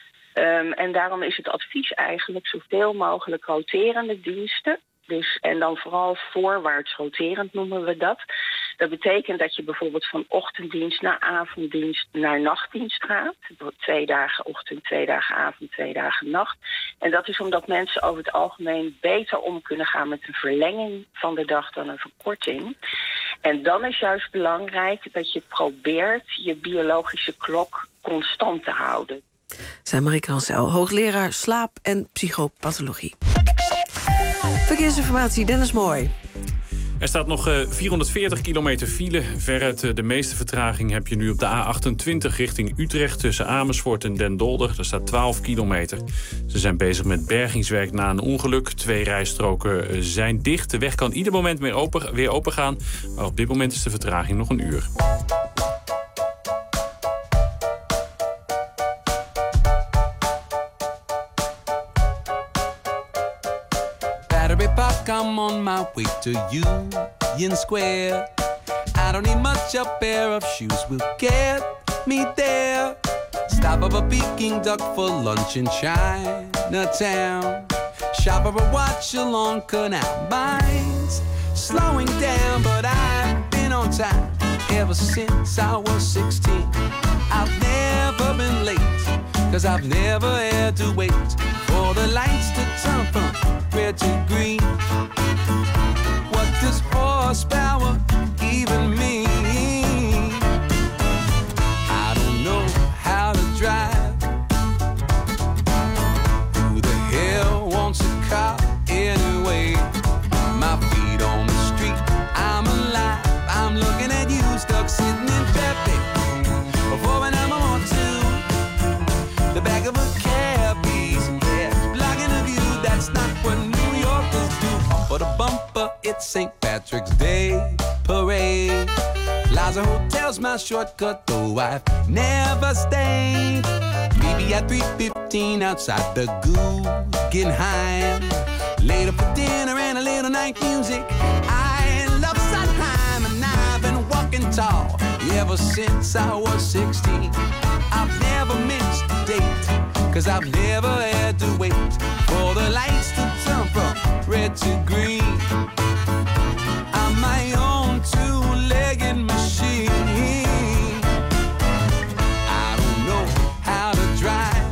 En daarom is het advies eigenlijk zoveel mogelijk roterende diensten. Dus, en dan vooral voorwaarts roterend noemen we dat. Dat betekent dat je bijvoorbeeld van ochtenddienst naar avonddienst naar nachtdienst gaat. 2 dagen ochtend, 2 dagen avond, 2 dagen nacht. En dat is omdat mensen over het algemeen beter om kunnen gaan met een verlenging van de dag dan een verkorting. En dan is juist belangrijk dat je probeert je biologische klok constant te houden. Zijn Marieke Rancel, hoogleraar slaap- en psychopathologie. Verkeersinformatie, Dennis Mooi. Er staat nog 440 kilometer file. Veruit de meeste vertraging heb je nu op de A28 richting Utrecht... tussen Amersfoort en Den Dolder. Daar staat 12 kilometer. Ze zijn bezig met bergingswerk na een ongeluk. 2 rijstroken zijn dicht. De weg kan ieder moment weer open gaan. Maar op dit moment is de vertraging nog een uur. Battery Park, I'm on my way to Union Square. I don't need much, a pair of shoes will get me there. Stop at a Peking duck for lunch in Chinatown. Shop at a watch along Canal. Mine's slowing down, but I've been on time ever since I was 16. I've never been late, 'cause I've never had to wait for the lights to turn from red to green. What does horsepower even mean? I don't know how to drive. Who the hell wants a car anyway? My feet on the street, I'm alive. I'm looking at you, stuck sitting in traffic for an hour or two. The back of a cab is blocking the view. That's not what New Yorkers do. Bumper to bumper, it's St. Patrick's Day parade. Plaza Hotel's my shortcut, though I've never stayed. Maybe at 3:15 outside the Guggenheim. Later for dinner and a little night music. I love Sondheim, and I've been walking tall ever since I was 16. I've never missed a date, 'cause I've never had to wait for the lights to turn from red to green. I'm my own two-legged machine. I don't know how to drive.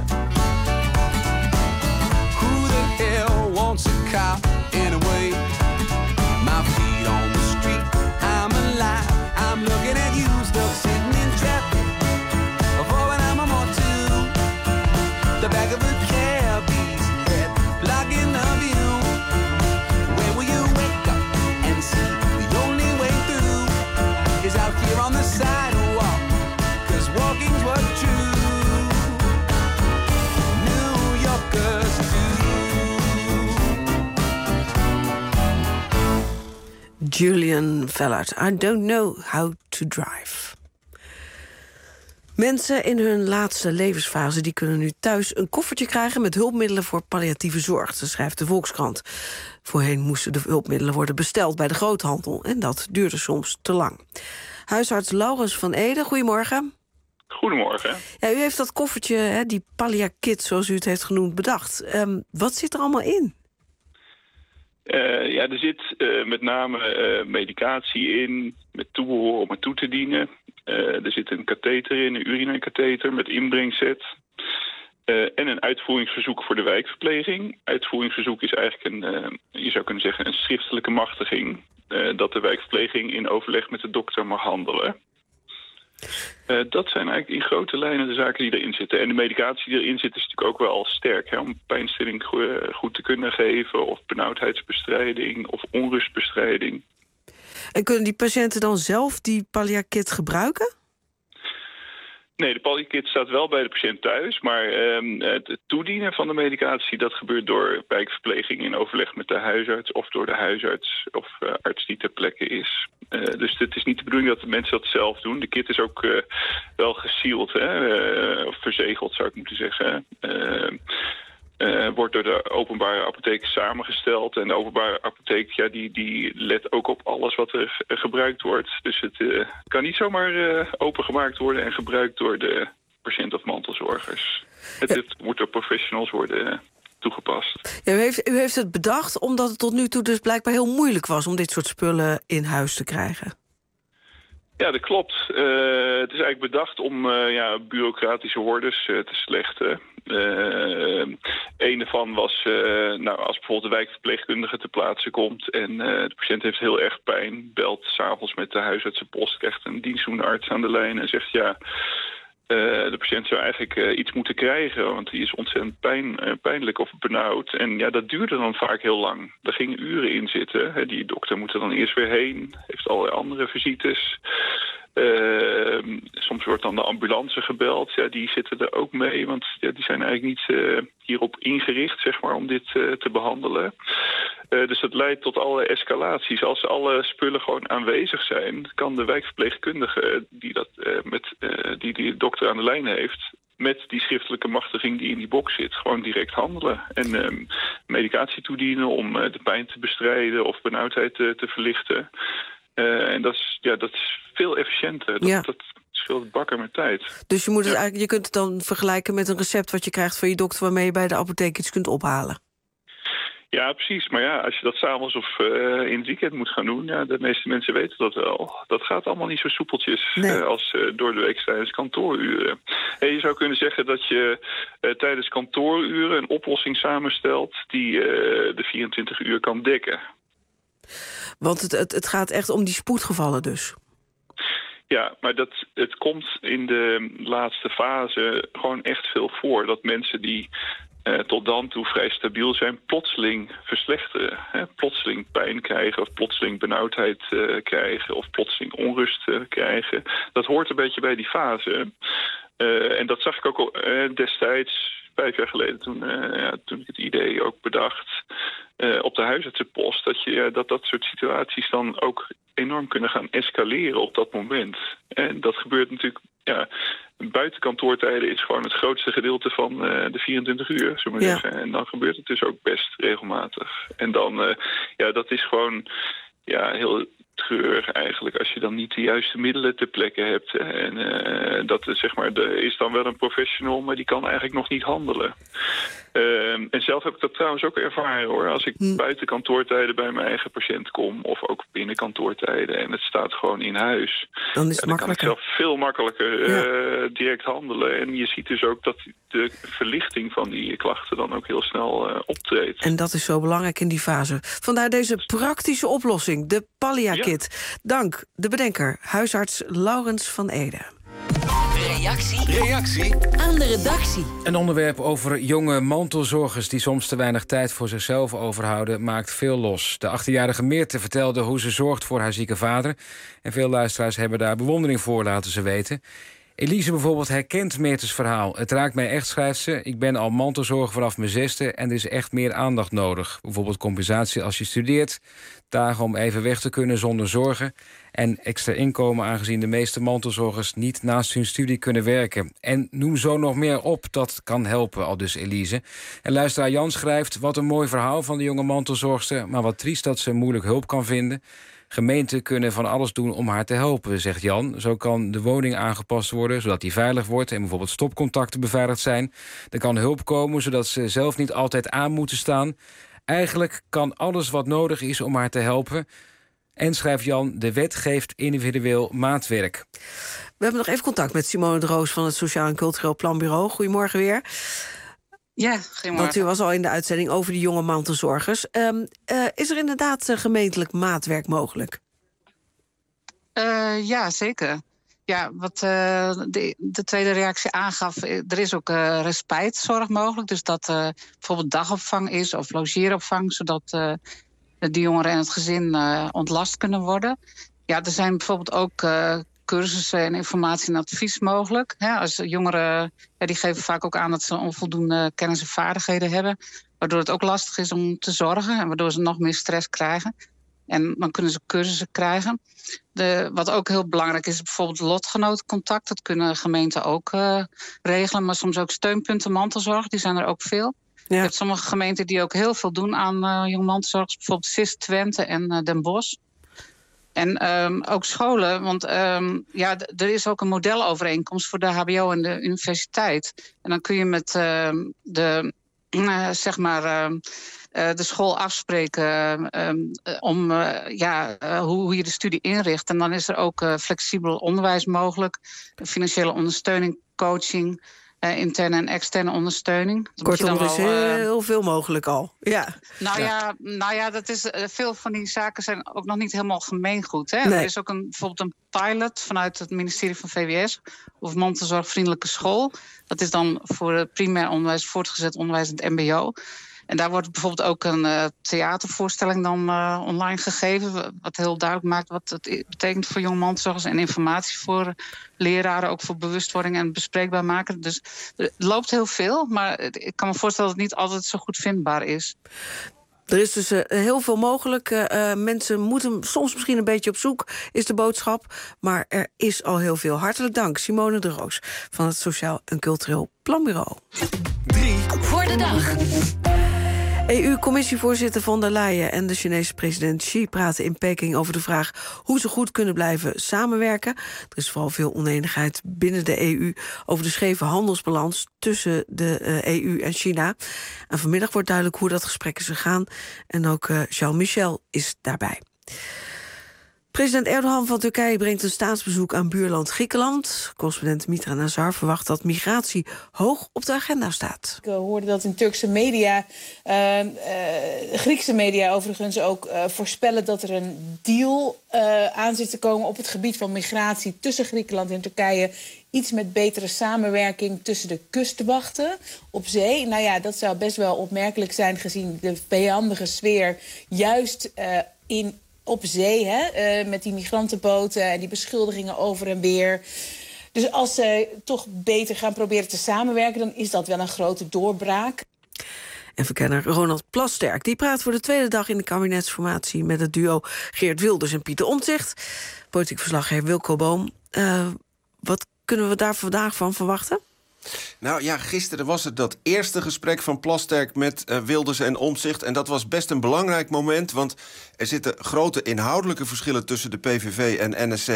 Who the hell wants a car anyway? My feet on the street, I'm alive. I'm looking at you, stuck sitting in traffic for an hour or two. The back of a cab is red, blocking the view. When will you wake up and see the only way through is out here on the sidewalk? 'Cause walking's what true New Yorkers do. Julian Vellard, I don't know how to drive. Mensen in hun laatste levensfase die kunnen nu thuis een koffertje krijgen met hulpmiddelen voor palliatieve zorg. Dat schrijft de Volkskrant. Voorheen moesten de hulpmiddelen worden besteld bij de groothandel en dat duurde soms te lang. Huisarts Laurens van Ede, goedemorgen. Goedemorgen. Ja, u heeft dat koffertje, die Palliakit, zoals u het heeft genoemd, bedacht. Wat zit er allemaal in? Er zit met name medicatie in, met toebehoren om het toe te dienen. Er zit een katheter in, een urinekatheter met inbrengset. En een uitvoeringsverzoek voor de wijkverpleging. Uitvoeringsverzoek is eigenlijk je zou kunnen zeggen, een schriftelijke machtiging. Dat de wijkverpleging in overleg met de dokter mag handelen. Dat zijn eigenlijk in grote lijnen de zaken die erin zitten. En de medicatie die erin zit is natuurlijk ook wel sterk. Hè, om pijnstilling goed te kunnen geven, of benauwdheidsbestrijding, of onrustbestrijding. En kunnen die patiënten dan zelf die Palliakit gebruiken? Nee, de Palliakit staat wel bij de patiënt thuis, maar het toedienen van de medicatie, dat gebeurt door wijkverpleging in overleg met de huisarts of door de huisarts of arts die ter plekke is. Dus het is niet de bedoeling dat de mensen dat zelf doen. De kit is ook wel gesealed, of verzegeld zou ik moeten zeggen. Wordt door de openbare apotheek samengesteld. En de openbare apotheek die let ook op alles wat er gebruikt wordt. Dus het kan niet zomaar opengemaakt worden en gebruikt door de patiënt- of mantelzorgers. Het moet door professionals worden toegepast. Ja, u heeft het bedacht omdat het tot nu toe dus blijkbaar heel moeilijk was om dit soort spullen in huis te krijgen. Ja, dat klopt. Het is eigenlijk bedacht om bureaucratische hordes te slechten. Een ervan was, als bijvoorbeeld de wijkverpleegkundige ter plaatse komt en de patiënt heeft heel erg pijn, belt 's avonds met de huisartsenpost, krijgt een dienstdoende arts aan de lijn en zegt De patiënt zou eigenlijk iets moeten krijgen, want die is ontzettend pijnlijk of benauwd. En ja, dat duurde dan vaak heel lang. Daar gingen uren in zitten. Die dokter moet er dan eerst weer heen, heeft allerlei andere visites. Soms wordt dan de ambulance gebeld. Ja, die zitten er ook mee, want ja, die zijn eigenlijk niet hierop ingericht, zeg maar, om dit te behandelen. Dus dat leidt tot alle escalaties. Als alle spullen gewoon aanwezig zijn, kan de wijkverpleegkundige die die dokter aan de lijn heeft, met die schriftelijke machtiging die in die box zit, gewoon direct handelen. En medicatie toedienen om de pijn te bestrijden of benauwdheid te verlichten. En dat is veel efficiënter. Dat scheelt bakken met tijd. Dus je kunt het dan vergelijken met een recept wat je krijgt van je dokter, waarmee je bij de apotheek iets kunt ophalen. Ja, precies. Maar ja, als je dat s'avonds of in het weekend moet gaan doen, ja, de meeste mensen weten dat wel. Dat gaat allemaal niet zo soepeltjes als door de week tijdens kantooruren. En je zou kunnen zeggen dat je tijdens kantooruren een oplossing samenstelt die de 24 uur kan dekken. Want het gaat echt om die spoedgevallen dus. Ja, maar het komt in de laatste fase gewoon echt veel voor. Dat mensen die tot dan toe vrij stabiel zijn, plotseling verslechteren. Plotseling pijn krijgen of plotseling benauwdheid krijgen of plotseling onrust krijgen. Dat hoort een beetje bij die fase. En dat zag ik ook destijds, 5 jaar geleden, toen ik het idee ook bedacht, op de huisartsenpost, dat soort situaties dan ook enorm kunnen gaan escaleren op dat moment. En dat gebeurt natuurlijk, buiten kantoortijden is gewoon het grootste gedeelte van de 24 uur, zullen we maar zeggen. En dan gebeurt het dus ook best regelmatig. En dan, dat is gewoon heel treurig eigenlijk, als je dan niet de juiste middelen ter plekke hebt. En dat is, zeg maar, er is dan wel een professional, maar die kan eigenlijk nog niet handelen. En zelf heb ik dat trouwens ook ervaren, hoor. Als ik buiten kantoortijden bij mijn eigen patiënt kom, of ook binnen kantoortijden, en het staat gewoon in huis, dan is het dan kan ik zelf veel makkelijker direct handelen. En je ziet dus ook dat de verlichting van die klachten dan ook heel snel optreedt. En dat is zo belangrijk in die fase. Vandaar deze praktische oplossing, de Pallia-kit. Dank de bedenker, huisarts Laurens van Ede. Reactie aan de redactie. Een onderwerp over jonge mantelzorgers die soms te weinig tijd voor zichzelf overhouden, maakt veel los. De 18-jarige Meerte vertelde hoe ze zorgt voor haar zieke vader. En veel luisteraars hebben daar bewondering voor, laten ze weten. Elise bijvoorbeeld herkent Meertes verhaal. Het raakt mij echt, schrijft ze. Ik ben al mantelzorger vanaf mijn 6e en er is echt meer aandacht nodig. Bijvoorbeeld compensatie als je studeert, dagen om even weg te kunnen zonder zorgen en extra inkomen aangezien de meeste mantelzorgers niet naast hun studie kunnen werken. En noem zo nog meer op, dat kan helpen, aldus Elise. En luisteraar Jan schrijft, wat een mooi verhaal van de jonge mantelzorgster, maar wat triest dat ze moeilijk hulp kan vinden. Gemeenten kunnen van alles doen om haar te helpen, zegt Jan. Zo kan de woning aangepast worden, zodat die veilig wordt en bijvoorbeeld stopcontacten beveiligd zijn. Er kan hulp komen, zodat ze zelf niet altijd aan moeten staan. Eigenlijk kan alles wat nodig is om haar te helpen. En, schrijft Jan, de wet geeft individueel maatwerk. We hebben nog even contact met Simone de Roos van het Sociaal en Cultureel Planbureau. Goedemorgen weer. Ja, goedemorgen. Want u was al in de uitzending over die jonge mantelzorgers. Is er inderdaad gemeentelijk maatwerk mogelijk? Ja, zeker. Ja, wat de tweede reactie aangaf, er is ook respijtzorg mogelijk. Dus dat bijvoorbeeld dagopvang is of logeeropvang, zodat de jongeren en het gezin ontlast kunnen worden. Ja, er zijn bijvoorbeeld ook cursussen en informatie en advies mogelijk. Als jongeren, die geven vaak ook aan dat ze onvoldoende kennis en vaardigheden hebben, waardoor het ook lastig is om te zorgen en waardoor ze nog meer stress krijgen. En dan kunnen ze cursussen krijgen. Wat ook heel belangrijk is bijvoorbeeld lotgenotencontact. Dat kunnen gemeenten ook regelen, maar soms ook steunpunten mantelzorg. Die zijn er ook veel. Je hebt sommige gemeenten die ook heel veel doen aan jonge mantelzorgers. Bijvoorbeeld SIS Twente en Den Bosch. En ook scholen, want er is ook een modelovereenkomst voor de HBO en de universiteit. En dan kun je met de school afspreken om hoe je de studie inricht. En dan is er ook flexibel onderwijs mogelijk, financiële ondersteuning, coaching. interne en externe ondersteuning. Kortom, er is heel veel mogelijk al. Ja. Nou ja, dat is, veel van die zaken zijn ook nog niet helemaal gemeengoed. Hè? Nee. Er is ook bijvoorbeeld een pilot vanuit het ministerie van VWS... of mantelzorgvriendelijke school. Dat is dan voor het primair onderwijs, voortgezet onderwijs en het mbo. En daar wordt bijvoorbeeld ook een theatervoorstelling dan online gegeven... wat heel duidelijk maakt wat het betekent voor jonge mantelzorgers... en informatie voor leraren, ook voor bewustwording en bespreekbaar maken. Dus er loopt heel veel, maar ik kan me voorstellen... dat het niet altijd zo goed vindbaar is. Er is dus heel veel mogelijk. Mensen moeten soms misschien een beetje op zoek, is de boodschap. Maar er is al heel veel. Hartelijk dank, Simone de Roos... van het Sociaal en Cultureel Planbureau. 3 voor de dag. EU-commissievoorzitter von der Leyen en de Chinese president Xi praten in Peking over de vraag hoe ze goed kunnen blijven samenwerken. Er is vooral veel onenigheid binnen de EU over de scheve handelsbalans tussen de EU en China. En vanmiddag wordt duidelijk hoe dat gesprek is gegaan. En ook Charles Michel is daarbij. President Erdogan van Turkije brengt een staatsbezoek aan buurland Griekenland. Correspondent Mitra Nazar verwacht dat migratie hoog op de agenda staat. Ik hoorde dat in Turkse media, Griekse media overigens ook voorspellen dat er een deal aan zit te komen op het gebied van migratie tussen Griekenland en Turkije. Iets met betere samenwerking tussen de kustwachten op zee. Nou ja, dat zou best wel opmerkelijk zijn gezien de vijandige sfeer juist op zee, hè, met die migrantenboten en die beschuldigingen over en weer. Dus als ze toch beter gaan proberen te samenwerken, dan is dat wel een grote doorbraak. En verkenner Ronald Plasterk die praat voor de tweede dag in de kabinetsformatie met het duo Geert Wilders en Pieter Omtzigt. Politiek verslaggever Wilco Boom. Wat kunnen we daar vandaag van verwachten? Nou ja, gisteren was het dat eerste gesprek van Plasterk met Wilders en Omtzigt. En dat was best een belangrijk moment, want er zitten grote inhoudelijke verschillen tussen de PVV en NSC.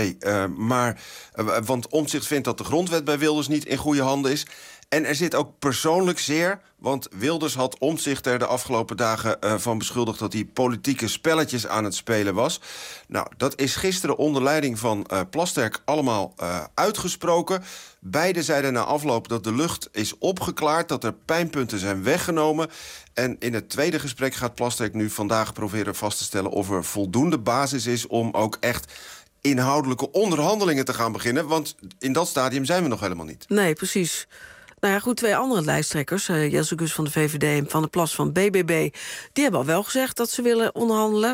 Want Omtzigt vindt dat de grondwet bij Wilders niet in goede handen is. En er zit ook persoonlijk zeer, want Wilders had Omtzigt er de afgelopen dagen van beschuldigd dat hij politieke spelletjes aan het spelen was. Nou, dat is gisteren onder leiding van Plasterk allemaal uitgesproken. Beiden zeiden na afloop dat de lucht is opgeklaard, dat er pijnpunten zijn weggenomen. En in het tweede gesprek gaat Plasterk nu vandaag proberen vast te stellen of er voldoende basis is om ook echt inhoudelijke onderhandelingen te gaan beginnen. Want in dat stadium zijn we nog helemaal niet. Nee, precies. Nou ja, goed, 2 andere lijsttrekkers, Jeltse Gus van de VVD en Van der Plas van BBB... die hebben al wel gezegd dat ze willen onderhandelen.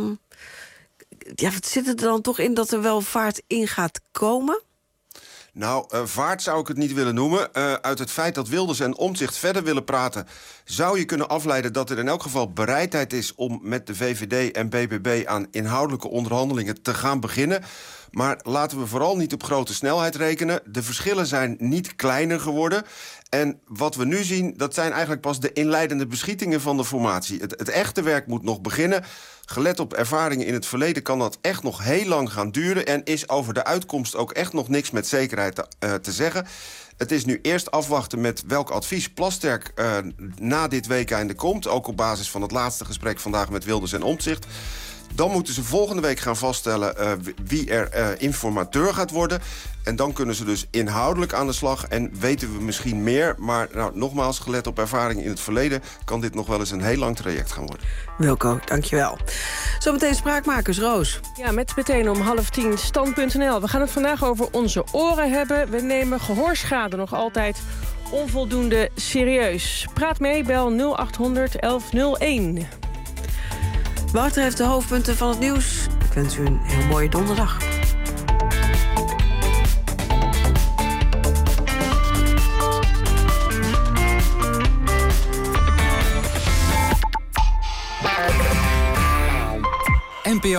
Wat zit er dan toch in dat er wel vaart in gaat komen? Nou, vaart zou ik het niet willen noemen. Uit het feit dat Wilders en Omtzigt verder willen praten, zou je kunnen afleiden dat er in elk geval bereidheid is om met de VVD en BBB aan inhoudelijke onderhandelingen te gaan beginnen. Maar laten we vooral niet op grote snelheid rekenen. De verschillen zijn niet kleiner geworden. En wat we nu zien, dat zijn eigenlijk pas de inleidende beschietingen van de formatie. Het echte werk moet nog beginnen. Gelet op ervaringen in het verleden kan dat echt nog heel lang gaan duren. En is over de uitkomst ook echt nog niks met zekerheid te zeggen. Het is nu eerst afwachten met welk advies Plasterk na dit weekeinde komt. Ook op basis van het laatste gesprek vandaag met Wilders en Omtzigt. Dan moeten ze volgende week gaan vaststellen wie er informateur gaat worden. En dan kunnen ze dus inhoudelijk aan de slag en weten we misschien meer. Maar nou, nogmaals, gelet op ervaring in het verleden kan dit nog wel eens een heel lang traject gaan worden. Wilco, dankjewel. Zometeen Spraakmakers, Roos. Ja, met meteen om 9:30 stand.nl. We gaan het vandaag over onze oren hebben. We nemen gehoorschade nog altijd onvoldoende serieus. Praat mee, bel 0800 1101. Wouter heeft de hoofdpunten van het nieuws. Ik wens u een heel mooie donderdag. NPO